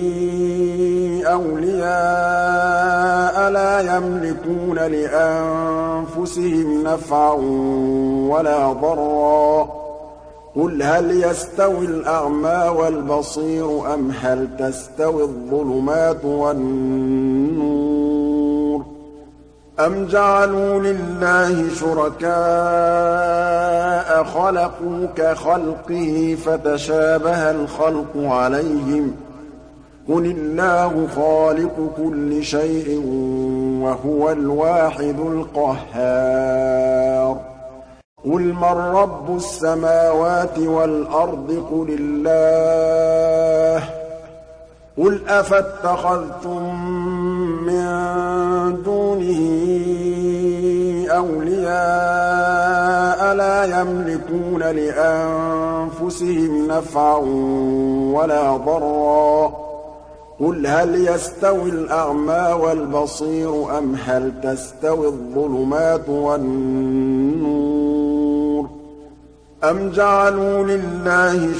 أَوْلِيَاءَ لَا يَمْلِكُونَ لِأَنفُسِهِمْ نَفْعًا وَلَا ضَرًّا ۚ قُلْ هَلْ يَسْتَوِي الْأَعْمَىٰ وَالْبَصِيرُ أَمْ هَلْ تَسْتَوِي الظُّلُمَاتُ وَالنُّورُ أَمْ جَعَلُوا لِلَّهِ شُرَكَاءَ خَلَقُوا كَخَلْقِهِ فَتَشَابَهَ الْخَلْقُ عَلَيْهِمْ ۚ قُلِ اللَّهُ خَالِقُ كُلِّ شَيْءٍ وَهُوَ الْوَاحِدُ الْقَهَّارُ. قُلْ مَن رَّبُّ السَّمَاوَاتِ وَالْأَرْضِ قُلِ اللَّهُ ۚ قُلْ أَفَاتَّخَذْتُم مِّن دُونِهِ أَوْلِيَاءَ لَا يَمْلِكُونَ لِأَنفُسِهِمْ نَفْعًا وَلَا ضَرًّا ۚ قُلْ هَلْ يَسْتَوِي الْأَعْمَىٰ وَالْبَصِيرُ أَمْ هَلْ تَسْتَوِي الظُّلُمَاتُ وَالنُّورُ أَمْ جَعَلُوا لِلَّهِ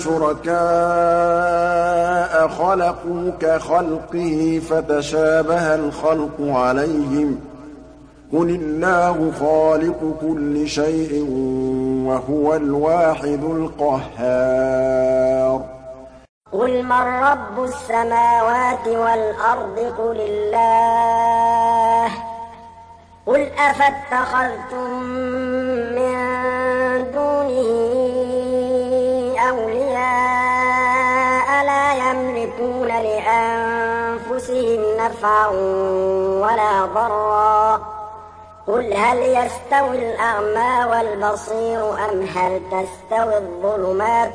شُرَكَاءَ خَلَقُوا كَخَلْقِهِ فَتَشَابَهَ الْخَلْقُ عَلَيْهِمْ ۚ قُلِ اللَّهُ خَالِقُ كُلِّ شَيْءٍ وَهُوَ الْوَاحِدُ الْقَهَّارُ. قُلْ مَن رَّبُّ السَّمَاوَاتِ وَالْأَرْضِ قُلِ اللَّهُ ۚ قُلْ أَفَاتَّخَذْتُم مِّن دُونِهِ أَوْلِيَاءَ لَا يَمْلِكُونَ لِأَنفُسِهِمْ نَفْعًا وَلَا ضَرًّا ۚ قُلْ هَلْ يَسْتَوِي الْأَعْمَىٰ وَالْبَصِيرُ أَمْ هَلْ تَسْتَوِي الظُّلُمَاتُ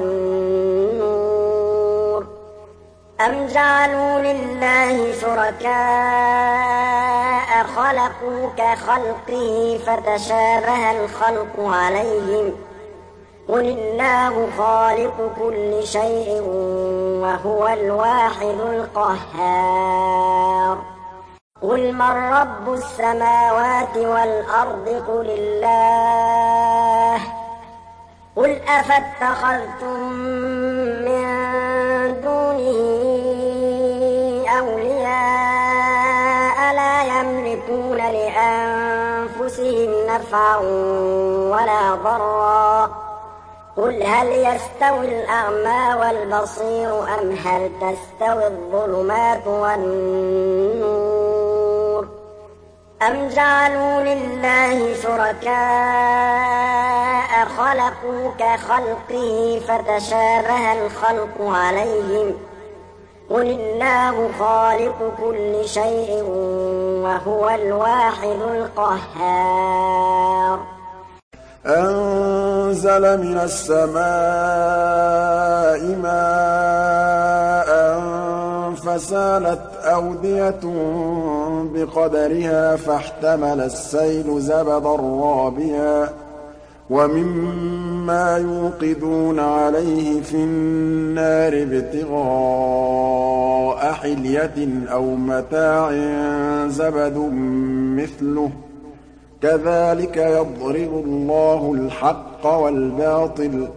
وَالنُّورُ أَمْ جَعَلُوا لِلَّهِ شُرَكَاءَ خَلَقُوا كَخَلْقِهِ فَتَشَابَهَ الْخَلْقُ عَلَيْهِمْ ۚ قُلِ اللَّهُ خَالِقُ كُلِّ شَيْءٍ وَهُوَ الْوَاحِدُ الْقَهَّارُ. قُلْ مَن رَّبُّ السَّمَاوَاتِ وَالْأَرْضِ قُلِ اللَّهُ ۚ قل أفاتخذتم من دونه أولياء لا يملكون لأنفسهم نفعا ولا ضرا قل هل يستوي الأعمى والبصير أم هل تستوي الظلمات والنور أم جعلوا لله شركاء خلقوا كخلقه فتشابه الخلق عليهم قل الله خالق كل شيء وهو الواحد القهار أنزل من السماء ماء فسالت أودية بقدرها فاحتمل السيل زبدا رابيا ومما يوقدون عليه في النار ابتغاء حلية أو متاع زبد مثله كذلك يضرب الله الحق والباطل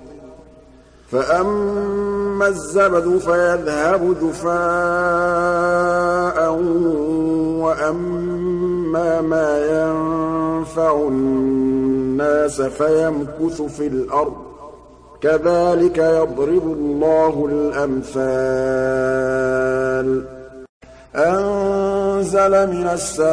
فأما الزبد فيذهب جفاء وأما ما ينفع الناس فيمكث في الأرض كذلك يضرب الله الأمثال أنزل من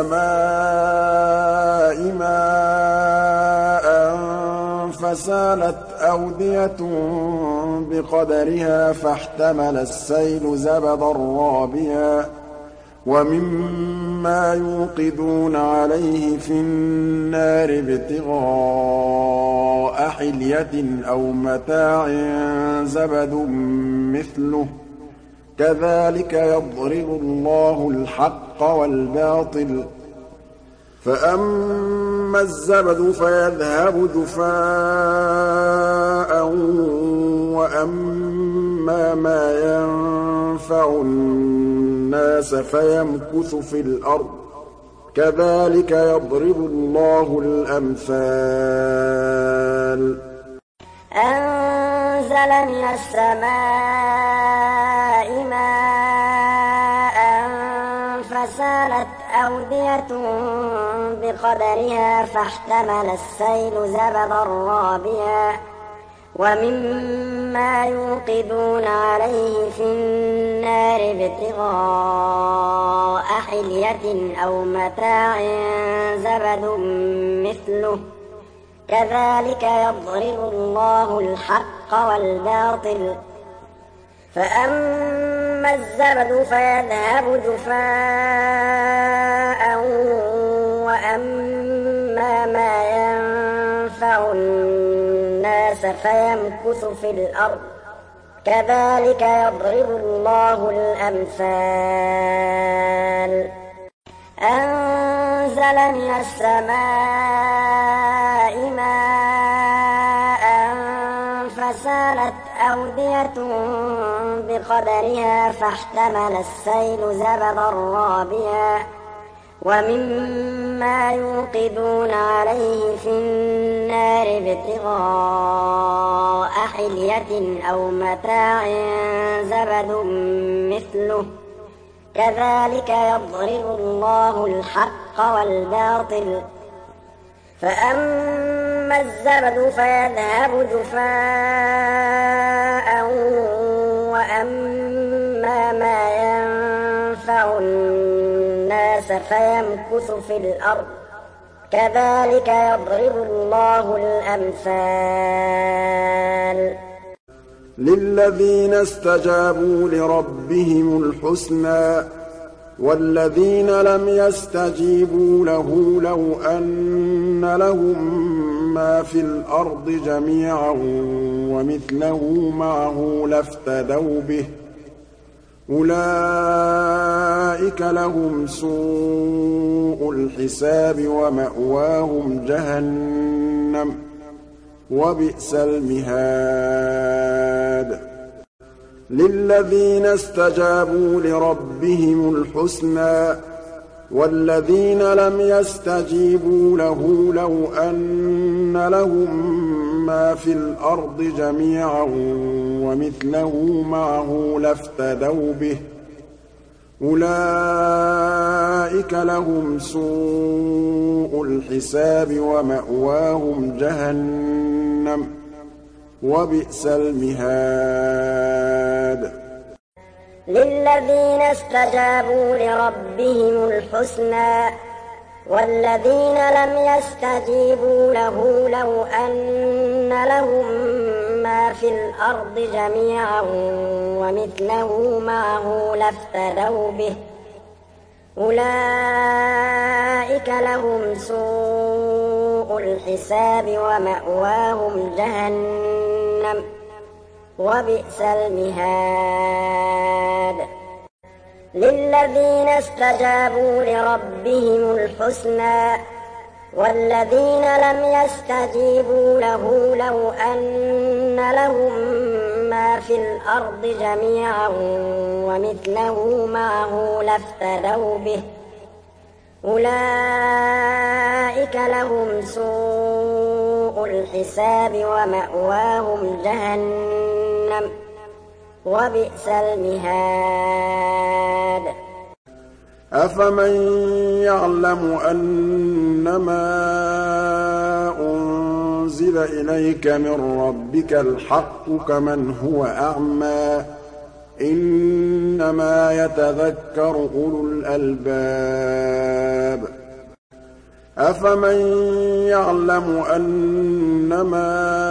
السماء ماء فسالت أودية بقدرها فاحتمل السيل زبدا رابيا ومما يوقدون عليه في النار ابتغاء حلية أو متاع زبد مثله كذلك يضرب الله الحق والباطل فأما الزبد فيذهب جفاء وأما ما ينفع الناس فيمكث في الأرض كذلك يضرب الله الأمثال أنزل من السماء ماء فسالت أودية بقدرها فاحتمل السيل زبدا رابيا ومما يوقدون عليه في النار ابتغاء حلية أو متاع زبد مثله كذلك يضرب الله الحق والباطل فأما الزبد فيذهب جفاء وأما ما ينفع الناس فيمكث في الأرض كذلك يضرب الله الأمثال أنزل من السماء ماء فسالت أودية بقدرها فاحتمل السيل زبدا رابيا ومما يوقدون عليه في النار ابتغاء حلية أو متاع زبد مثله كذلك يضرب الله الحق والباطل فأما الزبد فيذهب جفاء وأما ما ينفع الناس فيمكث في الأرض كذلك يضرب الله الأمثال للذين استجابوا لربهم الحسنى والذين لم يستجيبوا له لو أن لهم ما في الأرض جميعا ومثله معه لافتدوا به أولئك لهم سوء الحساب ومأواهم جهنم وبئس المهاد للذين استجابوا لربهم الحسنى والذين لم يستجيبوا له لو أن لهم مَا فِي الْأَرْضِ جَمِيعًا وَمِثْلَهُ مَعَهُ لَافْتَدَوْا بِهِ ۚ أُولَٰئِكَ لَهُمْ سُوءُ الْحِسَابِ وَمَأْوَاهُمْ جَهَنَّمُ ۖ وَبِئْسَ الْمِهَادُ لِلَّذِينَ اسْتَجَابُوا لِرَبِّهِمُ الْحُسْنَىٰ ۚ وَالَّذِينَ لَمْ يَسْتَجِيبُوا لَهُ لَوْ أَنَّ لَهُم مَّا فِي الْأَرْضِ جَمِيعًا وَمِثْلَهُ مَعَهُ لَافْتَدَوْا بِهِ ۚ أُولَٰئِكَ لَهُمْ سُوءُ الْحِسَابِ وَمَأْوَاهُمْ جَهَنَّمُ ۖ وَبِئْسَ الْمِهَادُ لِلَّذِينَ اسْتَجَابُوا لِرَبِّهِمُ الْحُسْنَىٰ ۚ وَالَّذِينَ لَمْ يَسْتَجِيبُوا لَهُ لَوْ أَنَّ لَهُم مَّا فِي الْأَرْضِ جَمِيعًا وَمِثْلَهُ مَعَهُ لَافْتَدَوْا بِهِ ۚ أُولَٰئِكَ لَهُمْ سُوءُ الْحِسَابِ وَمَأْوَاهُمْ جَهَنَّمُ ۖ وَبِئْسَ الْمِهَادُ أَفَمَن يَعْلَمُ أَنَّمَا أُنزِلَ إِلَيْكَ مِن رَّبِّكَ الْحَقُّ كَمَنْ هُوَ أَعْمَىٰ ۚ إِنَّمَا يَتَذَكَّرُ أُولُو الْأَلْبَابِ أَفَمَن يَعْلَمُ أَنَّمَا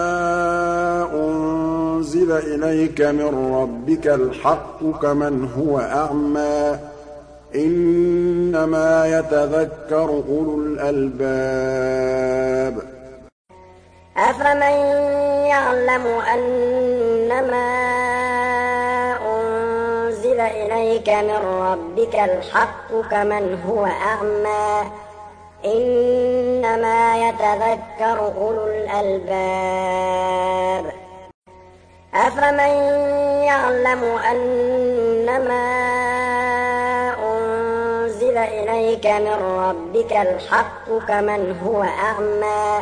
أُنزِلَ إِلَيْكَ مِن رَّبِّكَ الْحَقُّ كَمَنْ هُوَ أَعْمَىٰ ۚ إِنَّمَا يَتَذَكَّرُ أُولُو الْأَلْبَابِ أَفَمَن يَعْلَمُ أَنَّمَا أُنزِلَ إِلَيْكَ مِن رَّبِّكَ الْحَقُّ كَمَنْ هُوَ أَعْمَىٰ ۚ إِنَّمَا يَتَذَكَّرُ أُولُو الْأَلْبَابِ أَفَمَن يَعْلَمُ أَنَّمَا أُنزِلَ إِلَيْكَ مِن رَّبِّكَ الْحَقُّ كَمَنْ هُوَ أَعْمَىٰ ۚ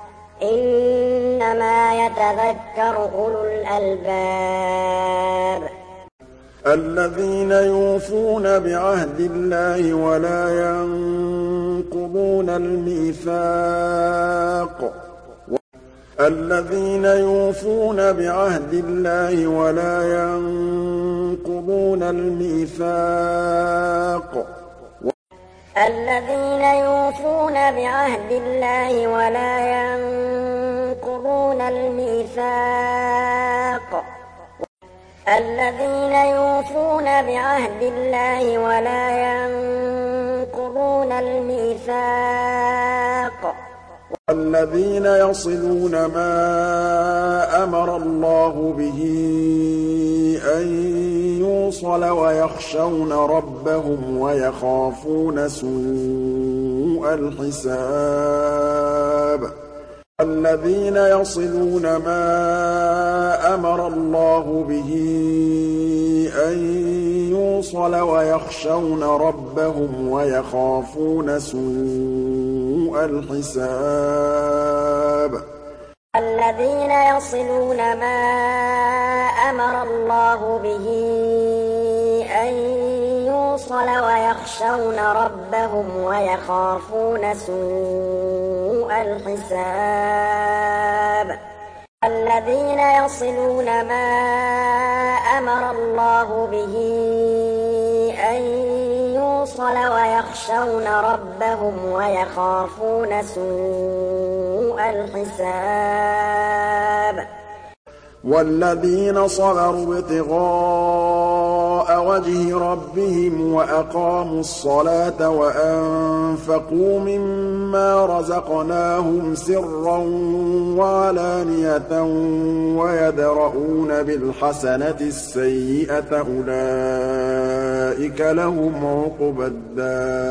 إِنَّمَا يَتَذَكَّرُ أُولُو الْأَلْبَابِ الَّذِينَ يُوفُونَ بِعَهْدِ اللَّهِ وَلَا يَنقُضُونَ الْمِيثَاقَ الَّذِينَ يُوفُونَ بِعَهْدِ اللَّهِ وَلَا يَنقُضُونَ الْمِيثَاقَ الَّذِينَ يُوفُونَ بِعَهْدِ اللَّهِ وَلَا يَنقُضُونَ الْمِيثَاقَ الَّذِينَ يُوفُونَ بِعَهْدِ اللَّهِ وَلَا يَنقُضُونَ الْمِيثَاقَ وَالَّذِينَ يَصِلُونَ مَا أَمَرَ اللَّهُ بِهِ أَن يُوصَلَ وَيَخْشَوْنَ رَبَّهُمْ وَيَخَافُونَ سُوءَ الْحِسَابِ الَّذِينَ يَصِلُونَ مَا أَمَرَ اللَّهُ بِهِ أَن يُوصَلَ وَيَخْشَوْنَ رَبَّهُمْ وَيَخَافُونَ سُوءَ الْحِسَابِ الَّذِينَ يَصِلُونَ مَا أَمَرَ اللَّهُ بِهِ أَن يُوصَلَ وَيَخْشَوْنَ رَبَّهُمْ وَيَخَافُونَ سُوءَ الْحِسَابِ الَّذِينَ يَصِلُونَ مَا أَمَرَ اللَّهُ بِهِ أَن يُوصَلَ وَيَخْشَوْنَ رَبَّهُمْ وَيَخَافُونَ سُوءَ الْحِسَابِ وَالَّذِينَ صَبَرُوا ابْتِغَاءَ وَجْهِ رَبِّهِمْ وَأَقَامُوا الصَّلَاةَ وَأَنفَقُوا مِمَّا رَزَقْنَاهُمْ سِرًّا وَعَلَانِيَةً وَيَدْرَءُونَ بِالْحَسَنَةِ السَّيِّئَةَ أُولَٰئِكَ لَهُمْ عُقْبَى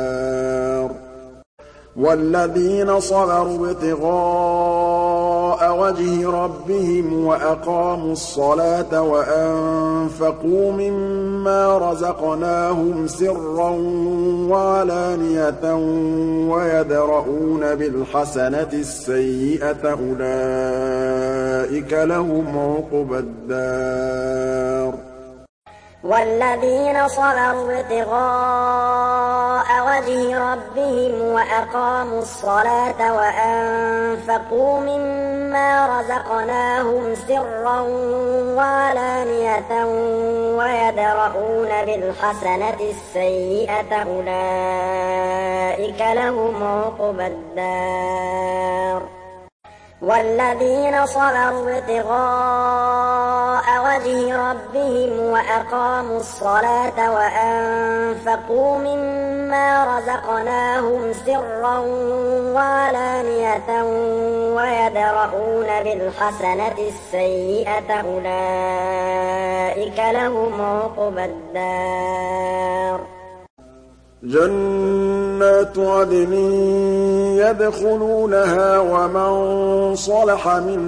الدَّارِ وَالَّذِينَ صَبَرُوا ابْتِغَاءَ وجه ربهم وأقاموا الصلاة وأنفقوا مما رزقناهم سرا وعلانية ويدرؤون بالحسنة السيئة أولئك لهم عقبى الدار والذين صبروا ابتغاء وجه ربهم وأقاموا الصلاة وأنفقوا مما رزقناهم سرا وعلانية ويدرؤون بالحسنة السيئة أولئك لهم عقبى الدار والذين صبروا ابتغاء وجه ربهم وأقاموا الصلاة وأنفقوا مما رزقناهم سرا وعلانية ويدرؤون بالحسنة السيئة أولئك لهم عقبى الدار جنات عدن يدخلونها ومن صلح من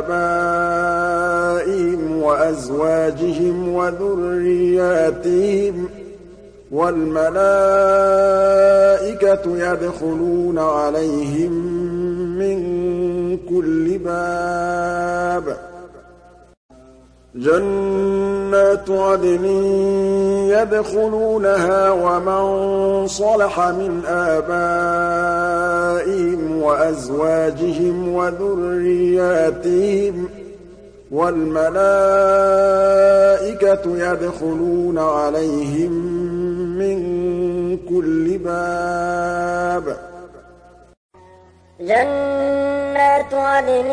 آبائهم وأزواجهم وذرياتهم والملائكة يدخلون عليهم من كل باب جنات عدن يدخلونها ومن صلح من آبائهم وأزواجهم وذرياتهم والملائكة يدخلون عليهم من كل باب جنات عدن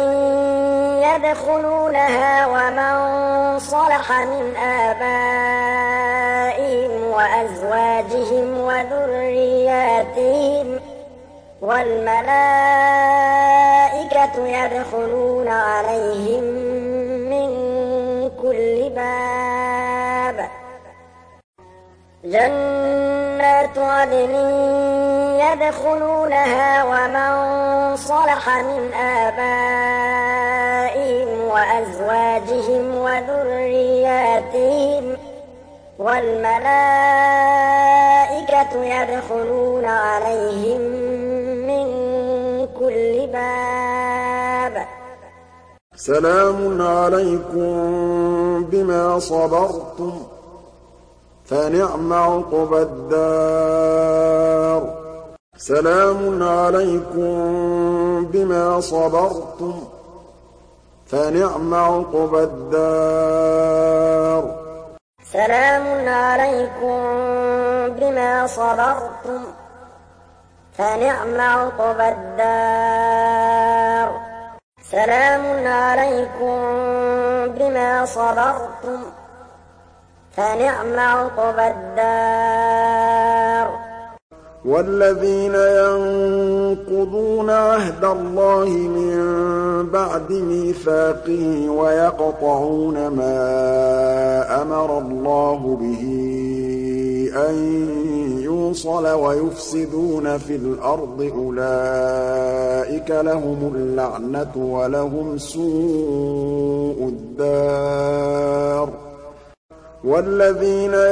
يدخلونها ومن صلح من آبائهم وأزواجهم وذرياتهم والملائكة يدخلون عليهم من كل باب جنات عدن يدخلونها ومن صلح من آبائهم وأزواجهم وذرياتهم والملائكة يدخلون عليهم من كل باب سلام عليكم بما صبرتم فنعم عقبى الدار سلام عليكم بما صبرتم فنعم عقبى الدار سلام عليكم بما صبرتم فنعم عقبى الدار سلام عليكم بما صبرتم فنعم عقبى الدار والذين ينقضون عهد الله من بعد ميثاقه ويقطعون ما أمر الله به أن يوصل ويفسدون في الأرض أولئك لهم اللعنة ولهم سوء الدار والذين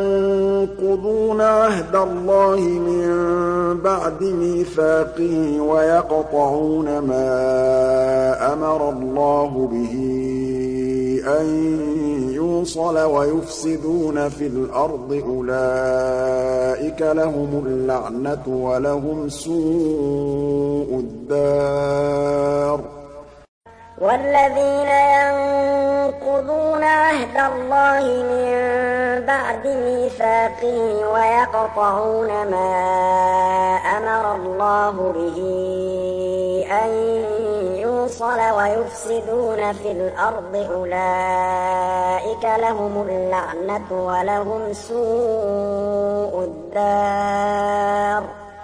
ينقضون عهد الله من بعد ميثاقه ويقطعون ما أمر الله به أن يوصل ويفسدون في الأرض أولئك لهم اللعنة ولهم سوء الدار والذين ينقضون عهد الله من بعد ميثاقه ويقطعون ما أمر الله به أن يوصل ويفسدون في الأرض أولئك لهم اللعنة ولهم سوء الدار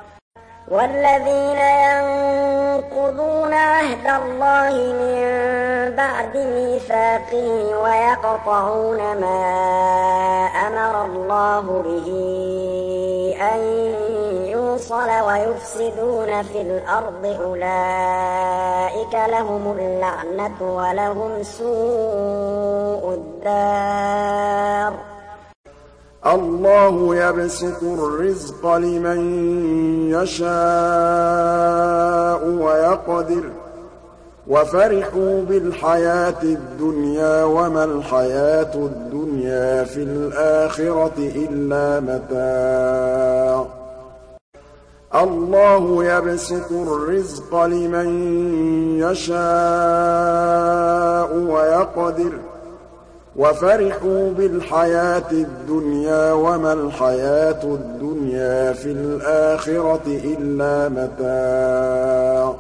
والذين ينقضون عهد الله من بعد ميثاقه ويقطعون ما أمر الله به أن الْمُرْسَلَ وَيُفْسِدُونَ فِي الْأَرْضِ أُولَٰئِكَ لَهُمُ اللَّعْنَةُ وَلَهُمْ سُوءُ الدَّارِ الله يبسط الرزق لمن يشاء ويقدر وفرحوا بالحياة الدنيا وما الحياة الدنيا في الآخرة إلا متاع الله يبسط الرزق لمن يشاء ويقدر وفرحوا بالحياة الدنيا وما الحياة الدنيا في الآخرة إلا متاع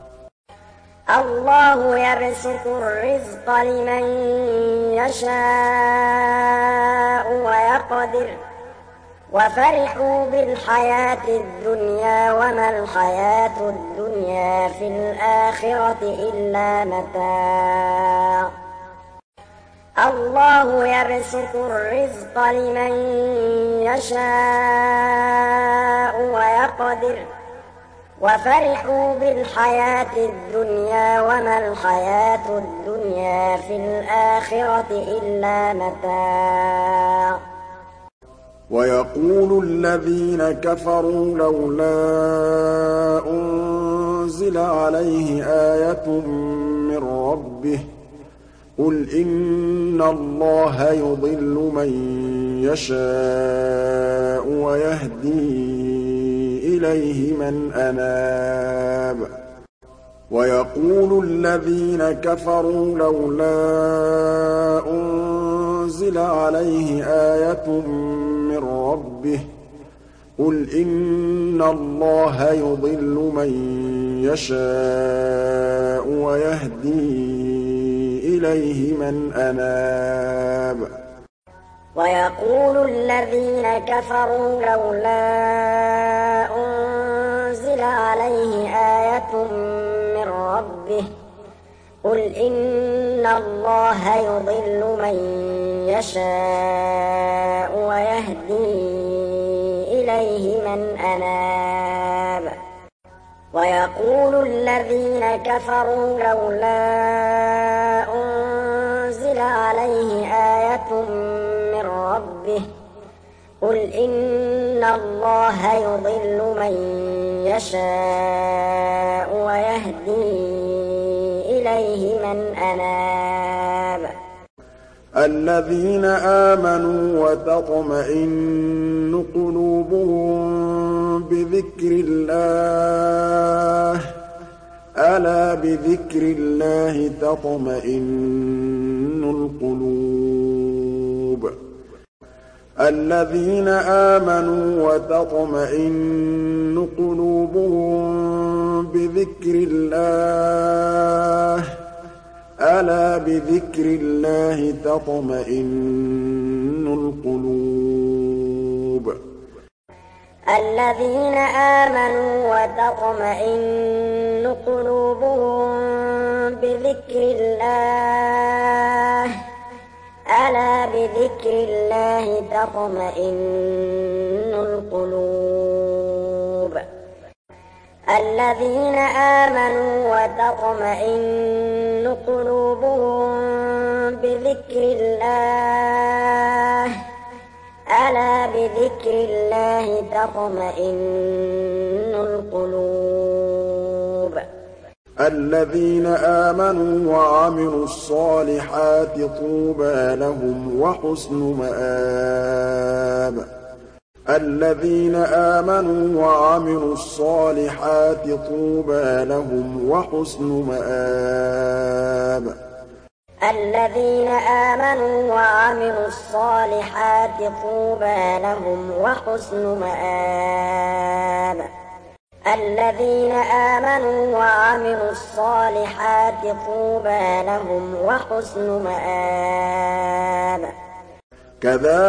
الله يبسط الرزق لمن يشاء ويقدر وفرحوا بالحياة الدنيا وما الحياة الدنيا في الآخرة إلا متاع الله يبسط الرزق لمن يشاء ويقدر وفرحوا بالحياة الدنيا وما الحياة الدنيا في الآخرة إلا متاع ويقول الذين كفروا لولا أنزل عليه آية من ربه قل إن الله يضل من يشاء ويهدي إليه من أناب ويقول الذين كفروا لولا أنزل عليه آية من ربه قل إن الله يضل من يشاء ويهدي إليه من أناب ويقول الذين كفروا لولا أنزل عليه آية من ربه قل إن الله يضل من يشاء ويهدي إليه من أناب ويقول الذين كفروا لولا أنزل عليه آية من ربه قل إن الله يضل من يشاء ويهدي إليه من أناب الذين آمنوا وتطمئن قلوبهم بذكر الله ألا بذكر الله تطمئن القلوب الذين آمنوا وتطمئن قلوبهم بذكر الله ألا بذكر الله تطمئن القلوب الذين آمنوا وتطمئن قلوبهم بذكر الله ألا بذكر الله تطمئن القلوب الذين آمنوا وتطمئن قلوبهم بذكر الله ألا بذكر الله تطمئن القلوب الذين آمنوا وعملوا الصالحات طوبى لهم وحسن مآب الذين آمنوا وعملوا الصالحات طوبى لهم وحسن مآب الذين آمنوا وعملوا الصالحات طوبى لهم وحسن مآب الذين آمنوا وعملوا الصالحات طوبى لهم وحسن مآب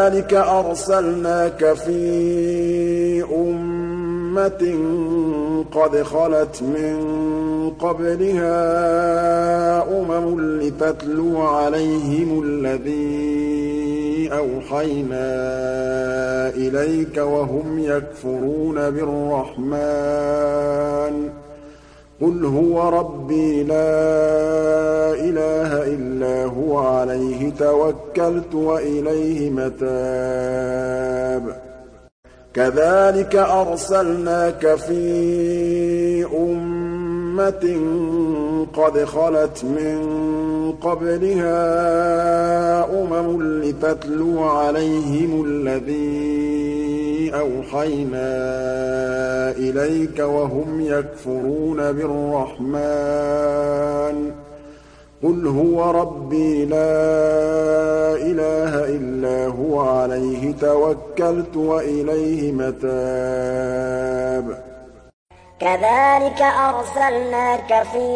كذلك أرسلناك في أمة قَدْ خَلَتْ مِن قَبْلِهَا أُمَمٌ لِّتَتْلُوَ عَلَيْهِمُ الَّذِي أَوْحَيْنَا إِلَيْكَ وَهُمْ يَكْفُرُونَ بِالرَّحْمَٰنِ قُلْ هُوَ رَبِّي لَا إِلَٰهَ إِلَّا هُوَ عَلَيْهِ تَوَكَّلْتُ وَإِلَيْهِ مَتَابِ كَذَٰلِكَ أَرْسَلْنَاكَ فِي أُمَّةٍ قَدْ خَلَتْ مِن قَبْلِهَا أُمَمٌ لِّتَتْلُوَ عَلَيْهِمُ الَّذِي أَوْحَيْنَا إِلَيْكَ وَهُمْ يَكْفُرُونَ بِالرَّحْمَٰنِ قُلْ هُوَ رَبِّي لَا إِلَٰهَ إِلَّا هُوَ عَلَيْهِ تَوَكَّلْتُ وَإِلَيْهِ مَتَابِ كَذَٰلِكَ أَرْسَلْنَاكَ فِي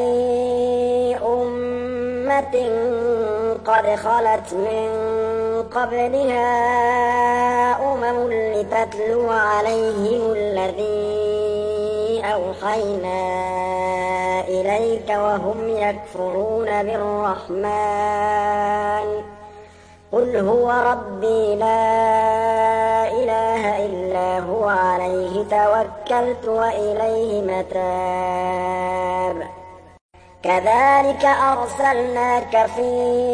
أُمَّةٍ قَدْ خَلَتْ مِن قَبْلِهَا أُمَمٌ لِّتَتْلُوَ عَلَيْهِمُ الَّذِي أَوْحَيْنَا إِلَيْكَ وَهُمْ يَكْفُرُونَ بِالرَّحْمَٰنِ قُلْ هُوَ رَبِّي لَا إِلَٰهَ إِلَّا هُوَ عَلَيْهِ تَوَكَّلْتُ وَإِلَيْهِ مَتَابِ كَذَٰلِكَ أَرْسَلْنَاكَ فِي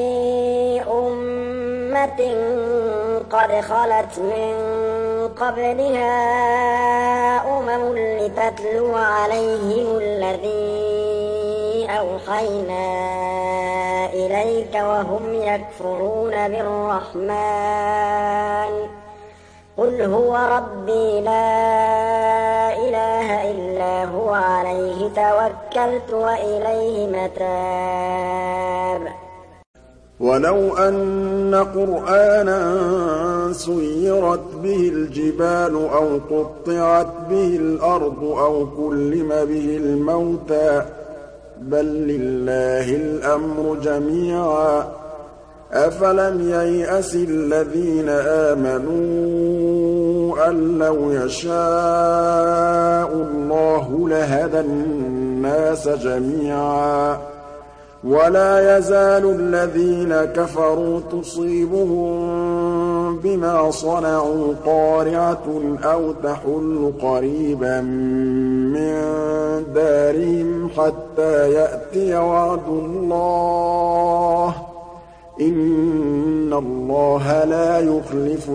أُمَّةٍ قَدْ خَلَتْ مِن قَبْلِهَا أُمَمٌ لِّتَتْلُوَ عَلَيْهِمُ الَّذِي أَوْحَيْنَا إِلَيْكَ وَهُمْ يَكْفُرُونَ بِالرَّحْمَٰنِ قُلْ هُوَ رَبِّي لا إِلَٰهَ إِلَّا هُوَ عَلَيْهِ تَوَكَّلْتُ وَإِلَيْهِ مَتَابِ وَلَوْ أَنَّ قُرْآنًا سُيِّرَتْ بِهِ الْجِبَالُ أَوْ قُطِّعَتْ بِهِ الْأَرْضُ أَوْ كُلِّمَ بِهِ الْمَوْتَىٰ بَل لِّلَّهِ الْأَمْرُ جَمِيعًا أَفَلَمْ يَيْأَسِ الَّذِينَ آمَنُوا أَن لَّوْ يَشَاءُ اللَّهُ لَهَدَى النَّاسَ جَمِيعًا وَلَا يَزَالُ الَّذِينَ كَفَرُوا تُصِيبُهُم بِمَا صَنَعُوا قَارِعَةٌ أَوْ تَحُلُّ قَرِيبًا مِّن دَارِهِمْ حَتَّىٰ يَأْتِيَ وَعْدُ اللَّهِ ۚ إِنَّ اللَّهَ لَا يُخْلِفُ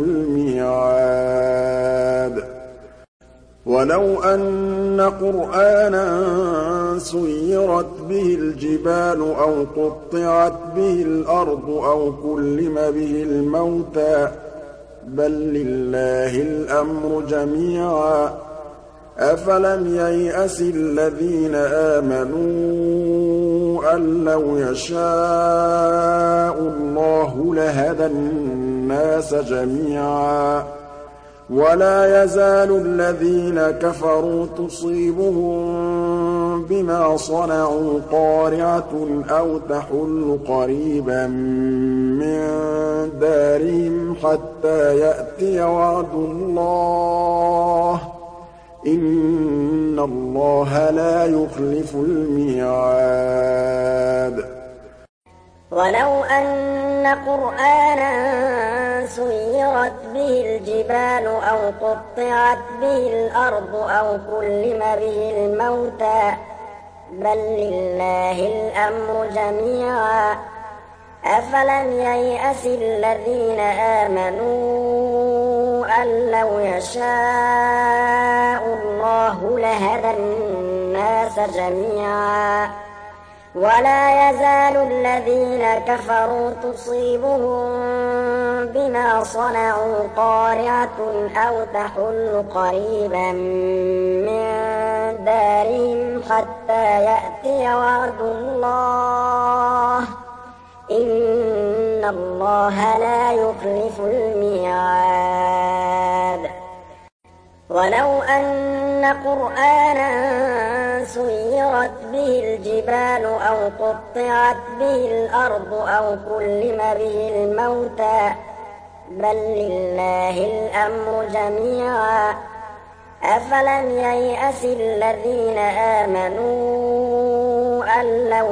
الْمِيعَادَ وَلَوْ أَنَّ قُرْآنًا سُيِّرَتْ بِهِ الْجِبَالُ أَوْ قُطِّعَتْ بِهِ الْأَرْضُ أَوْ كُلِّمَ بِهِ الْمَوْتَىٰ بَل لِّلَّهِ الْأَمْرُ جَمِيعًا أَفَلَمْ يَيْأَسِ الَّذِينَ آمَنُوا أَن لَّوْ يَشَاءُ اللَّهُ لَهَدَى النَّاسَ جَمِيعًا وَلَا يَزَالُ الَّذِينَ كَفَرُوا تُصِيبُهُم بِمَا صَنَعُوا قَارِعَةٌ أَوْ تَحُلُّ قَرِيبًا مِّن دَارِهِمْ حَتَّىٰ يَأْتِيَ وَعْدُ اللَّهِ ۚ إِنَّ اللَّهَ لَا يُخْلِفُ الْمِيعَادَ وَلَوْ أَنَّ قُرْآنًا سُيِّرَتْ بِهِ الْجِبَالُ أَوْ قُطِّعَتْ بِهِ الْأَرْضُ أَوْ كُلِّمَ بِهِ الْمَوْتَىٰ بَل لِّلَّهِ الْأَمْرُ جَمِيعًا أَفَلَمْ يَيْأَسِ الَّذِينَ آمَنُوا أَن لَّوْ يَشَاءُ اللَّهُ لَهَدَى النَّاسَ جَمِيعًا وَلَا يَزَالُ الَّذِينَ كَفَرُوا تُصِيبُهُم بِمَا صَنَعُوا قَارِعَةٌ أَوْ تَحُلُّ قَرِيبًا مِّن دَارِهِمْ حَتَّىٰ يَأْتِيَ وَعْدُ اللَّهِ ۚ إِنَّ اللَّهَ لَا يُخْلِفُ الْمِيعَادَ وَلَوْ أَنَّ قُرْآنًا سُيِّرَتْ بِهِ الْجِبَالُ أَوْ قُطِّعَتْ بِهِ الْأَرْضُ أَوْ كُلِّمَ بِهِ الْمَوْتَىٰ بَل لِّلَّهِ الْأَمْرُ جَمِيعًا أفلم ييأس الذين آمنوا أن لو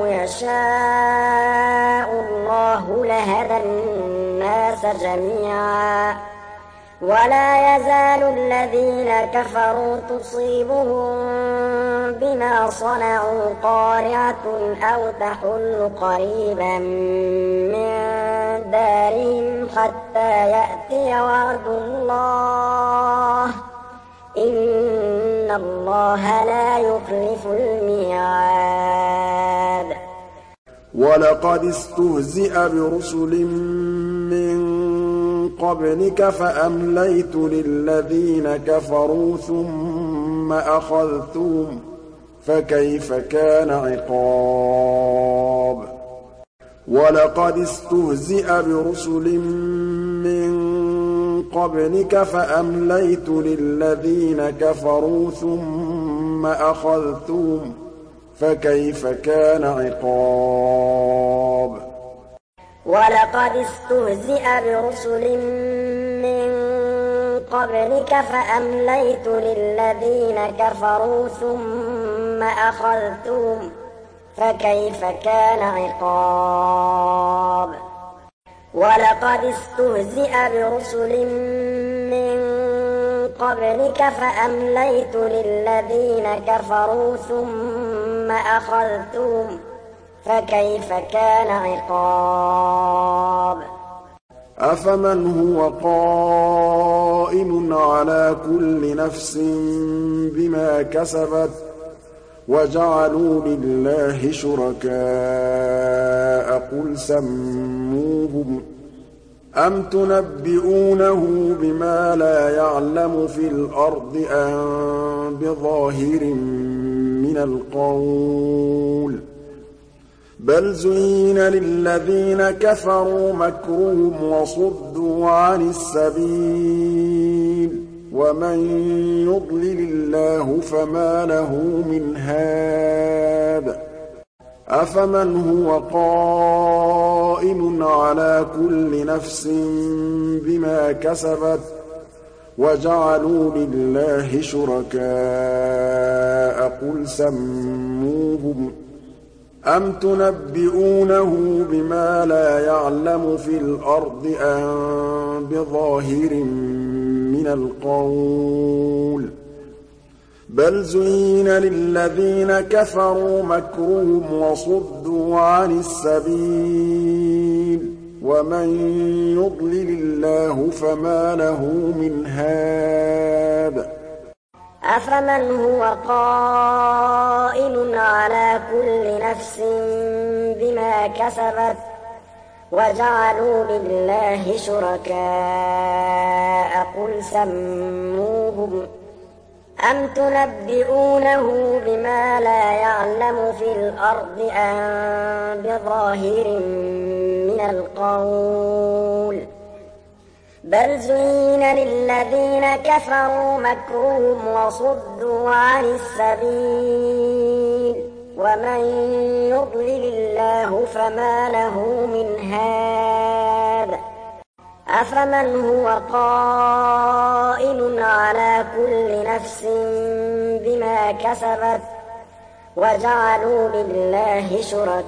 يشاء الله لهدى الناس جميعا ولا يزال الذين كفروا تصيبهم بما صنعوا قارعة أو تحل قريبا من دارهم حتى يأتي وعد الله إن الله لا يخلف الميعاد. ولقد استهزئ برسل من قبلك فأمليت للذين كفروا ثم أخذتهم فكيف كان عقاب. ولقد استهزئ برسل من قبلك فأمليت للذين كفروا ثم أخذتهم فكيف كان عقاب. ولقد استهزئ برسل من قبلك فأمليت للذين كفروا ثم أخذتهم فكيف كان عقاب. ولقد استهزئ برسل من قبلك فأمليت للذين كفروا ثم أخذتهم فكيف كان عقاب. أفمن هو قائم على كل نفس بما كسبت وجعلوا لله شركاء قل سموهم أم تنبئونه بما لا يعلم في الأرض أم بظاهر من القول بل زين للذين كفروا مكرهم وصدوا عن السبيل ومن يضلل الله فما له من هاد. أفمن هو قائم على كل نفس بما كسبت وجعلوا لله شركاء قل سموهم أم تنبئونه بما لا يعلم في الأرض أم بظاهر من القول بل زين للذين كفروا مكرهم وصدوا عن السبيل ومن يضلل الله فما له من هاد. أفمن هو قائم على كل نفس بما كسبت وجعلوا لله شركاء قل سموهم أم تنبئونه بما لا يعلم في الأرض أم بظاهر من القول بل زين للذين كفروا مكرهم وصدوا عن السبيل ومن يضلل الله فما له من هاد. أفمن هو قائم على كل نفس بما كسبت وجعلوا لله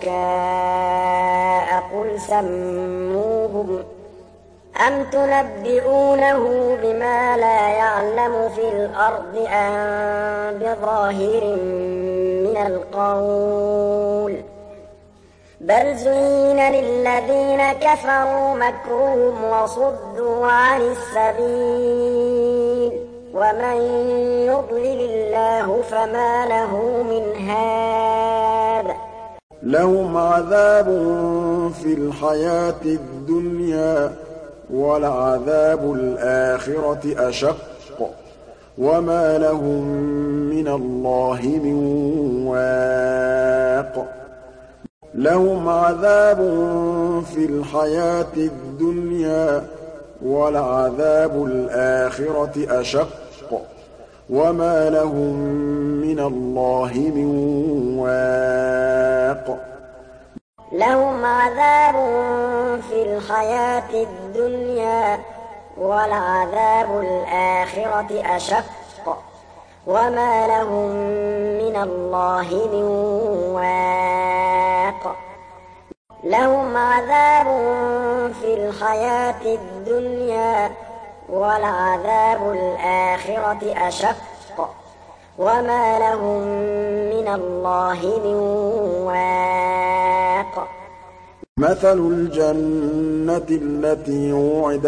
شركاء قل سموهم أم تنبئونه بما لا يعلم في الأرض أم بظاهر من القول بل زين للذين كفروا مكرهم وصدوا عن السبيل ومن يضلل الله فما له من هاد. لهم عذاب في الحياة الدنيا ولعذاب الآخرة أشق وما لهم من الله من واق. لهم عذاب في الحياة الدنيا ولعذاب الآخرة أشق وما لهم من الله من واق. لهم عذاب في الحياة الدنيا ولعذاب الآخرة أشق وما لهم من الله من واق لهم عذاب في الحياة الدنيا ولعذاب الآخرة أشق وما لهم من الله من واق مثل الجنة التي وعد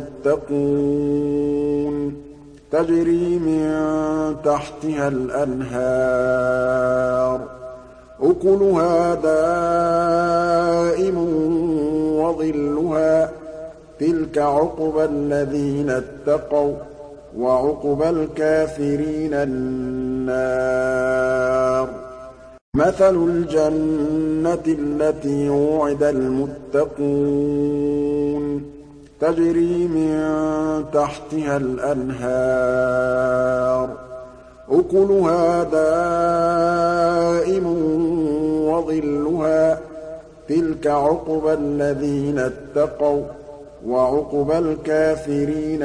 المتقون تجري من تحتها الأنهار أكلها دائم وظلها تلك عقبى الذين اتقوا وعقبى الكافرين النار مثل الجنة التي وعد المتقون تجري من تحتها الأنهار أكلها دائم وظلها تلك عقبى الذين اتقوا وعقبى الكافرين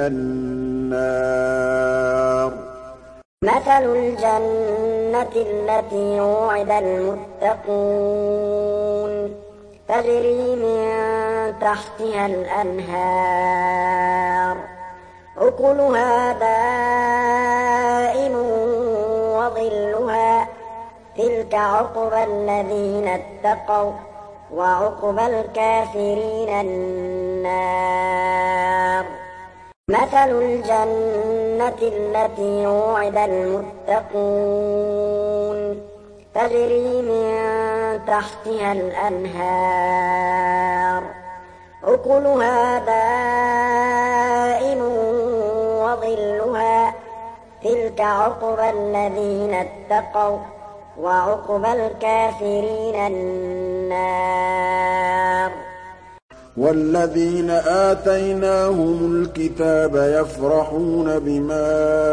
النار مثل الجنة التي وعد المتقون تجري من تحتها الأنهار أكلها دائم وظلها تلك عقبى الذين اتقوا وعقبى الكافرين النار مثل الجنة التي وعد المتقون تجري من تحتها الأنهار أكلها دائم وظلها تلك عقبى الذين اتقوا وعقبى الكافرين النار والذين آتيناهم الكتاب يفرحون بما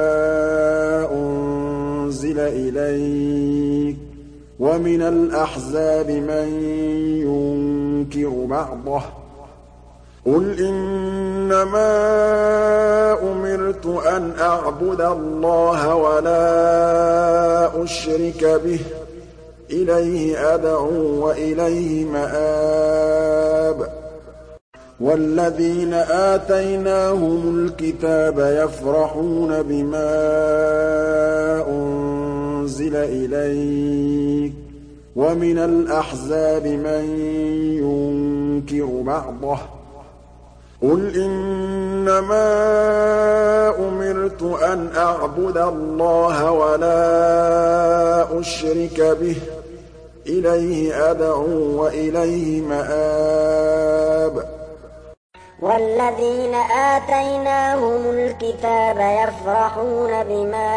أنزل إليك ومن الأحزاب من ينكر بعضه قل إنما أمرت أن أعبد الله ولا أشرك به إليه أدعو وإليه مآب والذين آتيناهم الكتاب يفرحون بما أنزل إليك ومن الأحزاب من ينكر بعضه قل إنما أمرت أن أعبد الله ولا أشرك به إليه أدعو وإليه مآب والذين آتيناهم الكتاب يفرحون بما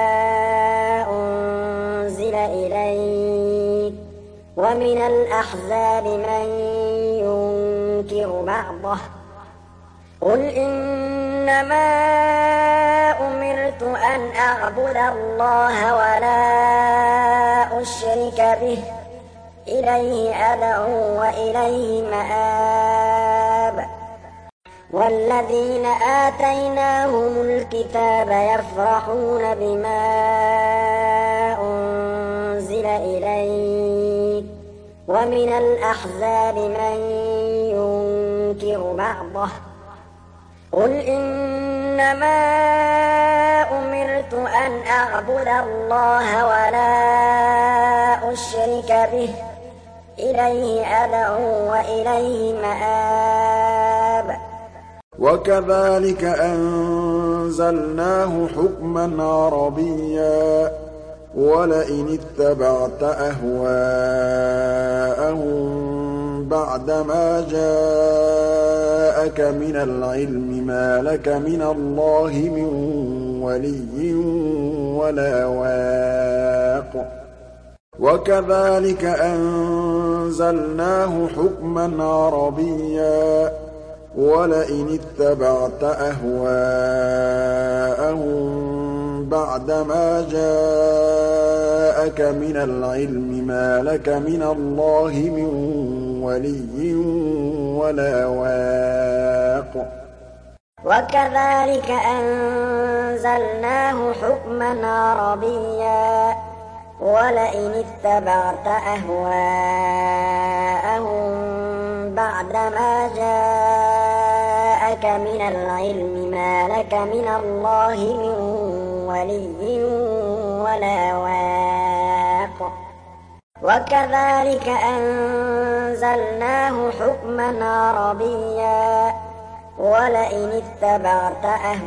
أنزل إليك ومن الأحزاب من ينكر بعضه قل إنما أمرت أن أعبد الله ولا أشرك به إليه أدعو وإليه مآب والذين آتيناهم الكتاب يفرحون بما أنزل إليك ومن الأحزاب من ينكر بعضه قل إنما أمرت أن أعبد الله ولا أشرك به إليه أدعو وإليه مآب وكذلك أنزلناه حكما عربيا ولئن اتبعت أهواءهم بعدما جاءك من العلم ما لك من الله من ولي ولا واق وكذلك أنزلناه حكما عربيا ولئن اتبعت أهواءهم بعدما جاءك من العلم ما لك من الله من ولي ولا واق وكذلك أنزلناه حكما عربيا ولئن اتبعت أهواءهم بعدما جاءك من العلم ما لك من الله من ولي ولا واق وكذلك أنزلناه حكما عربيا ولئن اتبعت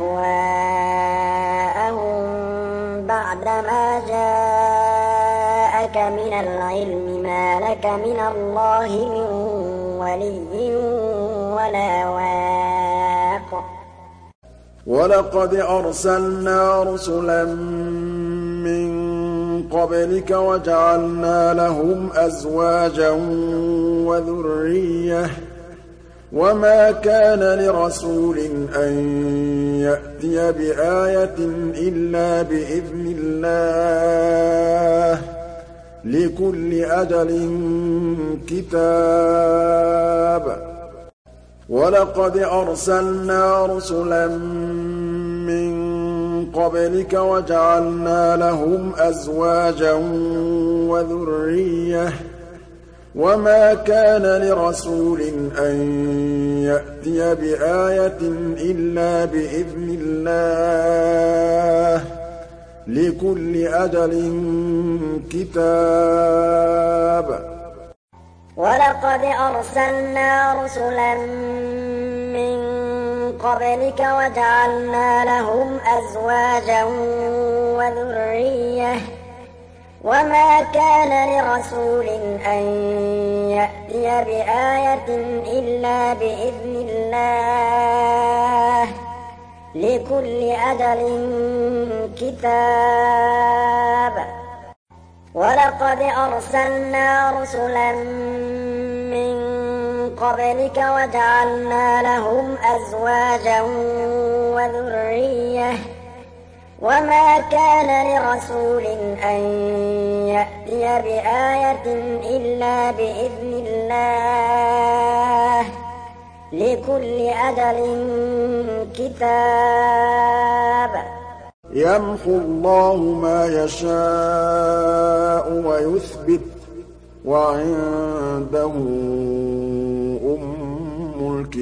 أهواءهم بعدما جاءك من العلم ما لك من الله من ولي ولا واق ولقد أرسلنا رسلا من قبلك وجعلنا لهم أزواجا وذرية وما كان لرسول أن يأتي بآية إلا بإذن الله لكل أجل كتاب ولقد أرسلنا رسلا من قبلك وجعلنا لهم أزواجا وذرية وما كان لرسول أن يأتي بآية إلا بإذن الله لكل أجل كتاب ولقد أرسلنا رسلا من قبلك وجعلنا لهم أزواجا وذرية وما كان لرسول أن يأتي بآية إلا بإذن الله لكل أجل كتاب ولقد أرسلنا رسلا من قبلك وجعلنا لهم أزواجا وذرية وما كان لرسول أن يأتي بآية إلا بإذن الله لكل أجل كتاب يمحو الله ما يشاء ويثبت وعنده أم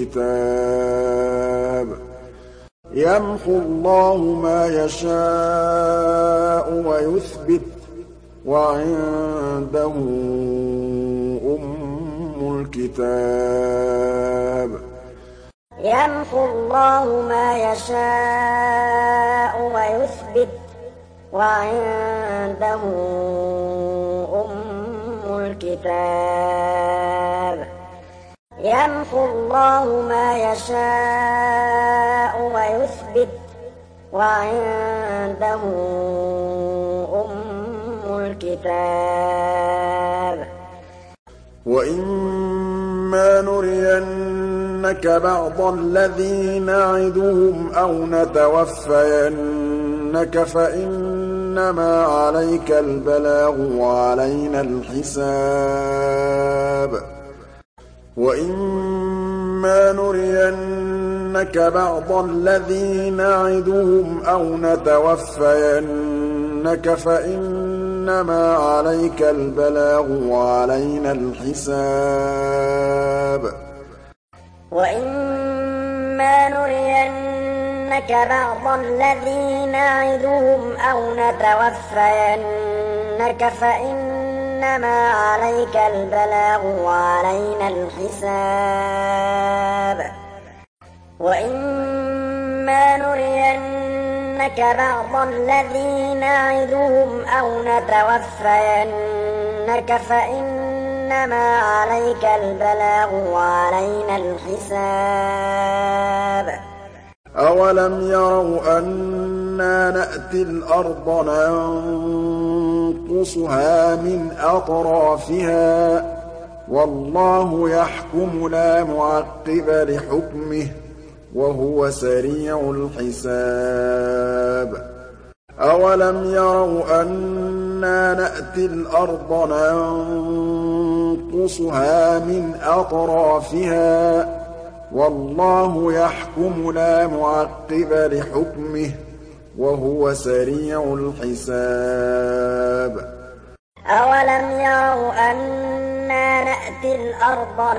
الكتاب يمحو الله ما يشاء ويثبت وعنده أم الكتاب يمحو الله ما يشاء ويثبت وعنده أم الكتاب يمحو الله ما يشاء ويثبت وعنده أم الكتاب وإما نرينك بعض الذي نعدهم أو نتوفينك فإنما عليك البلاغ وعلينا الحساب وإما نرينك بعض الذي نعدهم أو نتوفينك فإنما عليك البلاغ وعلينا الحساب وإما نرينك بعض الذي نعدهم أو نتوفينك فإنما عليك البلاغ وعلينا الحساب وإما نرينك بعض الذي نعدهم أو نتوفينك فإنما عليك البلاغ وعلينا الحساب أولم يروا أنا نأتي الأرض ننقصها من أطرافها والله يحكم لا معقب لحكمه وهو سريع الحساب أولم يروا أنا نأتي الأرض ننقصها من أطرافها والله يحكم لا معقب لحكمه وهو سريع الحساب أولم يروا أنا نأتي الأرض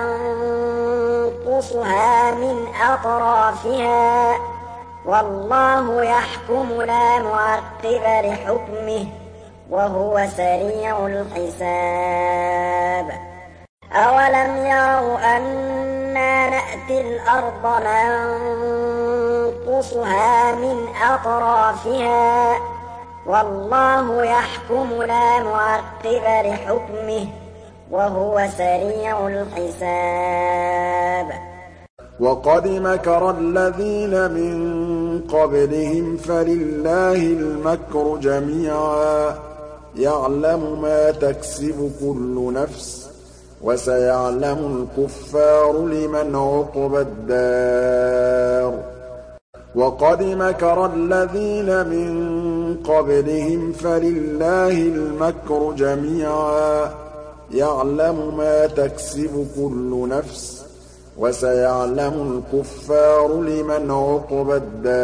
ننقصها من أطرافها والله يحكم لا معقب لحكمه وهو سريع الحساب أولم يروا أنا نأتي الأرض ننقصها من أطرافها والله يحكم لا معقب لحكمه وهو سريع الحساب وقد مكر الذين من قبلهم فلله المكر جميعا يعلم ما تكسب كل نفس وسيعلم الكفار لمن عقبى الدار وقد مكر الذين من قبلهم فلله المكر جميعا يعلم ما تكسب كل نفس وسيعلم الكفار لمن عقبى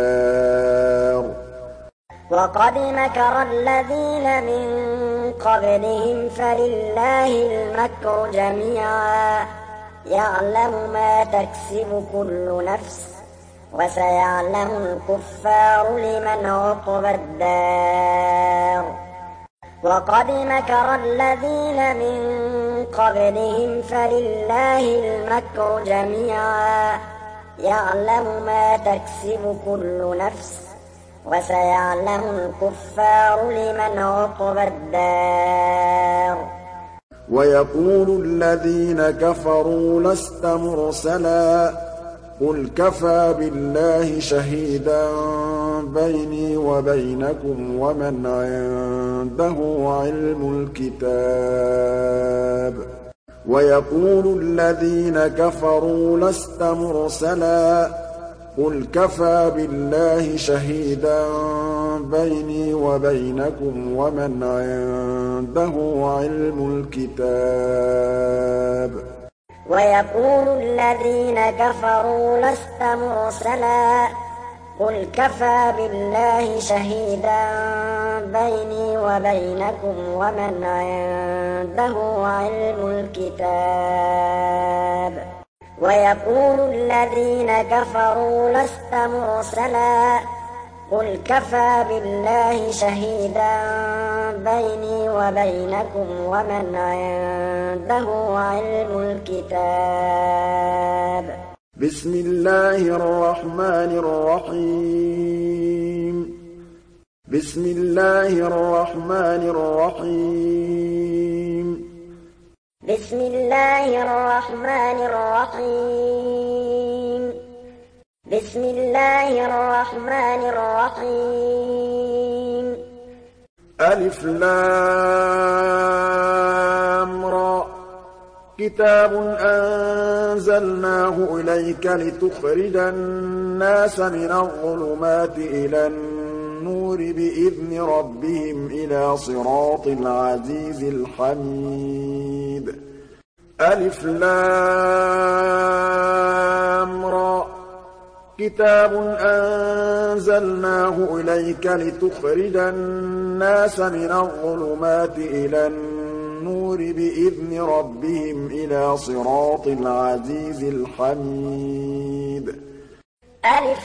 الدار وقد مكر الذين من قبلهم فلله المكر جميعا يعلم ما تكسب كل نفس وسيعلم الكفار لمن عقبى الدار وقد مكر الذين من قبلهم فلله المكر جميعا يعلم ما تكسب كل نفس وسيعلم الكفار لمن عقبى الدار ويقول الذين كفروا لست مرسلا قل كفى بالله شهيدا بيني وبينكم ومن عنده علم الكتاب ويقول الذين كفروا لست مرسلا قل كفى بالله شهيدا بيني وبينكم ومن عنده علم الكتاب ويقول الذين كفروا لست مرسلا قل كفى بالله شهيدا بيني وبينكم ومن عنده علم الكتاب ويقول الذين كفروا لست مرسلا قل كفى بالله شهيدا بيني وبينكم ومن عنده علم الكتاب بسم الله الرحمن الرحيم بسم الله الرحمن الرحيم بسم الله الرحمن الرحيم بسم الله الرحمن الرحيم ألف لام را كتاب أنزلناه إليك لتخرج الناس من الظلمات إلى النور بإذن ربهم إلى صراط العزيز الحميد ألف لام را كتاب أنزلناه إليك لتخرج الناس من الظلمات إلى النور بإذن ربهم إلى صراط العزيز الحميد ألف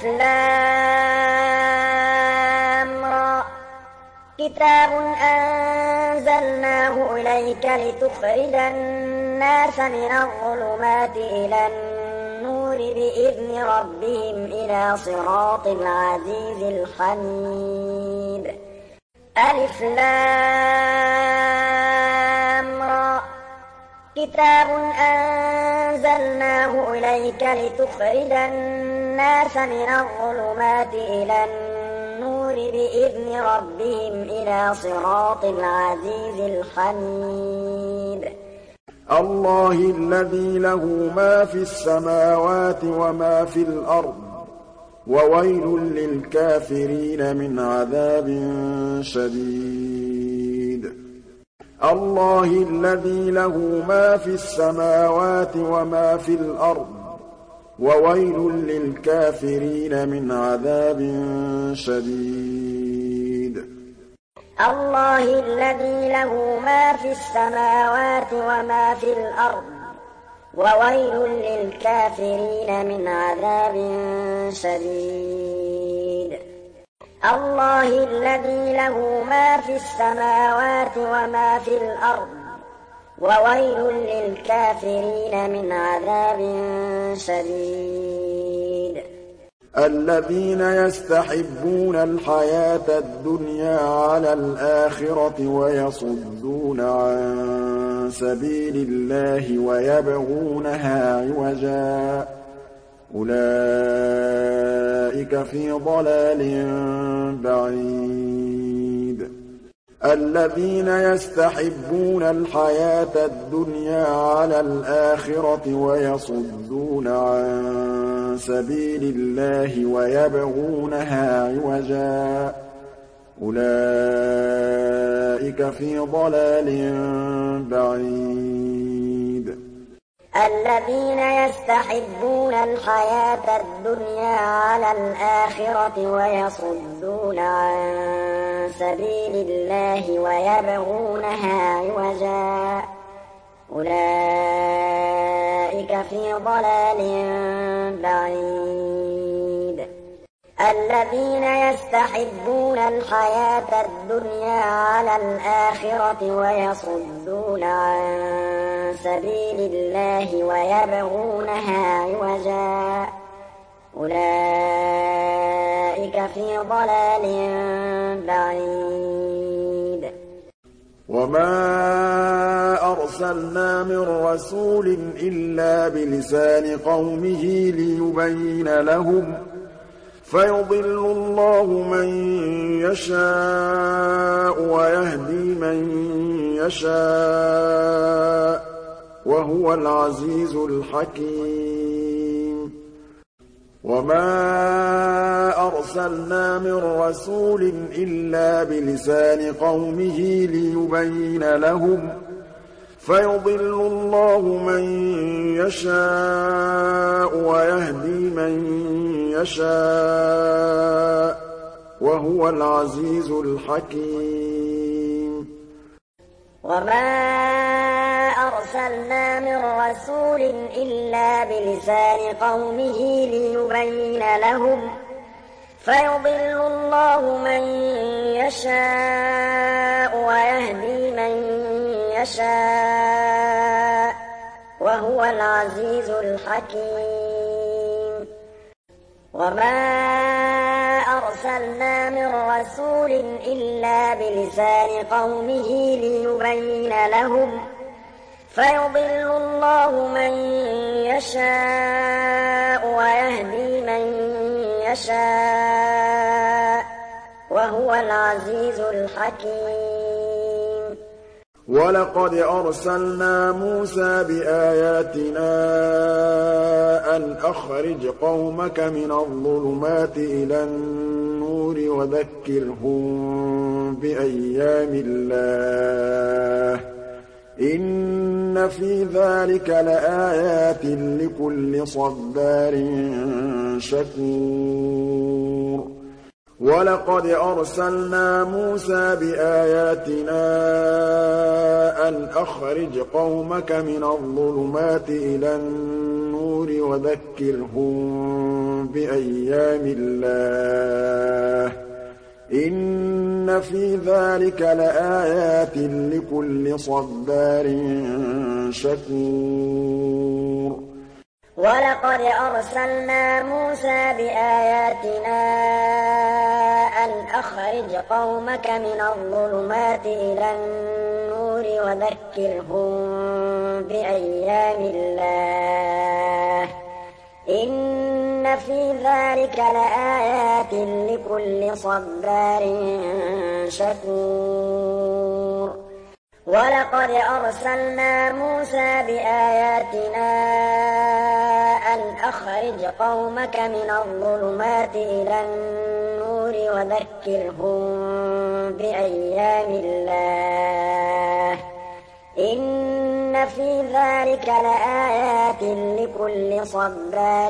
لام را كتاب أنزلناه إليك لتخرج الناس من الظلمات إلى النور بإذن ربهم إلى صراط العزيز الحميد ألف لام را كتاب أنزلناه إليك لتخرج الناس من الظلمات إلى النور بإذن ربهم إلى صراط العزيز الحميد الله الذي له ما في السماوات وما في الأرض وويل للكافرين من عذاب شديد الله الذي له ما في السماوات وما في الأرض وَوَيْلٌ لِّلْكَافِرِينَ مِنْ عَذَابٍ شَدِيدٍ الله الذي له ما في السماوات وما في الأرض وويل للكافرين من عذاب شديد الله الذي له ما في السماوات وما في الأرض وويل للكافرين من عذاب شديد الذين يستحبون الحياة الدنيا على الآخرة ويصدون عن سبيل الله ويبغونها عوجا أولئك في ضلال بعيد الذين يستحبون الحياة الدنيا على الآخرة ويصدون عن سبيل الله ويبغونها عوجا أولئك في ضلال بعيد الذين يستحبون الحياة الدنيا على الآخرة ويصدون عن سبيل الله ويبغونها عوجا أولئك في ضلال بعيد الذين يستحبون الحياة الدنيا على الآخرة ويصدون عن سبيل الله ويبغونها عوجا أولئك في ضلال بعيد وما أرسلنا من رسول إلا بلسان قومه ليبين لهم فيضل الله من يشاء ويهدي من يشاء وهو العزيز الحكيم وما أرسلنا من رسول إلا بلسان قومه ليبين لهم فيضل الله من يشاء ويهدي من يشاء وهو العزيز الحكيم وما أرسلنا من رسول إلا بلسان قومه ليبين لهم فيضل الله من يشاء ويهدي من يشاء وهو العزيز الحكيم وما أرسلنا من رسول إلا بلسان قومه ليبين لهم فيضل الله من يشاء ويهدي من يشاء وهو العزيز الحكيم ولقد أرسلنا موسى بآياتنا أن أخرج قومك من الظلمات إلى النور وذكرهم بأيام الله إن في ذلك لآيات لكل صبار شكور ولقد أرسلنا موسى بآياتنا أن أخرج قومك من الظلمات إلى النور وذكرهم بأيام الله إن في ذلك لآيات لكل صبار شكور ولقد أرسلنا موسى بآياتنا أن أخرج قومك من الظلمات إلى النور وذكرهم بأيام الله إن في ذلك لآيات لكل صبار شكور ولقد أرسلنا موسى بآياتنا أن أخرج قومك من الظلمات إلى النور وذكرهم بأيام الله إن في ذلك لآيات لكل صبار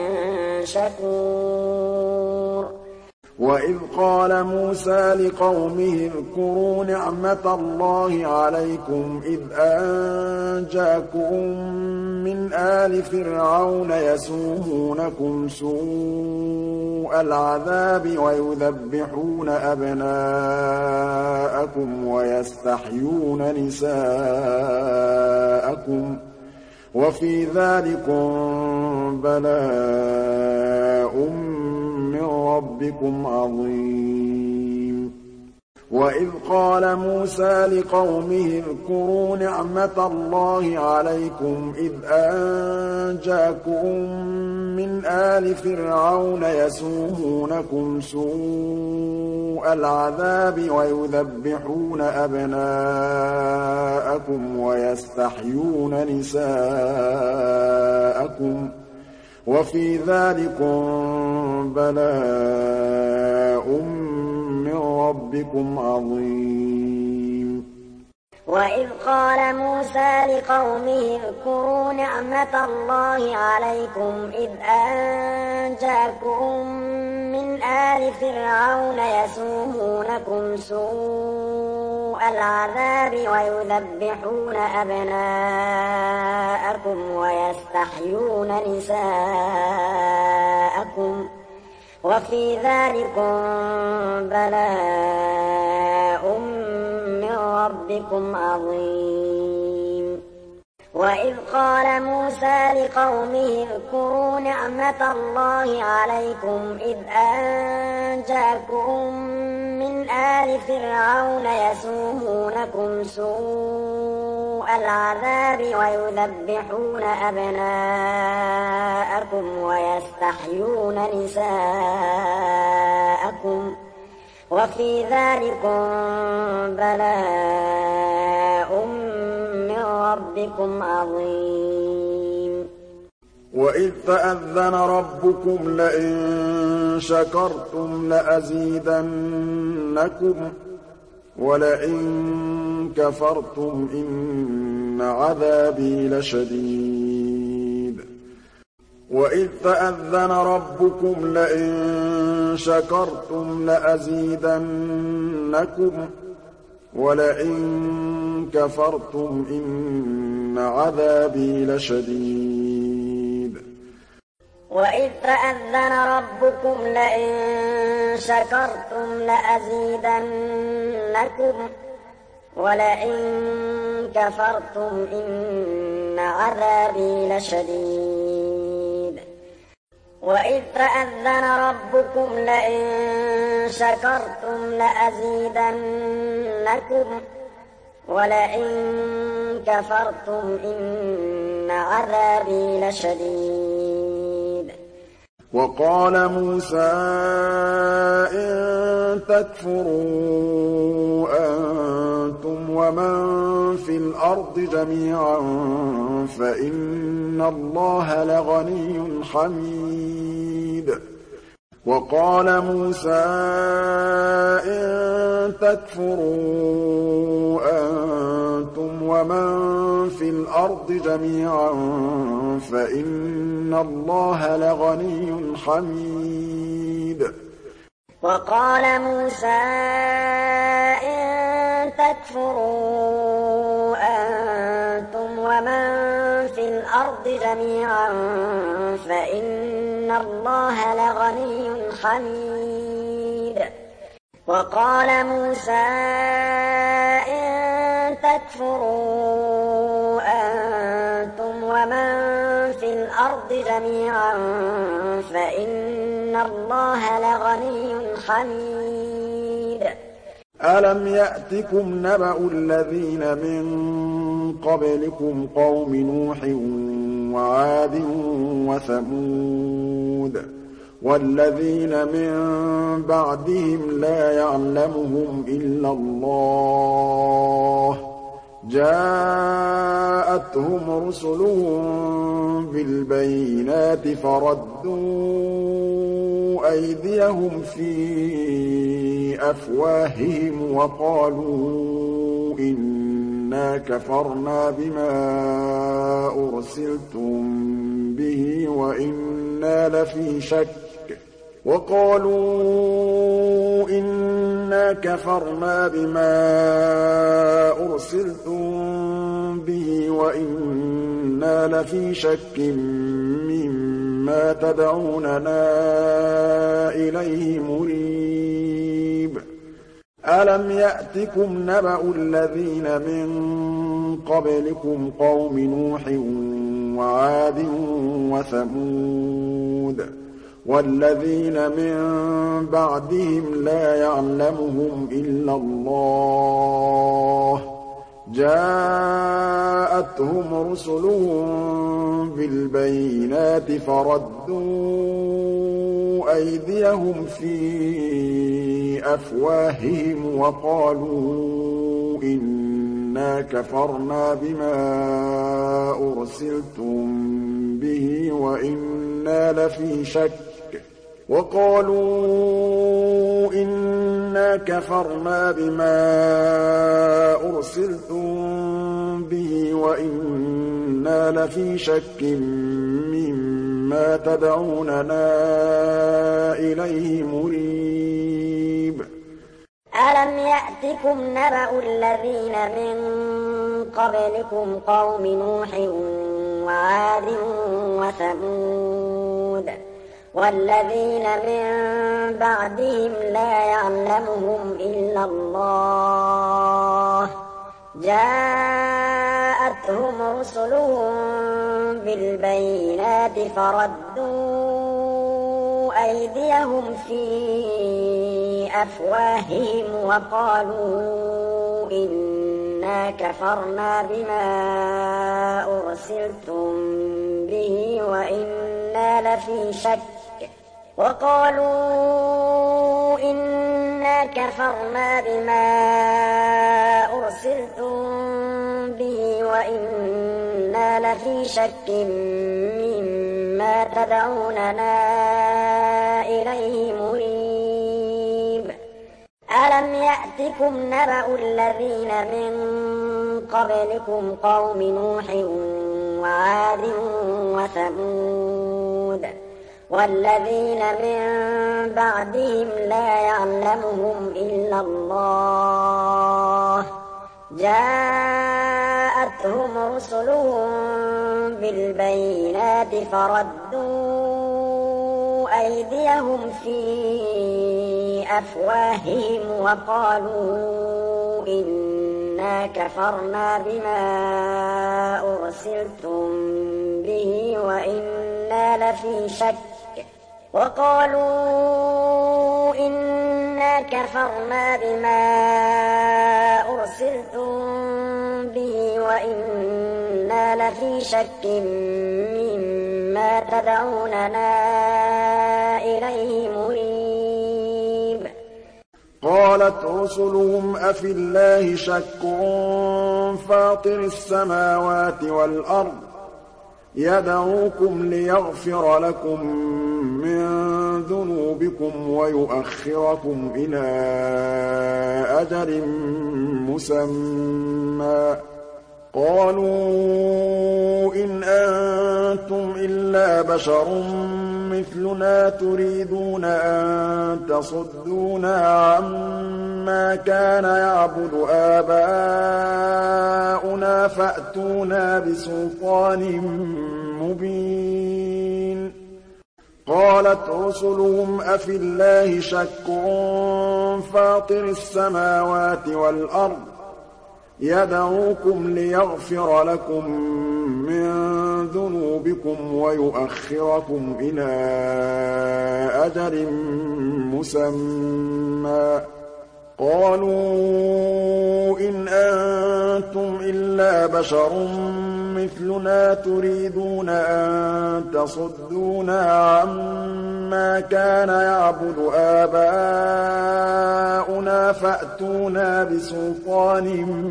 شكور وإذ قال موسى لقومه اذكروا نعمة الله عليكم إذ أنجاكم من آل فرعون يسومونكم سوء العذاب ويذبحون أبناءكم ويستحيون نساءكم وفي ذلكم بلاء من ربكم عظيم وإذ قال موسى لقومه اذكروا نعمة الله عليكم إذ أنجاكم من آل فرعون يسومونكم سوء العذاب ويذبحون أبناءكم ويستحيون نساءكم وفي ذلكم بلاء من ربكم عظيم وإذ قال موسى لقومه اذكروا نعمة الله عليكم إذ أنجاكم من آل فرعون يسومونكم سوء العذاب ويذبحون أبناءكم ويستحيون نساءكم وفي ذلكم بلاء من ربكم عظيم وإذ قال موسى لقومه اذكروا نعمة الله عليكم إذ أنجاكم من آل فرعون يسومونكم سوء العذاب ويذبحون أبناءكم ويستحيون نساءكم وفي ذلكم بلاء من ربكم عظيم وإذ تأذن ربكم لئن شكرتم لأزيدنكم ولئن كفرتم إن عذابي لشديد وإذ تأذن ربكم لئن شكرتم لأزيدنكم ولئن كفرتم إن عذابي لشديد وإذ تأذن ربكم لئن شكرتم لأزيدنكم ولئن كفرتم إن عذابي لشديد وإذ تأذن ربكم لئن شكرتم لأزيدنكم ولئن كفرتم إن عذابي لشديد وقال موسى إن تكفروا أنتم ومن في الأرض جميعا فإن الله لغني حميد وقال موسى إن تكفروا أنتم ومن في الأرض جميعا فإن الله لغني حميد وقال موسى إن تكفروا أنتم ومن في الأرض جميعا فإن الله لغني حميد وقال موسى إن تكفروا أنتم ومن في الأرض جميعا فإن الله لغني حميد ألم يأتكم نبأ الذين من قبلكم قوم نوح وعاد وثمود والذين من بعدهم لا يعلمهم إلا الله جاءتهم رسلهم بالبينات فردوا أيديهم في أفواههم وقالوا إن إِنَّا كَفَرْنَا بِمَا أُرْسِلْتُم بِهِ وَإِنَّا لَفِي شَكٍّ وَقَالُوا إِنَّا كَفَرْنَا بِمَا أُرْسِلْتُم بِهِ وَإِنَّا لَفِي شَكٍّ مِّمَّا تَدْعُونَنَا إِلَيْهِ مُرِيبٍ أَلَمْ يَأْتِكُمْ نَبَأُ الَّذِينَ مِن قَبْلِكُمْ قَوْمِ نُوحٍ وَعَادٍ وَثَمُودَ وَالَّذِينَ مِن بَعْدِهِمْ لَا يَعْلَمُهُمْ إِلَّا اللَّهُ جَاءَتْهُمْ رُسُلُهُم بِالْبَيِّنَاتِ فَرَدُّوا أَيْدِيَهُمْ فِي أَفْوَاهِهِمْ وَقَالُوا إِنَّا كَفَرْنَا بِمَا أُرْسِلْتُم بِهِ وَإِنَّا لَفِي شَكٍّ وَقَالُوا إِنَّا كَفَرْنَا بِمَا أُرْسِلْتُم بِهِ وَإِنَّا لَفِي شَكٍّ مِّمَّا تَدْعُونَنَا إِلَيْهِ مُرِيبٍ أَلَمْ يَأْتِكُمْ نَبَأُ الَّذِينَ مِن قَبْلِكُمْ قَوْمِ نُوحٍ وَعَادٍ وَثَمُودَ وَالَّذِينَ مِن بَعْدِهِمْ لَا يَعْلَمُهُمْ إِلَّا اللَّهُ جَاءَتْهُمْ رُسُلُهُم بِالْبَيِّنَاتِ فَرَدُّوا أَيْدِيَهُمْ فِي أَفْوَاهِهِمْ وَقَالُوا إِنَّا كَفَرْنَا بِمَا أُرْسِلْتُم بِهِ وَإِنَّا لَفِي شَكٍّ وَقَالُوا إِنَّا كَفَرْنَا بِمَا أُرْسِلْتُم بِهِ وَإِنَّا لَفِي شَكٍّ مِّمَّا تَدْعُونَنَا إِلَيْهِ مُرِيبٍ أَلَمْ يَأْتِكُمْ نَبَأُ الَّذِينَ مِن قَبْلِكُمْ قَوْمِ نُوحٍ وَعَادٍ وَثَمُودَ وَالَّذِينَ مِن بَعْدِهِمْ لَا يَعْلَمُهُمْ إِلَّا اللَّهُ جَاءَتْهُمْ رُسُلُهُم بِالْبَيِّنَاتِ فَرَدُّوا أَيْدِيَهُمْ فِي أَفْوَاهِهِمْ وَقَالُوا إِنَّا كَفَرْنَا بِمَا أُرْسِلْتُم بِهِ وَإِنَّا لَفِي شَكٍّ وَقَالُوا إِنَّا كَفَرْنَا بِمَا أُرْسِلْتُم بِهِ وَإِنَّا لَفِي شَكٍّ مِّمَّا تَدْعُونَنَا إِلَيْهِ مُرِيبٍ قَالَتْ رُسُلُهُمْ أَفِي اللَّهِ شَكٌّ فَاطِرِ السَّمَاوَاتِ وَالْأَرْضِ يَدْعُوكُمْ لِيَغْفِرَ لَكُم مِّن ذُنُوبِكُمْ وَيُؤَخِّرَكُمْ إِلَىٰ أَجَلٍ مُّسَمًّى قَالُوا إِنْ أَنتُمْ إِلَّا بَشَرٌ مِّثْلُنَا تُرِيدُونَ أَن تَصُدُّونَا عَمَّا كَانَ يَعْبُدُ آبَاؤُنَا فَأْتُونَا بِسُلْطَانٍ مُّبِينٍ قَالَتْ رُسُلُهُمْ أَفِي اللَّهِ شَكٌّ فَاطِرِ السَّمَاوَاتِ وَالْأَرْضِ يَدْعُوكُمْ لِيَغْفِرَ لَكُم مِّن ذُنُوبِكُمْ وَيُؤَخِّرَكُمْ إِلَىٰ أَجَلٍ مُّسَمًّى قَالُوا إِنْ أَنتُمْ إِلَّا بَشَرٌ مِّثْلُنَا تُرِيدُونَ أَن تَصُدُّونَا عَمَّا كَانَ يَعْبُدُ آبَاؤُنَا فَأْتُونَا بِسُلْطَانٍ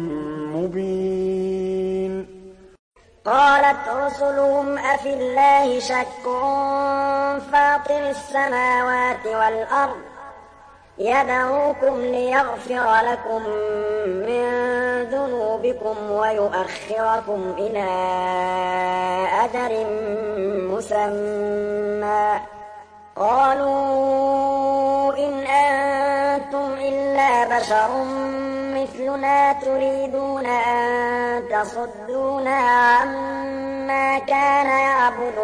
مُّبِينٍ قَالَتْ رُسُلُهُمْ أَفِي اللَّهِ شَكٌّ فَاطِرِ السَّمَاوَاتِ وَالْأَرْضِ يدعوكم ليغفر لكم من ذنوبكم ويؤخركم إلى أجل مسمى قالوا إن أنتم إلا بشر مثلنا تريدون أن تصدونا عما كان يعبد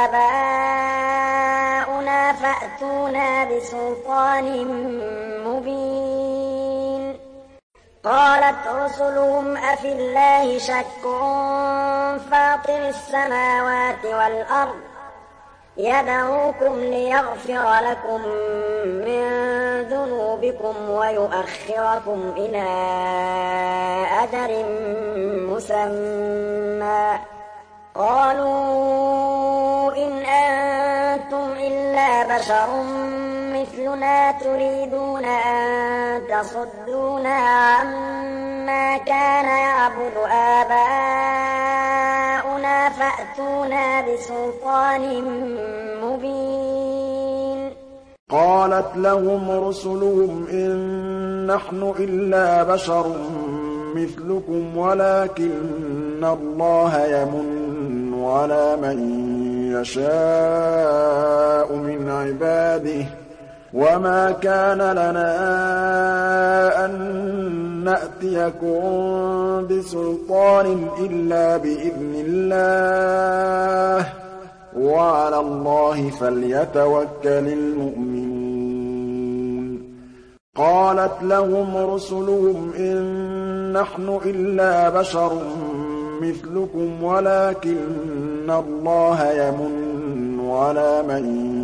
آباؤنا فأتونا بسلطان مبين قالت رسلهم أفي الله شك فاطر السماوات والأرض يدعوكم ليغفر لكم من ذنوبكم ويؤخركم إلى أجل مسمى قالوا إن أنتم إلا بشر مثلنا تريدون أن تصدونا عما كان يعبد آباؤنا فأتونا بسلطان مبين قالت لهم رسلهم إن نحن إلا بشر مثلكم ولكن الله يمن على من يشاء من عباده وما كان لنا أن نأتيكم بسلطان إلا بإذن الله وعلى الله فليتوكل المؤمنون قالت لهم رسلهم إن نحن إلا بشر مثلكم ولكن الله يمن على من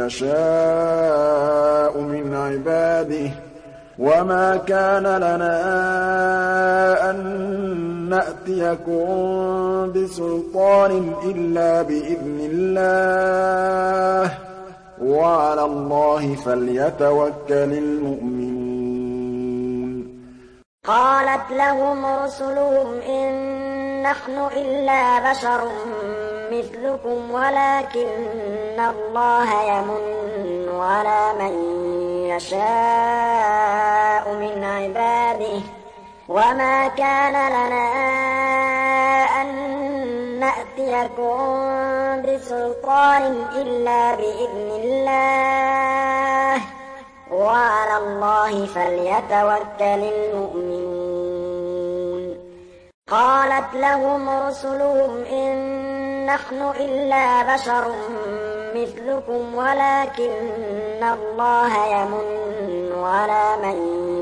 يشاء من عباده وما كان لنا أن نأتيكم بسلطان إلا بإذن الله وعلى الله فليتوكل المؤمنون قالت لهم رسلهم إن نحن إلا بشر مثلكم ولكن الله يمن على من يشاء من عباده وما كان لنا أن نأتيكم بسلطان إلا بإذن الله وعلى الله فليتوكل المؤمنون قالت لهم رسلهم إن نحن إلا بشر مثلكم ولكن الله يمن على من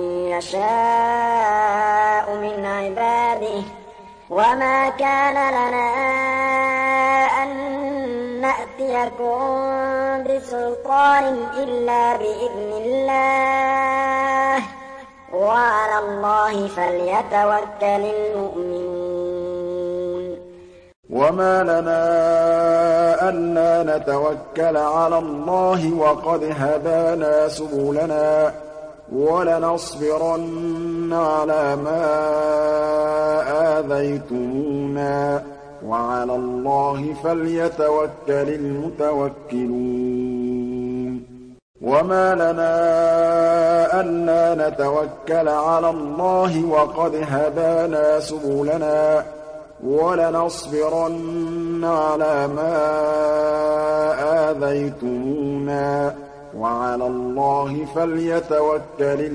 يشاء من عباده وما كان لنا أن نأتيكم بسلطان إلا بإذن الله وعلى الله فليتوكل المؤمنون وما لنا ألا نتوكل على الله وقد هدانا سبلنا ولنصبرن على ما آذيتمونا وعلى الله فليتوكل المتوكلون وما لنا ألا نتوكل على الله وقد هدانا سبلنا ولنصبرن على ما آذيتمونا وعلى الله فليتوكل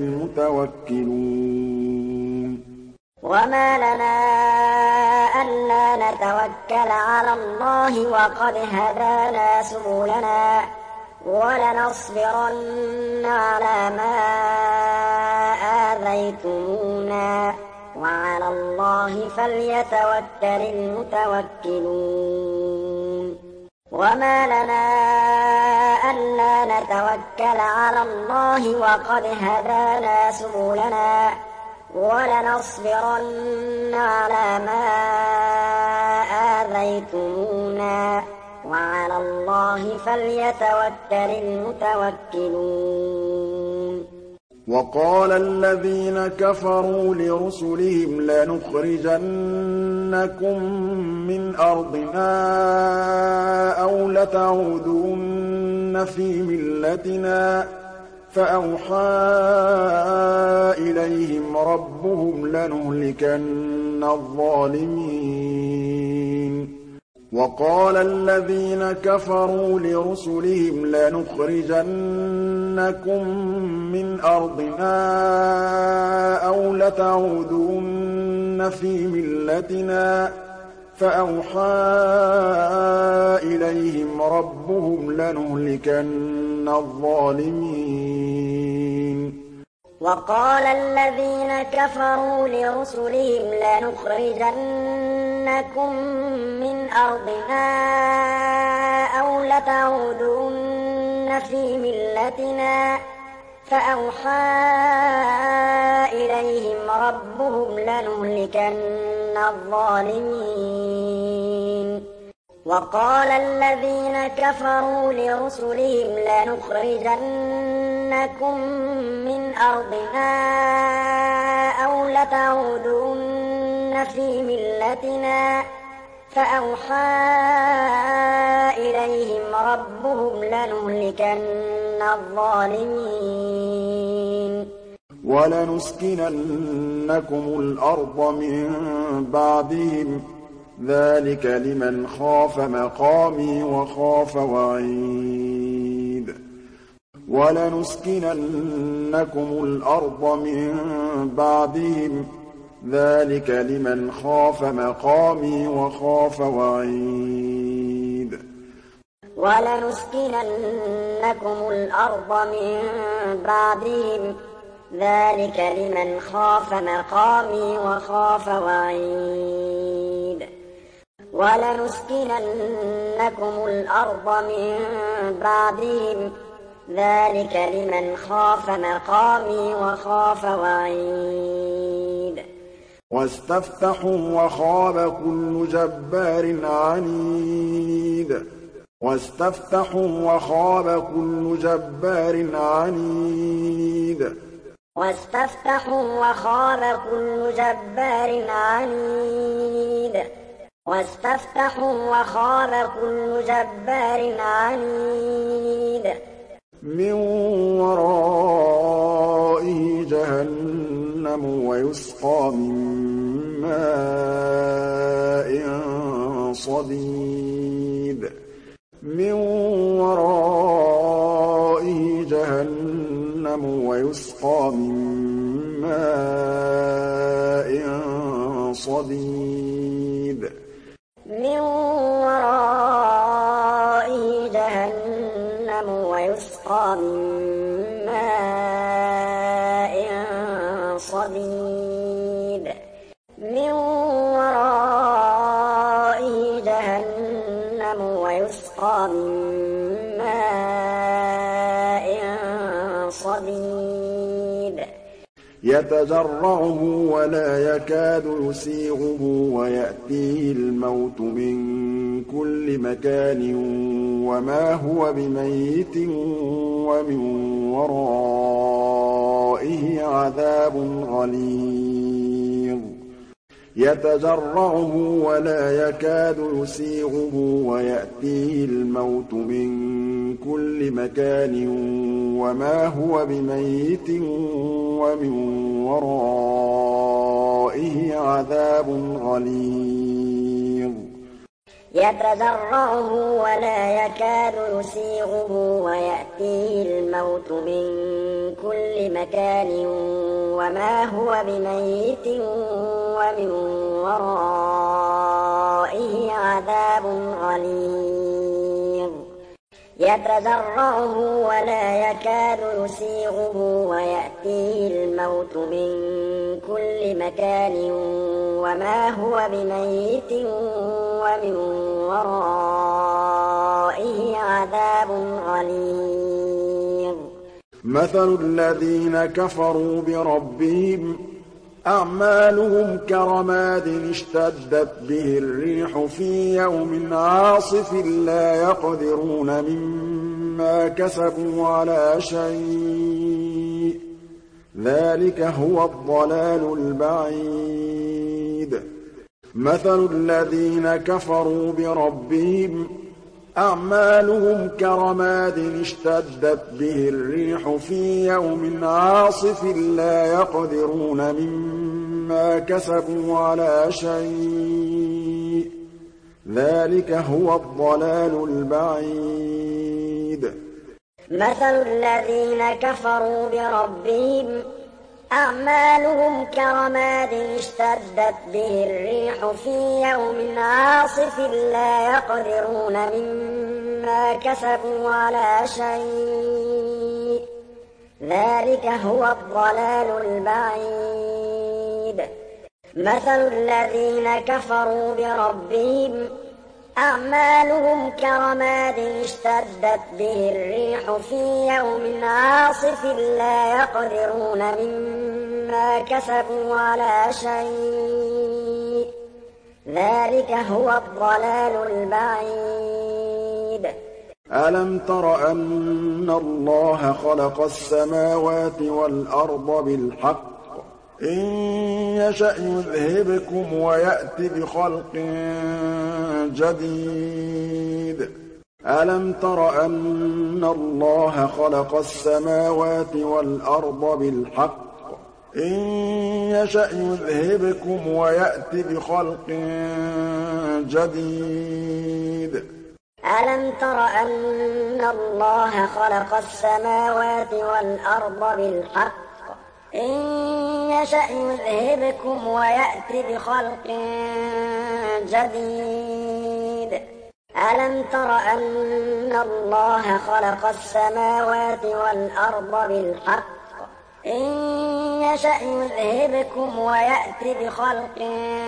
المتوكلون وما لنا ألا نتوكل على الله وقد هدانا سبلنا ولنصبرن على ما آذيتمونا وعلى الله فليتوكل المتوكلون وما لنا ألا نتوكل على الله وقد هدانا سبلنا ولنصبرن على ما آذيتمونا وعلى الله فليتوكل المتوكلون وقال الذين كفروا لرسلهم لنخرجنكم من أرضنا أو لتعودن في ملتنا فأوحى إليهم ربهم لنهلكن الظالمين وقال الذين كفروا لرسلهم لنخرجنكم من أرضنا أو لتعودن في ملتنا فأوحى إليهم ربهم لنهلكن الظالمين وقال الذين كفروا لرسلهم لنخرجنكم من أرضنا أو لتعودن في ملتنا فأوحى إليهم ربهم لنهلكن الظالمين وقال الذين كفروا لرسلهم لنخرجنكم من أرضنا أو لتعودن في ملتنا فأوحى إليهم ربهم لنهلكن الظالمين ولنسكننكم الأرض من بعدهم ذلك لمن خاف مقامي وخاف وعيد ولنسكننكم الأرض من بعدهم ذلك لمن خاف مقامي وخاف وعيد ولنسكننكم الأرض من بعدهم ذلك لمن خاف مقامي وخاف وعيد ولنسكننكم الأرض من بعدهم ذلك لمن خاف مقامي وخاف وعيد واستفتحوا وخاب كل جبار عنيد واستفتحوا وخاب كل جبار عنيد واستفتحوا وخاب كل جبار عنيد واستفتحوا وخاب كل جبار عنيد من ورائه جهنم ويسقى من ماء صديد من ورائه جهنم ويسقى من ماء صديد من ورائه جهنم ويسقى من ماء صديد من ورائه جهنم ويسقى من ماء صديد يتجرعه ولا يكاد يسيغه ويأتيه الموت من كل مكان وما هو بميت ومن ورائه عذاب غليظ يتجرعه ولا يكاد يسيغه ويأتيه الموت من كل مكان وما هو بميت ومن ورائه عذاب غليظ يتجرعه ولا يكاد يسيغه ويأتيه الموت من كل مكان وما هو بميت ومن ورائه عذاب غليظ يتجرعه ولا يكاد يسيغه ويأتيه الموت من كل مكان وما هو بميت ومن ورائه عذاب غليظ مثل الذين كفروا بربهم أعمالهم كرماد اشتدت به الريح في يوم عاصف لا يقدرون مما كسبوا على شيء ذلك هو الضلال البعيد مثل الذين كفروا بربهم أعمالهم كرماد اشتدت به الريح في يوم عاصف لا يقدرون مما كسبوا على شيء ذلك هو الضلال البعيد مثل الذين كفروا بربهم أعمالهم كرماد اشتدت به الريح في يوم عاصف لا يقدرون مما كسبوا على شيء ذلك هو الضلال البعيد مثل الذين كفروا بربهم أعمالهم كرماد اشتدت به الريح في يوم عاصف لا يقدرون مما كسبوا على شيء ذلك هو الضلال البعيد ألم تر أن الله خلق السماوات والأرض بالحق إن يشأ يذهبكم ويأت بخلق جديد ألم تر أن الله خلق السماوات والأرض بالحق إن يشأ يذهبكم ويأت بخلق جديد ألم تر أن الله خلق السماوات والأرض بالحق إن يشأ يذهبكم ويأت بخلق جديد ألم تر أن الله خلق السماوات والأرض بالحق إن يشأ يذهبكم ويأت بخلق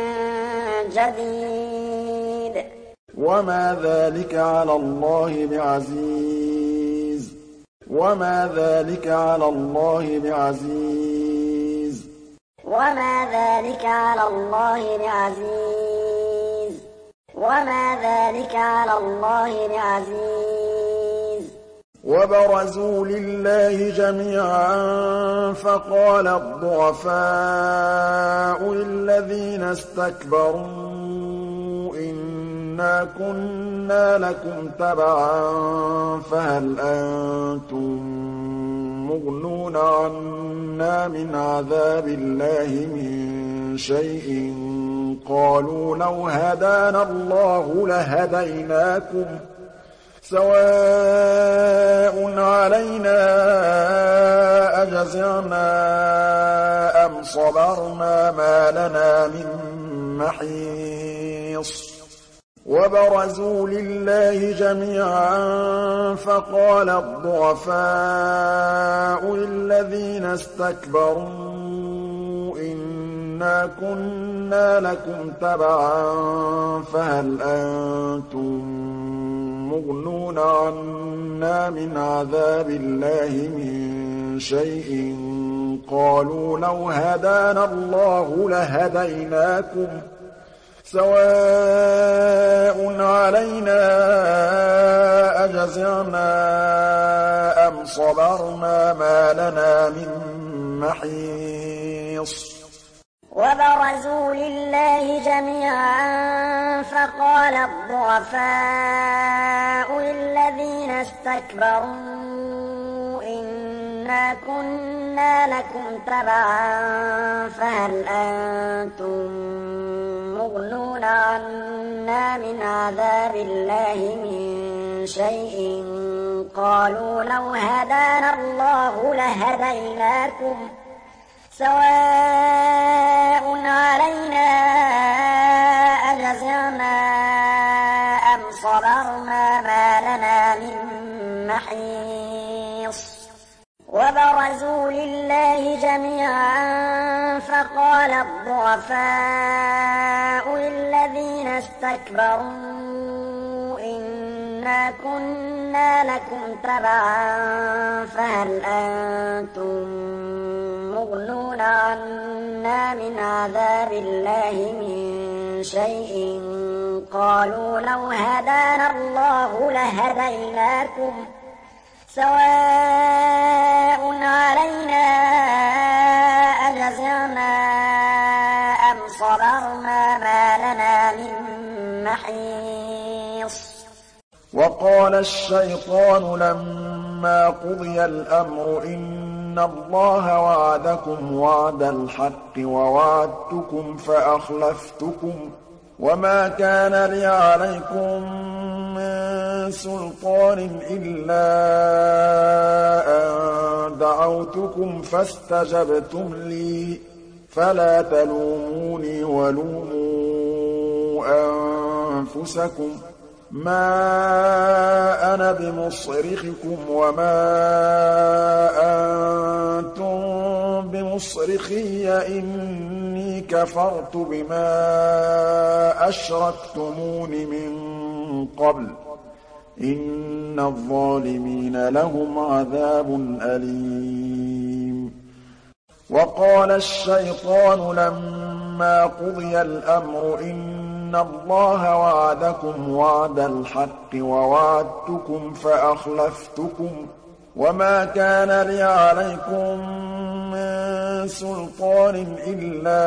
جديد وما ذلك على الله بعزيز وما ذلك على الله بعزيز وما ذلك على الله بعزيز وما ذلك على الله بعزيز وبرزوا لله جميعا فقال الضعفاء للذين استكبروا إنا كنا لكم تبعا فهل أنتم مغنون عنا من عذاب الله من شيء قالوا لو هدانا الله لهديناكم سواء علينا أجزعنا أم صبرنا ما لنا من محيص وبرزوا لله جميعا فقال الضعفاء للذين استكبروا إنا كنا لكم تبعا فهل أنتم مغنون عنا من عذاب الله من شيء قالوا لو هدانا الله لهديناكم سواء علينا أجزعنا أم صبرنا ما لنا من محيص وبرزوا لله جميعا فقال الضعفاء للذين استكبروا إنا كنا لكم تبعا فهل أنتم مغنون عنا من عذاب الله من شيء قالوا لو هدانا الله لهديناكم سواء علينا أجزعنا أم صبرنا ما لنا من محيص وبرزوا لله جميعا فقال الضعفاء للذين استكبروا إنا كنا لكم تبعا فهل أنتم مغنون عنا من عذاب الله من شيء قالوا لو هدانا الله لهديناكم سواء علينا أجزعنا أم صبرنا ما لنا من محيص وَقَالَ الشَّيْطَانُ لَمَّا قُضِيَ الْأَمْرُ إِنَّ اللَّهَ وَعَدَكُمْ وَعْدَ الْحَقِّ وَوَعَدتُّكُمْ فَأَخْلَفْتُكُمْ ۖ وَمَا كَانَ لِي عَلَيْكُم مِّن سُلْطَانٍ إِلَّا أَن دَعَوْتُكُمْ فَاسْتَجَبْتُمْ لِي ۖ فَلَا تَلُومُونِي وَلُومُوا أَنفُسَكُم ۖ مَّا أَنَا بِمُصْرِخِكُمْ وَمَا أَنتُم بِمُصْرِخِيَّ ۖ إِنِّي كَفَرْتُ بِمَا أَشْرَكْتُمُونِ مِن قَبْلُ ۗ إِنَّ الظَّالِمِينَ لَهُمْ عَذَابٌ أَلِيمٌ وَقَالَ الشَّيْطَانُ لَمَّا قُضِيَ الْأَمْرُ إِنَّ اللَّهَ وَعَدَكُمْ وَعْدَ الْحَقِّ وَوَعَدتُّكُمْ فَأَخْلَفْتُكُمْ ۖ وَمَا كَانَ لِي عَلَيْكُم مِّن سُلْطَانٍ إِلَّا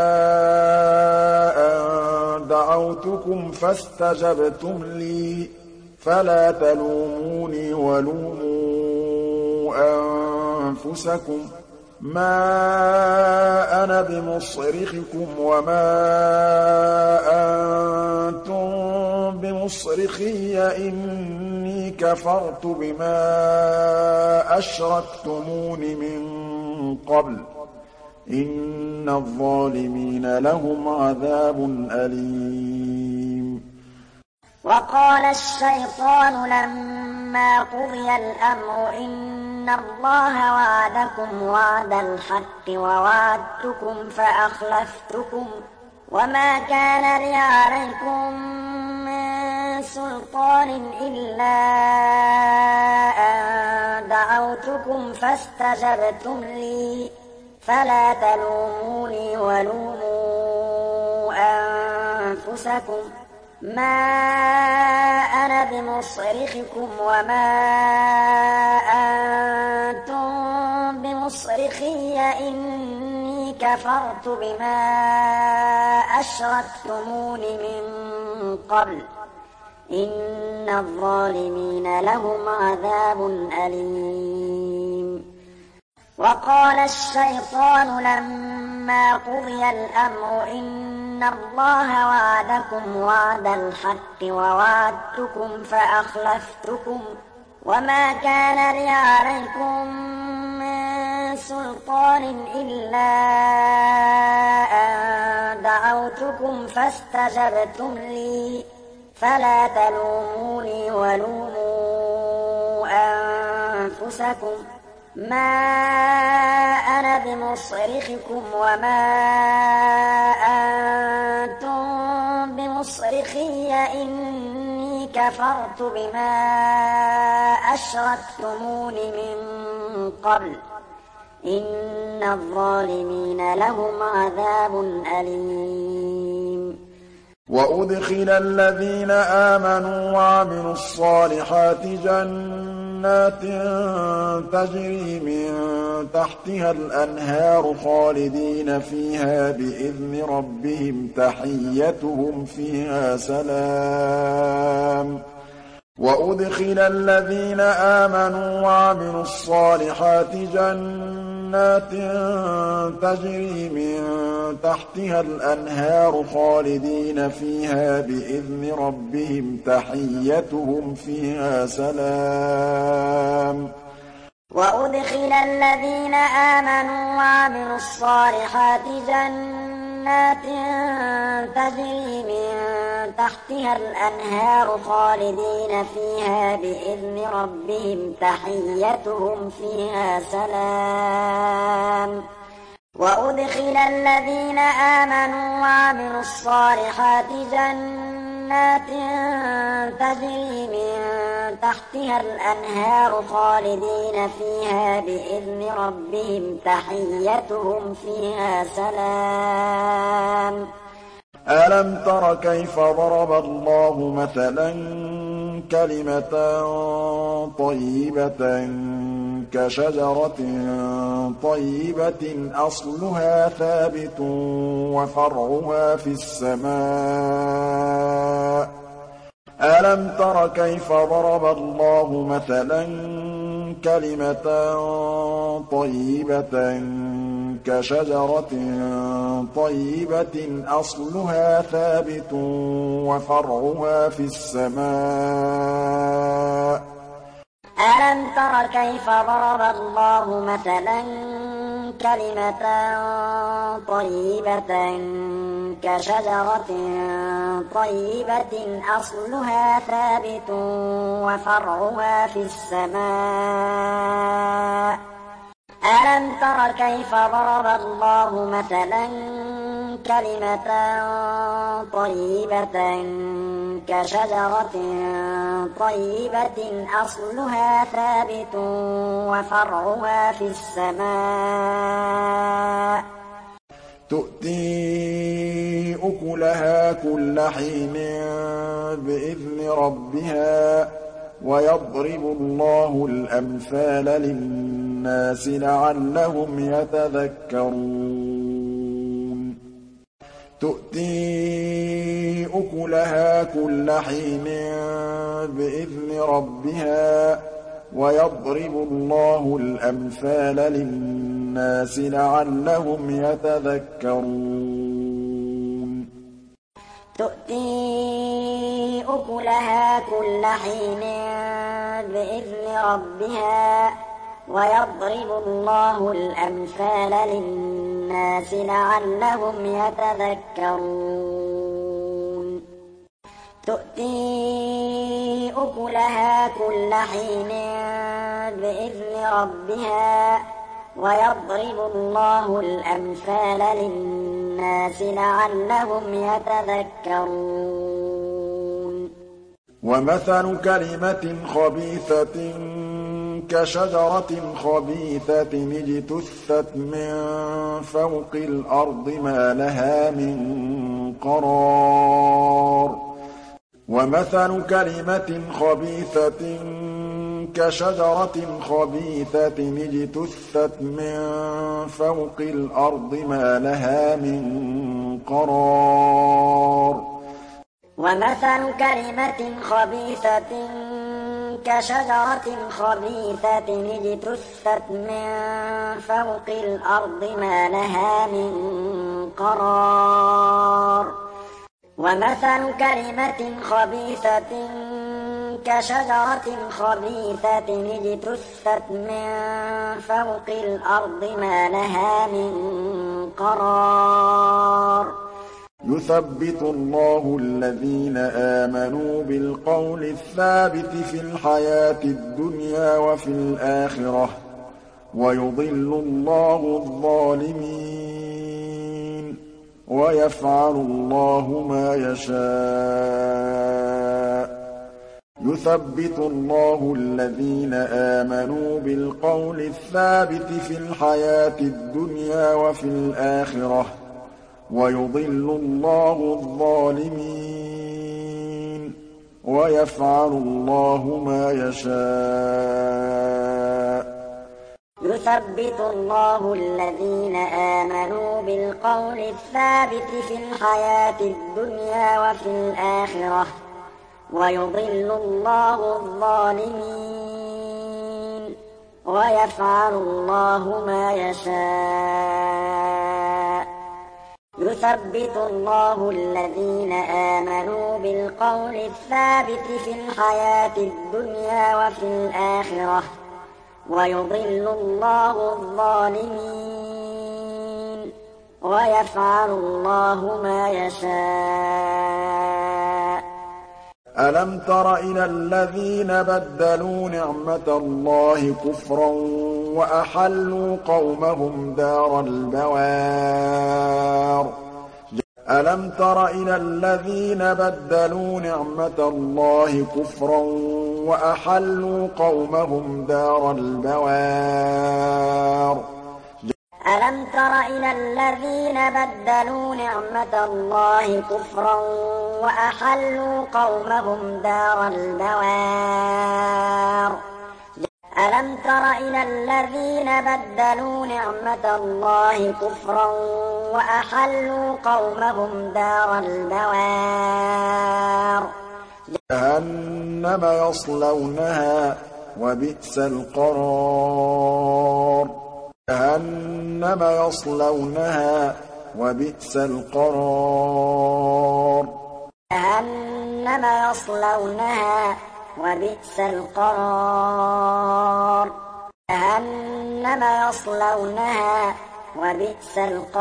أَن دَعَوْتُكُمْ فَاسْتَجَبْتُمْ لِي ۖ فَلَا تَلُومُونِي وَلُومُوا أَنفُسَكُم ۖ مَّا أَنَا بِمُصْرِخِكُمْ وَمَا أَنتُم بِمُصْرِخِيَّ ۖ إِنِّي كَفَرْتُ بِمَا أَشْرَكْتُمُونِ مِن قَبْلُ ۗ إِنَّ الظَّالِمِينَ لَهُمْ عَذَابٌ أَلِيمٌ وَقَالَ الشَّيْطَانُ لَمَّا قُضِيَ الْأَمْرُ إِنَّ اللَّهَ وَعَدَكُمْ وَعْدَ الْحَقِّ وَوَعَدتُّكُمْ فَأَخْلَفْتُكُمْ ۖ وَمَا كَانَ لِي عَلَيْكُم مِّن سُلْطَانٍ إِلَّا أَن دَعَوْتُكُمْ فَاسْتَجَبْتُمْ لِي ۖ فَلَا تَلُومُونِي وَلُومُوا أَنفُسَكُم ۖ مَّا أَنَا بِمُصْرِخِكُمْ وَمَا أَنتُم بِمُصْرِخِيَّ ۖ إِنِّي كَفَرْتُ بِمَا أَشْرَكْتُمُونِ مِن قَبْلُ ۗ إِنَّ الظَّالِمِينَ لَهُمْ عَذَابٌ أَلِيمٌ وَقَالَ الشَّيْطَانُ لَمَّا قُضِيَ الْأَمْرُ إِنَّ اللَّهَ وَعَدَكُمْ وَعْدَ الْحَقِّ وَوَعَدتُّكُمْ فَأَخْلَفْتُكُمْ ۖ وَمَا كَانَ لِي عَلَيْكُم مِّن سُلْطَانٍ إِلَّا أَن دَعَوْتُكُمْ فَاسْتَجَبْتُمْ لِي ۖ فَلَا تَلُومُونِي وَلُومُوا أَنفُسَكُم ۖ مَّا أَنَا بِمُصْرِخِكُمْ وَمَا أَنتُم بِمُصْرِخِيَّ ۖ إِنِّي كَفَرْتُ بِمَا أَشْرَكْتُمُونِ مِن قَبْلُ ۗ إِنَّ الظَّالِمِينَ لَهُمْ عَذَابٌ أَلِيمٌ وَأُدْخِلَ الَّذِينَ آمَنُوا وَعَمِلُوا الصَّالِحَاتِ جَنَّاتٍ تَجْرِي مِن تَحْتِهَا الْأَنْهَارُ خَالِدِينَ فِيهَا بِإِذْنِ رَبِّهِمْ تَحِيَّتُهُمْ فِيهَا سَلَامٌ وَأُدْخِلَ الَّذِينَ آمَنُوا وَعَمِلُوا الصَّالِحَاتِ جَنَّاتٍ تَجْرِي مِن تَحْتِهَا الْأَنْهَارُ خَالِدِينَ فِيهَا بِإِذْنِ رَبِّهِمْ تَحِيَّتُهُمْ فِيهَا سَلَامٌ وَأُدْخِلَ الَّذِينَ آمَنُوا وَعَمِلُوا الصَّالِحَاتِ جَنَّاتٍ تَجْرِي مِن تَحْتِهَا الْأَنْهَارُ خَالِدِينَ فِيهَا بِإِذْنِ رَبِّهِمْ تَحِيَّتُهُمْ فِيهَا سَلَامٌ وَأُدْخِلَ الَّذِينَ آمَنُوا وَعَمِلُوا الصَّالِحَاتِ جَنَّاتٍ تَجْرِي مِن تَحْتِهَا الْأَنْهَارُ خَالِدِينَ فِيهَا بِإِذْنِ رَبِّهِمْ تَحِيَّتُهُمْ فِيهَا سَلَامٌ أَلَمْ تَرَ كَيْفَ ضَرَبَ اللَّهُ مَثَلًا كَلِمَةً طَيِّبَةً كَشَجَرَةٍ طَيِّبَةٍ أَصْلُهَا ثَابِتٌ وَفَرْعُهَا فِي السَّمَاءِ أَلَمْ تَرَ كَيْفَ ضَرَبَ اللَّهُ مَثَلًا كَلِمَةً طَيِّبَةً كَشَجَرَةٍ طَيِّبَةٍ أَصْلُهَا ثَابِتٌ وَفَرْعُهَا فِي السَّمَاءِ. أَلَمْ تَرَ كَيْفَ ضَرَبَ اللَّهُ مَثَلًا كَلِمَةً طَيِّبَةً كَشَجَرَةٍ طَيِّبَةٍ أَصْلُهَا ثَابِتٌ وَفَرْعُهَا فِي السَّمَاءِ. أَلَمْ تَرَ كَيْفَ ضَرَبَ اللَّهُ مَثَلًا كَلِمَةً طَيِّبَةً كَشَجَرَةٍ طَيِّبَةٍ أَصْلُهَا ثَابِتٌ وَفَرْعُهَا فِي السَّمَاءِ. تُؤْتِي أُكُلَهَا كُلَّ حِينٍ بِإِذْنِ رَبِّهَا ۗ وَيَضْرِبُ اللَّهُ الْأَمْثَالَ لِلنَّاسِ لَعَلَّهُمْ يَتَذَكَّرُونَ. تُؤْتِي أُكُلَهَا كُلَّ حِينٍ بِإِذْنِ رَبِّهَا ۗ وَيَضْرِبُ اللَّهُ الْأَمْثَالَ لِلنَّاسِ لَعَلَّهُمْ يَتَذَكَّرُونَ. تُؤْتِي أُكُلَهَا كُلَّ حِينٍ بِإِذْنِ رَبِّهَا ۗ وَيَضْرِبُ اللَّهُ الْأَمْثَالَ لِلنَّاسِ لَعَلَّهُمْ يَتَذَكَّرُونَ. تُؤْتِي أُكُلَهَا كُلَّ حِينٍ بِإِذْنِ رَبِّهَا ۗ وَيَضْرِبُ اللَّهُ الْأَمْثَالَ لِلنَّاسِ لَعَلَّهُمْ يَتَذَكَّرُونَ. وَمَثَلُ كَلِمَةٍ خَبِيثَةٍ كَشَجَرَةٍ خَبِيثَةٍ اجْتُثَّتْ مِن فَوْقِ الْأَرْضِ مَا لَهَا مِن قَرَارٍ. وَمَثَلُ كَلِمَةٍ خَبِيثَةٍ كَشَجَرَةٍ خَبِيثَةٍ اجْتُثَّتْ مِن فَوْقِ الْأَرْضِ مَا لَهَا مِن قَرَارٍ. وَمَثَلُ كَلِمَةٍ خَبِيثَةٍ كَشَجَرَةٍ خَبِيثَةٍ اجْتُثَّتْ مِن فَوْقِ الْأَرْضِ مَا لَهَا مِن قَرَارٍ. وَمَثَلُ كَلِمَةٍ خَبِيثَةٍ كَشَجَرَةٍ خَبِيثَةٍ اجْتُثَّتْ مِن فَوْقِ الْأَرْضِ مَا لَهَا مِن قَرَارٍ. يُثَبِّتُ اللَّهُ الَّذِينَ آمَنُوا بِالْقَوْلِ الثَّابِتِ فِي الْحَيَاةِ الدُّنْيَا وَفِي الْآخِرَةِ ۖ وَيُضِلُّ اللَّهُ الظَّالِمِينَ ۚ وَيَفْعَلُ اللَّهُ مَا يَشَاءُ. يُثَبِّتُ اللَّهُ الَّذِينَ آمَنُوا بِالْقَوْلِ الثَّابِتِ فِي الْحَيَاةِ الدُّنْيَا وَفِي الْآخِرَةِ ۖ وَيُضِلُّ اللَّهُ الظَّالِمِينَ ۚ وَيَفْعَلُ اللَّهُ مَا يَشَاءُ. يُثَبِّتُ اللَّهُ الَّذِينَ آمَنُوا بِالْقَوْلِ الثَّابِتِ فِي الْحَيَاةِ الدُّنْيَا وَفِي الْآخِرَةِ ۖ وَيُضِلُّ اللَّهُ الظَّالِمِينَ ۚ وَيَفْعَلُ اللَّهُ مَا يَشَاءُ. يُثَبِّتُ اللَّهُ الَّذِينَ آمَنُوا بِالْقَوْلِ الثَّابِتِ فِي الْحَيَاةِ الدُّنْيَا وَفِي الْآخِرَةِ ۖ وَيُضِلُّ اللَّهُ الظَّالِمِينَ ۚ وَيَفْعَلُ اللَّهُ مَا يَشَاءُ. أَلَمْ تَرَ إِلَى الَّذِينَ بَدَّلُوا نِعْمَةَ اللَّهِ كُفْرًا وَأَحَلُّوا قَوْمَهُمْ دَارَ الْبَوَارِ. أَلَمْ تَرَ إِلَى الَّذِينَ بَدَّلُوا نِعْمَةَ اللَّهِ كُفْرًا وَأَحَلُّوا قَوْمَهُمْ دَارَ الْبَوَارِ. أَلَمْ تَرَ إِلَى الَّذِينَ بَدَّلُوا نِعْمَةَ اللَّهِ كُفْرًا وَأَحَلُّوا قَوْمَهُمْ دَارَ الْبَوَارِ. أَلَمْ تَرَ إِلَى الَّذِينَ بَدَّلُوا نِعْمَةَ اللَّهِ كُفْرًا وَأَحَلُّوا قَوْمَهُمْ دَارَ الْبَوَارِ. جهنم يصلونها وبئس القرار جهنم يصلونها وبئس القرار جهنم يصلونها وبئس القرار جهنم يصلونها وبئس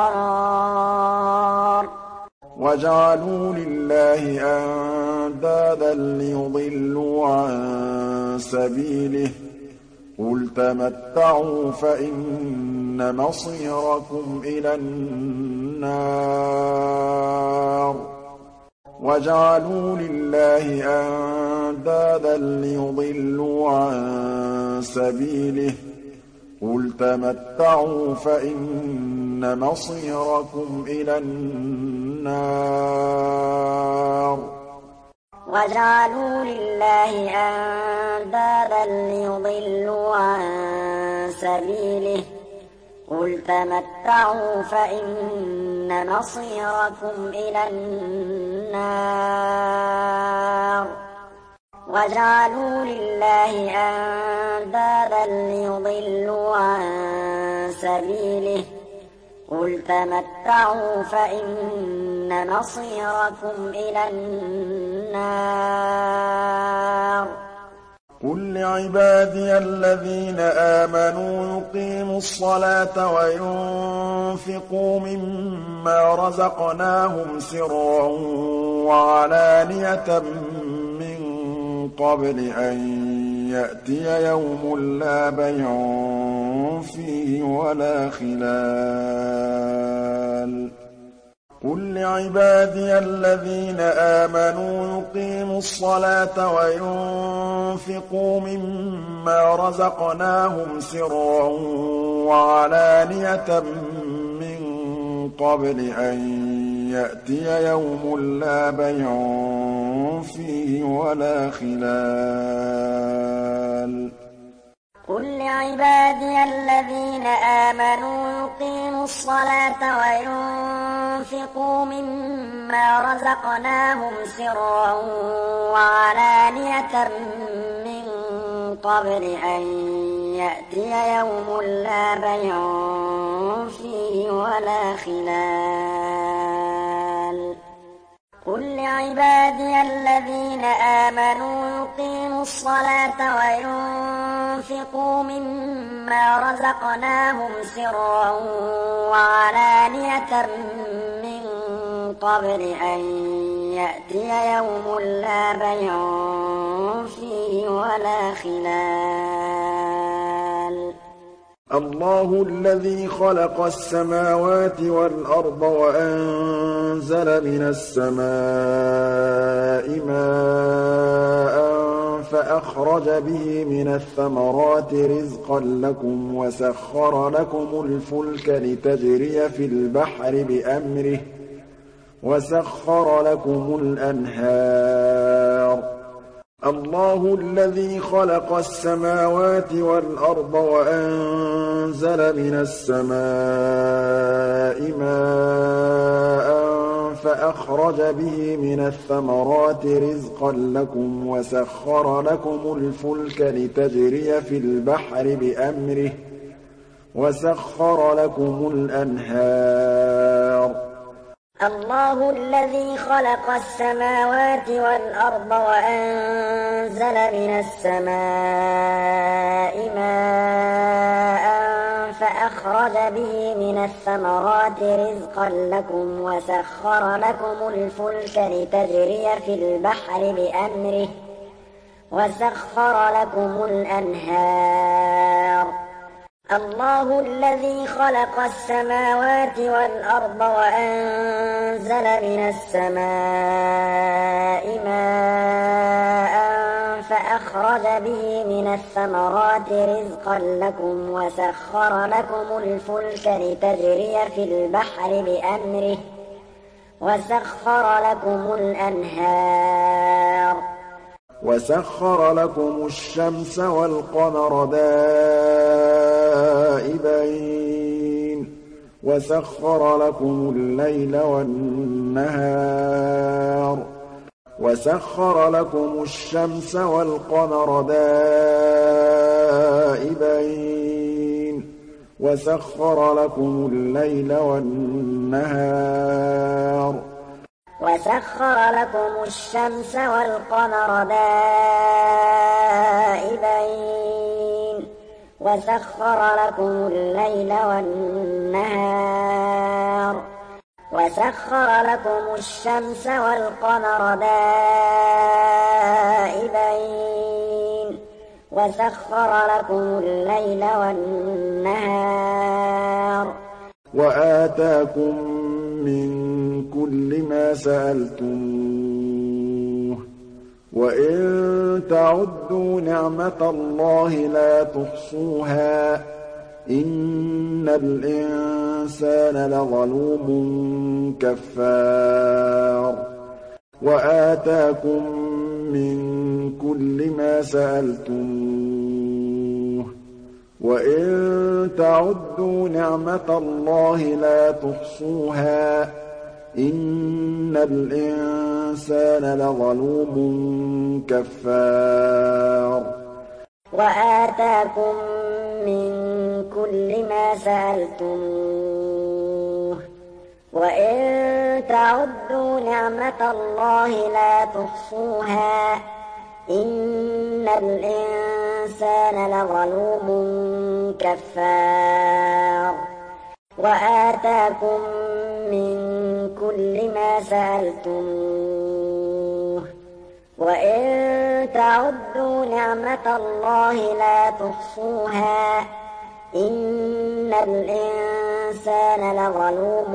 القرار وجعلوا لله أندادا ليضلوا عن سبيله قل تمتعوا فإن مصيركم إلى النار وجعلوا لله أندادا ليضلوا عن سبيله قل تمتعوا فإن مصيركم إلى النار وجعلوا لله أندادا ليضلوا عن سبيله قل تمتعوا فإن مصيركم إلى النار وجعلوا لله أندادا ليضلوا عن سبيله قل تمتعوا فإن مصيركم إلى النار قل لعبادي الذين آمنوا يقيموا الصلاة وينفقوا مما رزقناهم سرا وعلانية من قبل أن يأتي يوم لا بيع فيه ولا خلال قل لعبادي الذين آمنوا يقيموا الصلاة وينفقوا مما رزقناهم سرا وعلانية من قبل أن يأتي يوم لا بيع فيه ولا خلال قل لعبادي الذين آمنوا يقيموا الصلاة وينفقوا مما رزقناهم سرا وعلانية من قبل أن يأتي يوم لا بيع فيه ولا خلال قل لعبادي الذين آمنوا يقيموا الصلاة وينفقوا مما رزقناهم سرا وعلانية من قبل أن يأتي يوم لا بيع فيه ولا خلال الله الذي خلق السماوات والأرض وأنزل من السماء ماء فأخرج به من الثمرات رزقا لكم وسخر لكم الفلك لتجري في البحر بأمره وسخر لكم الأنهار الله الذي خلق السماوات والأرض وأنزل من السماء ماء فأخرج به من الثمرات رزقا لكم وسخر لكم الفلك لتجري في البحر بأمره وسخر لكم الأنهار الله الذي خلق السماوات والأرض وأنزل من السماء ماء فأخرج به من الثمرات رزقا لكم وسخر لكم الفلك لتجري في البحر بأمره وسخر لكم الأنهار الله الذي خلق السماوات والأرض وأنزل من السماء ماء فأخرج به من الثمرات رزقا لكم وسخر لكم الفلك لتجري في البحر بأمره وسخر لكم الأنهار وسخر لكم الشمس والقمر دائبين وسخر لكم الليل والنهار وَسَخَّرَ لَكُمُ الشَّمْسَ وَالْقَمَرَ دَائِبَيْنِ وَسَخَّرَ لَكُمُ اللَّيْلَ وَالنَّهَارَ وَسَخَّرَ لَكُمُ الشَّمْسَ وَالْقَمَرَ دَائِبَيْنِ وَسَخَّرَ لَكُمُ اللَّيْلَ وَالنَّهَارَ وَسَخَّرَ لَكُمُ الشَّمْسَ وَالْقَمَرَ دَائِبَيْنِ وَسَخَّرَ لَكُمُ اللَّيْلَ وَالنَّهَارَ وَآتَاكُم مِّن كُلِّ مَا سَأَلْتُمُوهُ ۚ وَإِن تَعُدُّوا نِعْمَةَ اللَّهِ لَا تُحْصُوهَا ۗ إِنَّ الْإِنسَانَ لَظَلُومٌ كَفَّارٌ وَآتَاكُم مِّن كُلِّ مَا سَأَلْتُمُوهُ ۚ وَإِن تَعُدُّوا نِعْمَةَ اللَّهِ لَا تُحْصُوهَا ۗ إِنَّ الْإِنسَانَ لَظَلُومٌ كَفَّارٌ وَآتَاكُم مِّن كُلِّ مَا سَأَلْتُمُوهُ ۚ وَإِن تَعُدُّوا نِعْمَةَ اللَّهِ لَا تُحْصُوهَا ۗ إِنَّ الْإِنسَانَ لَظَلُومٌ كَفَّارٌ وَآتَاكُم مِّن كُلِّ مَا سَأَلْتُمُوهُ ۚ وَإِن تَعُدُّوا نِعْمَةَ اللَّهِ لَا تُحْصُوهَا ۗ إِنَّ الْإِنسَانَ لَظَلُومٌ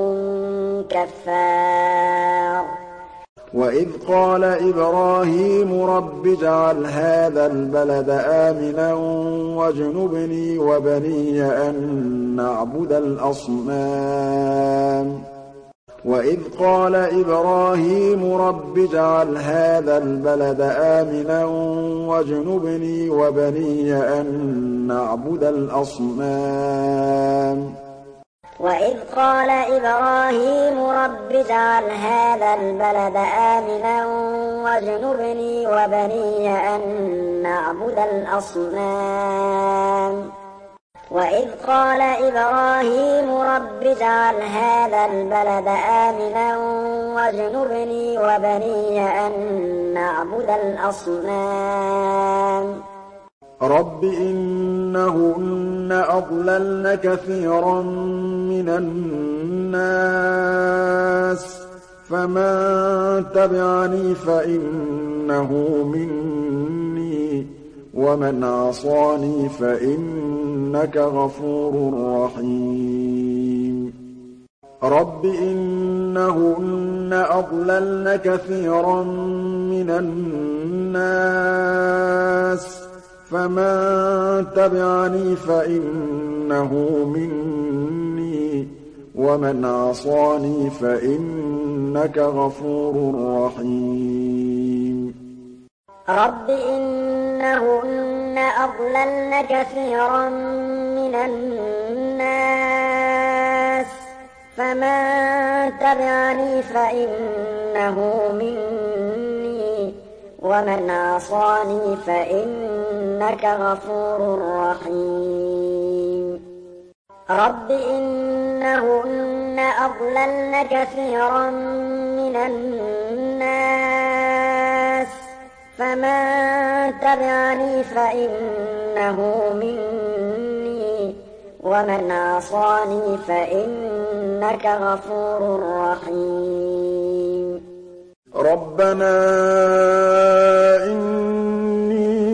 كَفَّارٌ وَإِذْ قَالَ إِبْرَاهِيمُ رَبِّ اجْعَلْ هَٰذَا الْبَلَدَ آمِنًا وَاجْنُبْنِي وَبَنِيَّ أَن نَّعْبُدَ الْأَصْنَامَ وَإِذْ قَالَ إِبْرَاهِيمُ رَبِّ اجْعَلْ هَٰذَا الْبَلَدَ آمِنًا وَاجْنُبْنِي وَبَنِيَّ أَن نَّعْبُدَ الْأَصْنَامَ وَإِذْ قَالَ إِبْرَاهِيمُ رَبِّ اجْعَلْ هَٰذَا الْبَلَدَ آمِنًا وَاجْنُبْنِي وَبَنِيَّ أَن نَّعْبُدَ الْأَصْنَامَ وَإِذْ قَالَ إِبْرَاهِيمُ رَبِّ اجْعَلْ هَٰذَا الْبَلَدَ آمِنًا وَاجْنُبْنِي وَبَنِيَّ أَن نَّعْبُدَ الْأَصْنَامَ رَبِّ إِنَّهُنَّ أَضْلَلْنَ كَثِيرًا مِّنَ النَّاسِ ۖ فَمَن تَبِعَنِي فَإِنَّهُ مِنِّي ۖ وَمَنْ عَصَانِي فَإِنَّكَ غَفُورٌ رَّحِيمٌ رَبِّ إِنَّهُنَّ أَضْلَلْنَ كَثِيرًا مِّنَ النَّاسِ ۖ فَمَن تَبِعَنِي فَإِنَّهُ مِنِّي ۖ وَمَنْ عَصَانِي فَإِنَّكَ غَفُورٌ رَّحِيمٌ رَبِّ إِنَّهُنَّ أَضْلَلْنَ كَثِيرًا مِّنَ النَّاسِ ۖ فَمَن تَبِعَنِي فَإِنَّهُ مِنِّي ۖ وَمَنْ عَصَانِي فَإِنَّكَ غَفُورٌ رَّحِيمٌ رَبِّ إِنَّهُنَّ أَضْلَلْنَ كَثِيرًا مِّنَ النَّاسِ ۖ فَمَن تَبِعَنِي فَإِنَّهُ مِنِّي ۖ وَمَنْ عَصَانِي فَإِنَّكَ غَفُورٌ رَّحِيمٌ رَبَّنَا إِنِّي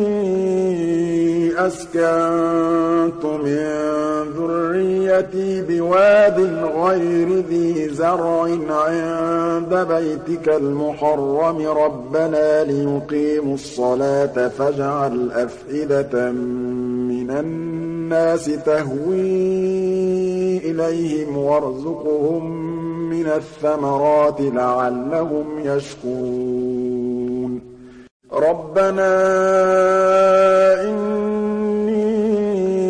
أَسْكَنتُ مِن ذُرِّيَّتِي بِوَادٍ غَيْرِ ذِي زَرْعٍ عِندَ بَيْتِكَ الْمُحَرَّمِ رَبَّنَا لِيُقِيمُوا الصَّلَاةَ فَاجْعَلْ أَفْئِدَةً مِّنَ النَّاسِ تَهْوِي إِلَيْهِمْ وَارْزُقْهُم مِّنَ الثَّمَرَاتِ لَعَلَّهُمْ يَشْكُرُونَ رَبَّنَا إِنِّي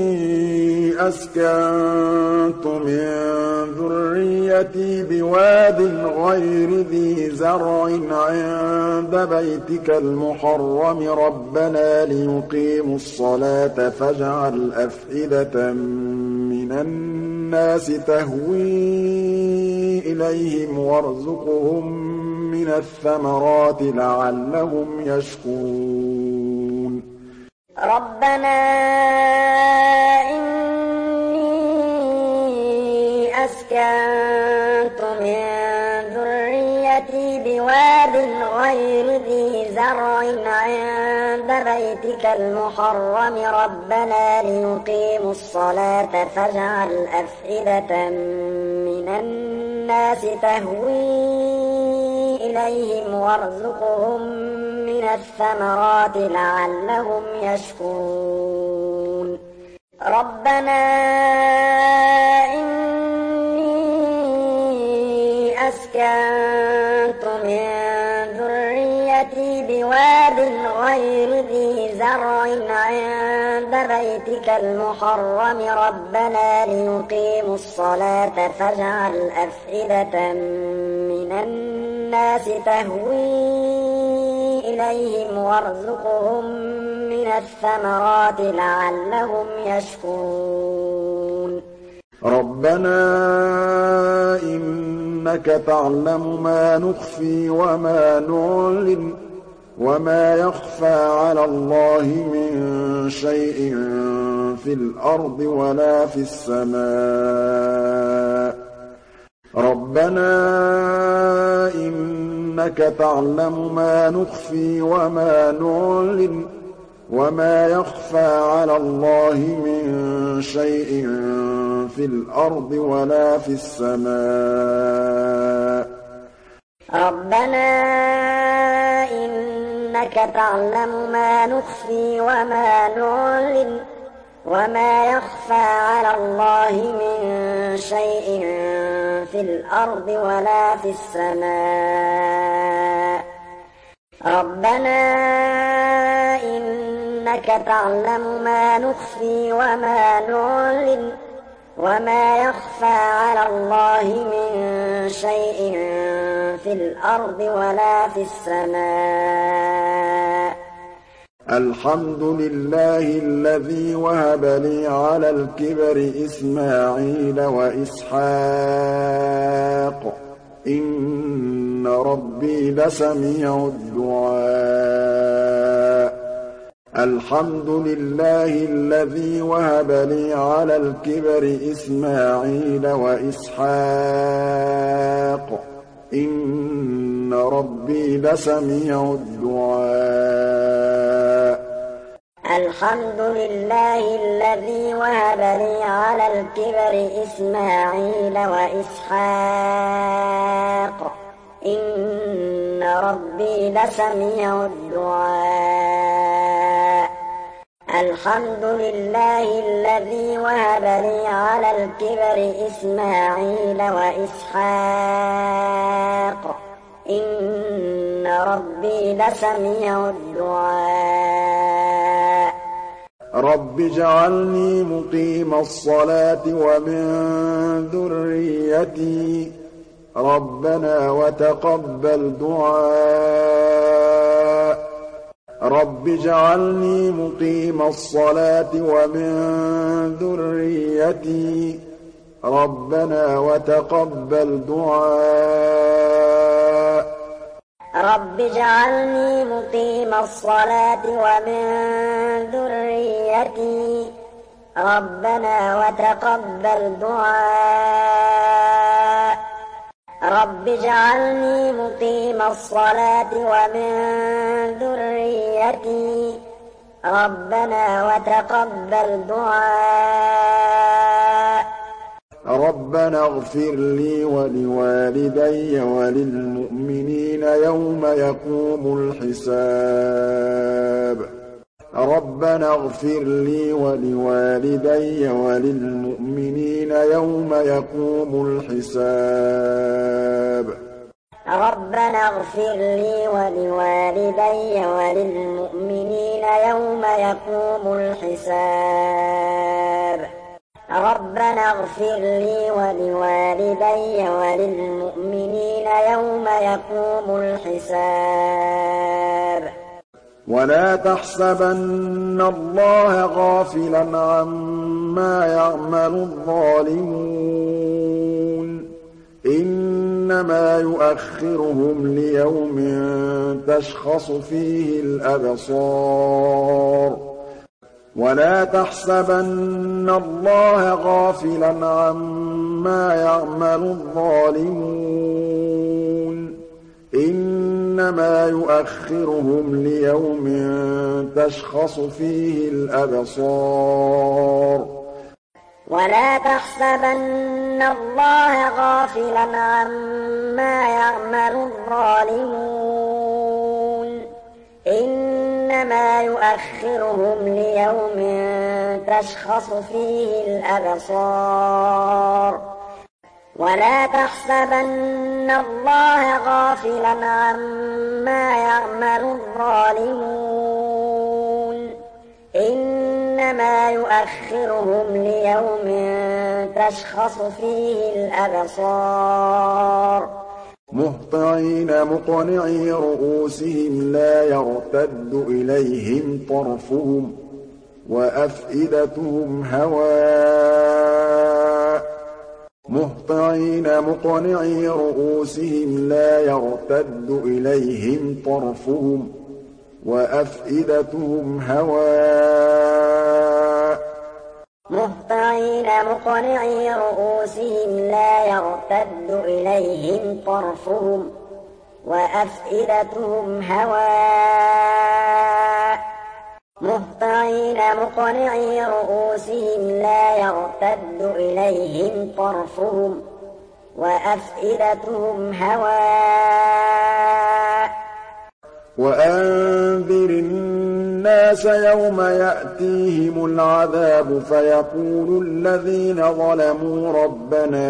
أَسْكَنتُ مِن ذُرِّيَّتِي بِوَادٍ بواد غير ذي زرع عند بيتك المحرم ربنا ليقيموا الصلاة فاجعل أفئدة من الناس تهوي إليهم وارزقهم من الثمرات لعلهم يشكرون ربنا إني أسكنت من ذريتي بواد غير ذي زرع عند بيتك المحرم ربنا ليقيموا الصلاة فاجعل أفئدة من الناس تهوي إليهم وارزقهم من الثمرات لعلهم يشكرون ربنا إني أسكنت من ذريتي بواد غير ذي زرع عند بيتك المحرم ربنا ليقيموا الصلاة فاجعل أفئدة من الناس تهوي إليهم وارزقهم من الثمرات لعلهم يشكرون ربنا إنك تعلم ما نخفي وما نعلن وما يخفى على الله من شيء في الأرض ولا في السماء ربنا إنك تعلم ما نخفي وما نعلن وما يخفى على الله من شيء في الأرض ولا في السماء ربنا إنك تعلم ما نخفي وما نعلن وما يخفى على الله من شيء في الأرض ولا في السماء ربنا إنك تعلم ما نخفي وما نعلن وما يخفى على الله من شيء في الأرض ولا في السماء الحمد لله الذي وهب لي على الكبر إسماعيل وإسحاق إن ربي لسميع الدعاء الحمد لله الذي وهب لي على الكبر إسماعيل وإسحاق إن ربي لسميع الدعاء الحمد لله الذي وهب لي على الكبر إسماعيل وإسحاق إن ربي لسميع الدعاء الحمد لله الذي وهب لي على الكبر إسماعيل وإسحاق إن ربي لسميع الدعاء رب اجعلني مقيم الصلاة ومن ذريتي ربنا وتقبل دعاء رب اجعلني مقيم الصلاة ومن ذريتي ربنا وتقبل دعاء رب اجعلني مقيم الصلاة ومن ذريتي ربنا وتقبل دعاء رب اجعلني مقيم الصلاة ومن ذريتي ربنا وتقبل دعاء ربنا اغفر لي ولوالدي وللمؤمنين يوم يقوم الحساب ربنا اغفر لي ولوالدي وللمؤمنين يوم يقوم الحساب ربنا اغفر لي ولوالدي وللمؤمنين يوم يقوم الحساب ربنا اغفر لي ولوالدي وللمؤمنين يوم يقوم الحساب ولا تحسبن الله غافلا عما يعمل الظالمون إنما يؤخرهم ليوم تشخص فيه الأبصار ولا تحسبن الله غافلا عما يعمل الظالمون إنما يؤخرهم ليوم تشخص فيه الأبصار ولا تحسبن الله غافلا عما يعمل الظالمون إنما يؤخرهم ليوم تشخص فيه الأبصار ولا تحسبن الله غافلا عما يعمل الظالمون إنما يؤخرهم ليوم تشخص فيه الأبصار مهطعين مقنعي رؤوسهم لا يرتد إليهم طرفهم وأفئدتهم هواء مهطعين مقنعي رؤوسهم لا يرتد إليهم طرفهم وأفئدتهم هواء مهطعين مقنعي رؤوسهم لا يرتد إليهم طرفهم وأفئدتهم هواء مهطعين مقنعي رؤوسهم لا يرتد إليهم طرفهم وأفئدتهم هواء وأنذر الناس يوم يأتيهم العذاب فيقول الذين ظلموا ربنا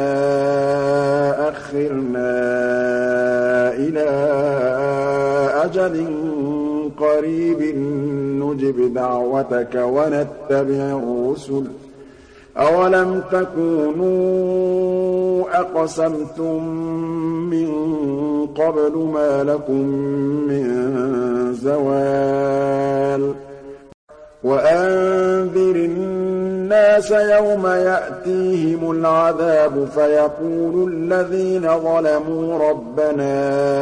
أخرنا إلى أجل قريب نجب دعوتك ونتبع الرسل أولم تكونوا أقسمتم من قبل ما لكم من زوال وأنذر الناس يوم يأتيهم العذاب فيقول الذين ظلموا ربنا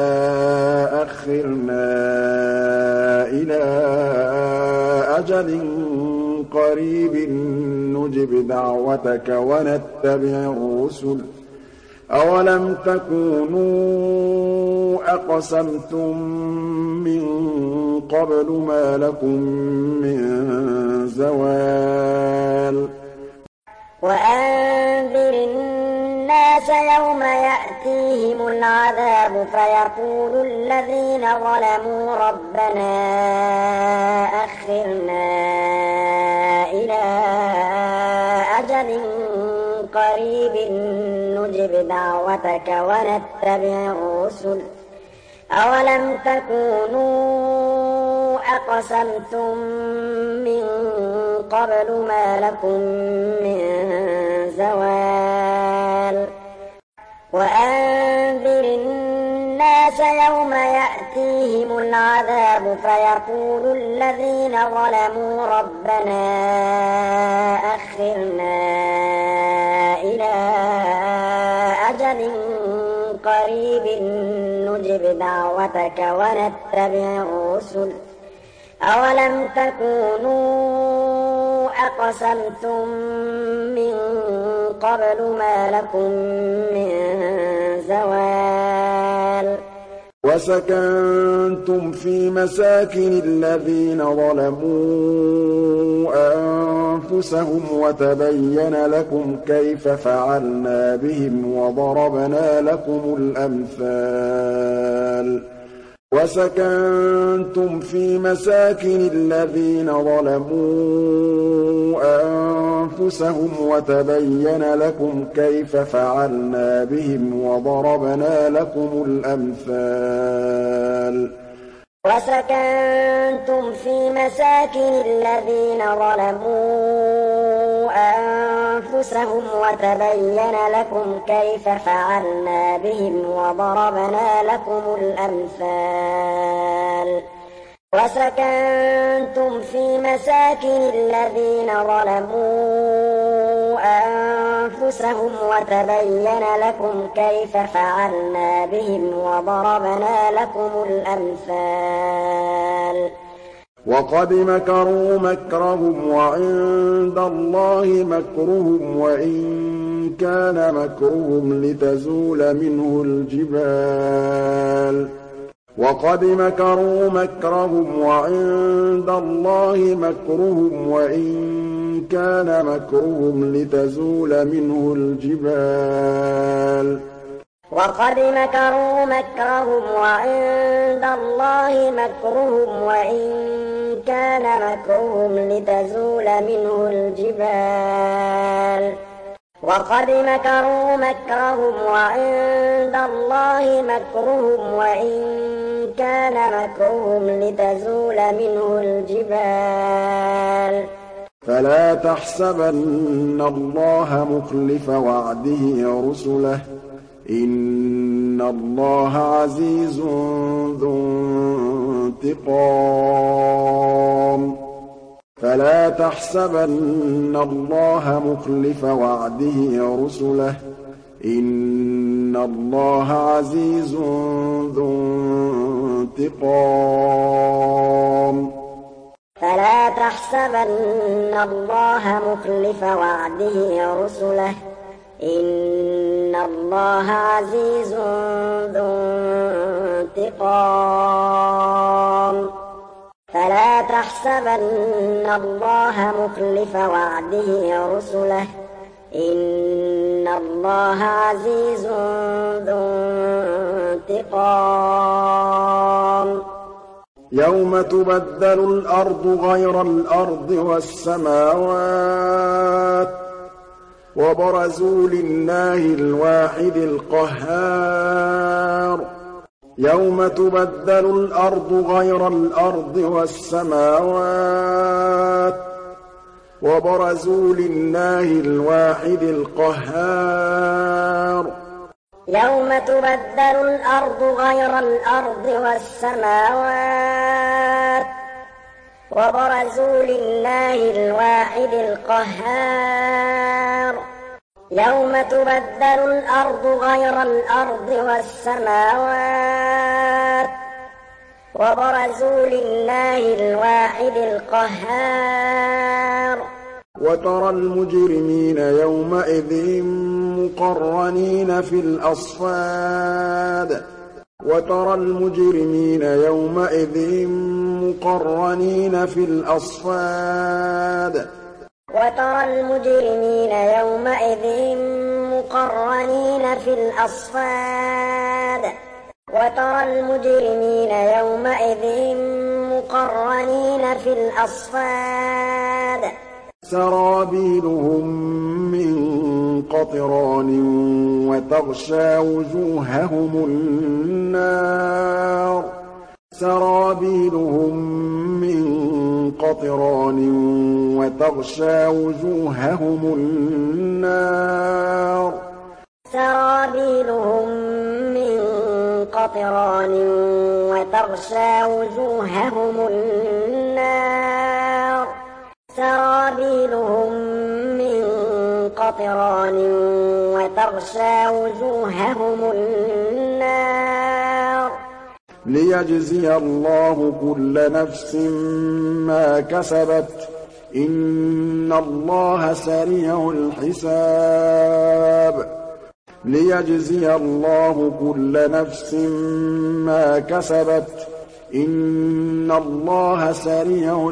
أخرنا إلى أجل قريب نجب دعوتك ونتبع الرسل أولم تكونوا أقسمتم من قبل ما لكم من زوال وأنذر الناس يوم يأتيهم العذاب فيقول الذين ظلموا ربنا أخرنا إلى أجل قريب نجب دعوتك ونتبع الرسل أولم تكونوا أقسمتم من قبل ما لكم من زوال وأنذر الناس يوم يأتيهم العذاب فيقول الذين ظلموا ربنا أخرنا إلى أجل قريب نجب دعوتك ونتبع الرسل أولم تكونوا أقسمتم من قبل ما لكم من زوال وسكنتم في مساكن الذين ظلموا أنفسهم وتبين لكم كيف فعلنا بهم وضربنا لكم الأمثال وسكنتم في مساكن الذين ظلموا أنفسهم وتبين لكم كيف فعلنا بهم وضربنا لكم الأمثال وسكنتم في مساكن الذين ظلموا أنفسهم وتبين لكم كيف فعلنا بهم وضربنا لكم الأمثال وسكنتم في مساكن الذين ظلموا أنفسهم وتبين لكم كيف فعلنا بهم وضربنا لكم الأمثال وقد مكروا مكرهم وعند الله مكرهم وإن كان مكرهم لتزول منه الجبال وقد مكروا مكرهم وعند الله مكرهم وإن كان مكرهم لتزول منه الجبال وقد مكروا مكرهم وعند الله مكرهم وإن كان مكرهم لتزول منه الجبال وقد مكروا مكرهم وعند الله مكرهم وإن كان مكرهم لتزول منه الجبال فلا تحسبن الله مخلف وعده رسله إن الله عزيز ذو انتقام فلا تحسبن الله مخلف وعده رسله إن الله عزيز ذو انتقام فلا تحسبن الله مخلف وعده رسله إن الله عزيز ذو انتقام فلا تحسبن الله مخلف وعده رسله إن الله عزيز ذو انتقام يوم تبدل الأرض غير الأرض والسماوات وبرزوا لله الواحد القهار يوم تبدل الأرض غير الأرض والسماوات وبرزوا لله الواحد القهار يوم تبدل الأرض غير الأرض والسماوات وبرزوا لله الواحد القهار يوم تبدل الأرض غير الأرض والسماوات وبرزوا لله الواحد القهار وترى المجرمين يومئذ مقرنين في الأصفاد وترى المجرمين يومئذ مقرنين في الأصفاد وترى المجرمين يومئذ مقرنين في الأصفاد وترى المجرمين يومئذ مقرنين في الأصفاد سرابيلهم من قطران وتغشى وجوههم النار سرابيلهم من قطران وتغشى وجوههم النار سرابيلهم من قطران وتغشى وجوههم النار سرابيلهم من قطران وتغشى وجوههم النار ليجزي الله كل نفس ما كسبت إن الله سريع الحساب ليجزي الله كل نفس ما كسبت إن الله سريع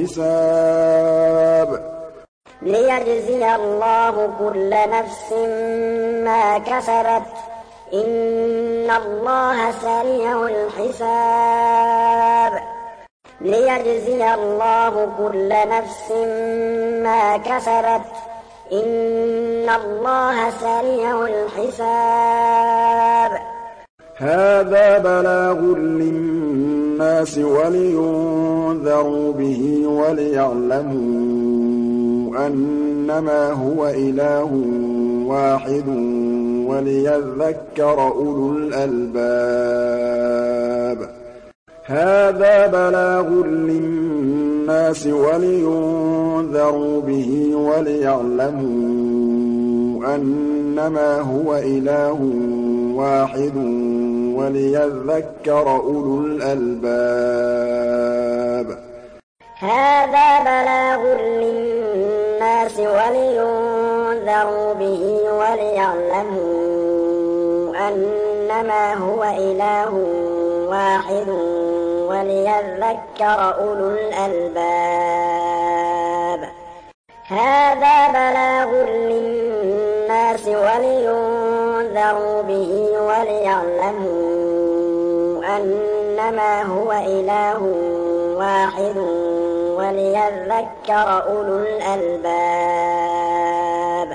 الحساب ليجزي الله كل نفس ما كسبت إن الله سريع الحساب ليجزي الله كل نفس ما كسبت إن الله سريع الحساب هذا بلاغ للناس ولينذروا به وليعلموا أنما هو إله واحد وليذكر أولو الألباب هذا بلاغ للناس ولينذروا به وليعلموا أنما هو إله واحد وليذكر أولو الألباب هذا بلاغ للناس ولينذروا به وليعلموا أنما هو إله واحد وليذكر أولو الألباب هذا بلاغ للناس ولينذروا به وليعلموا أنما هو إله واحد وليذكر أولو الألباب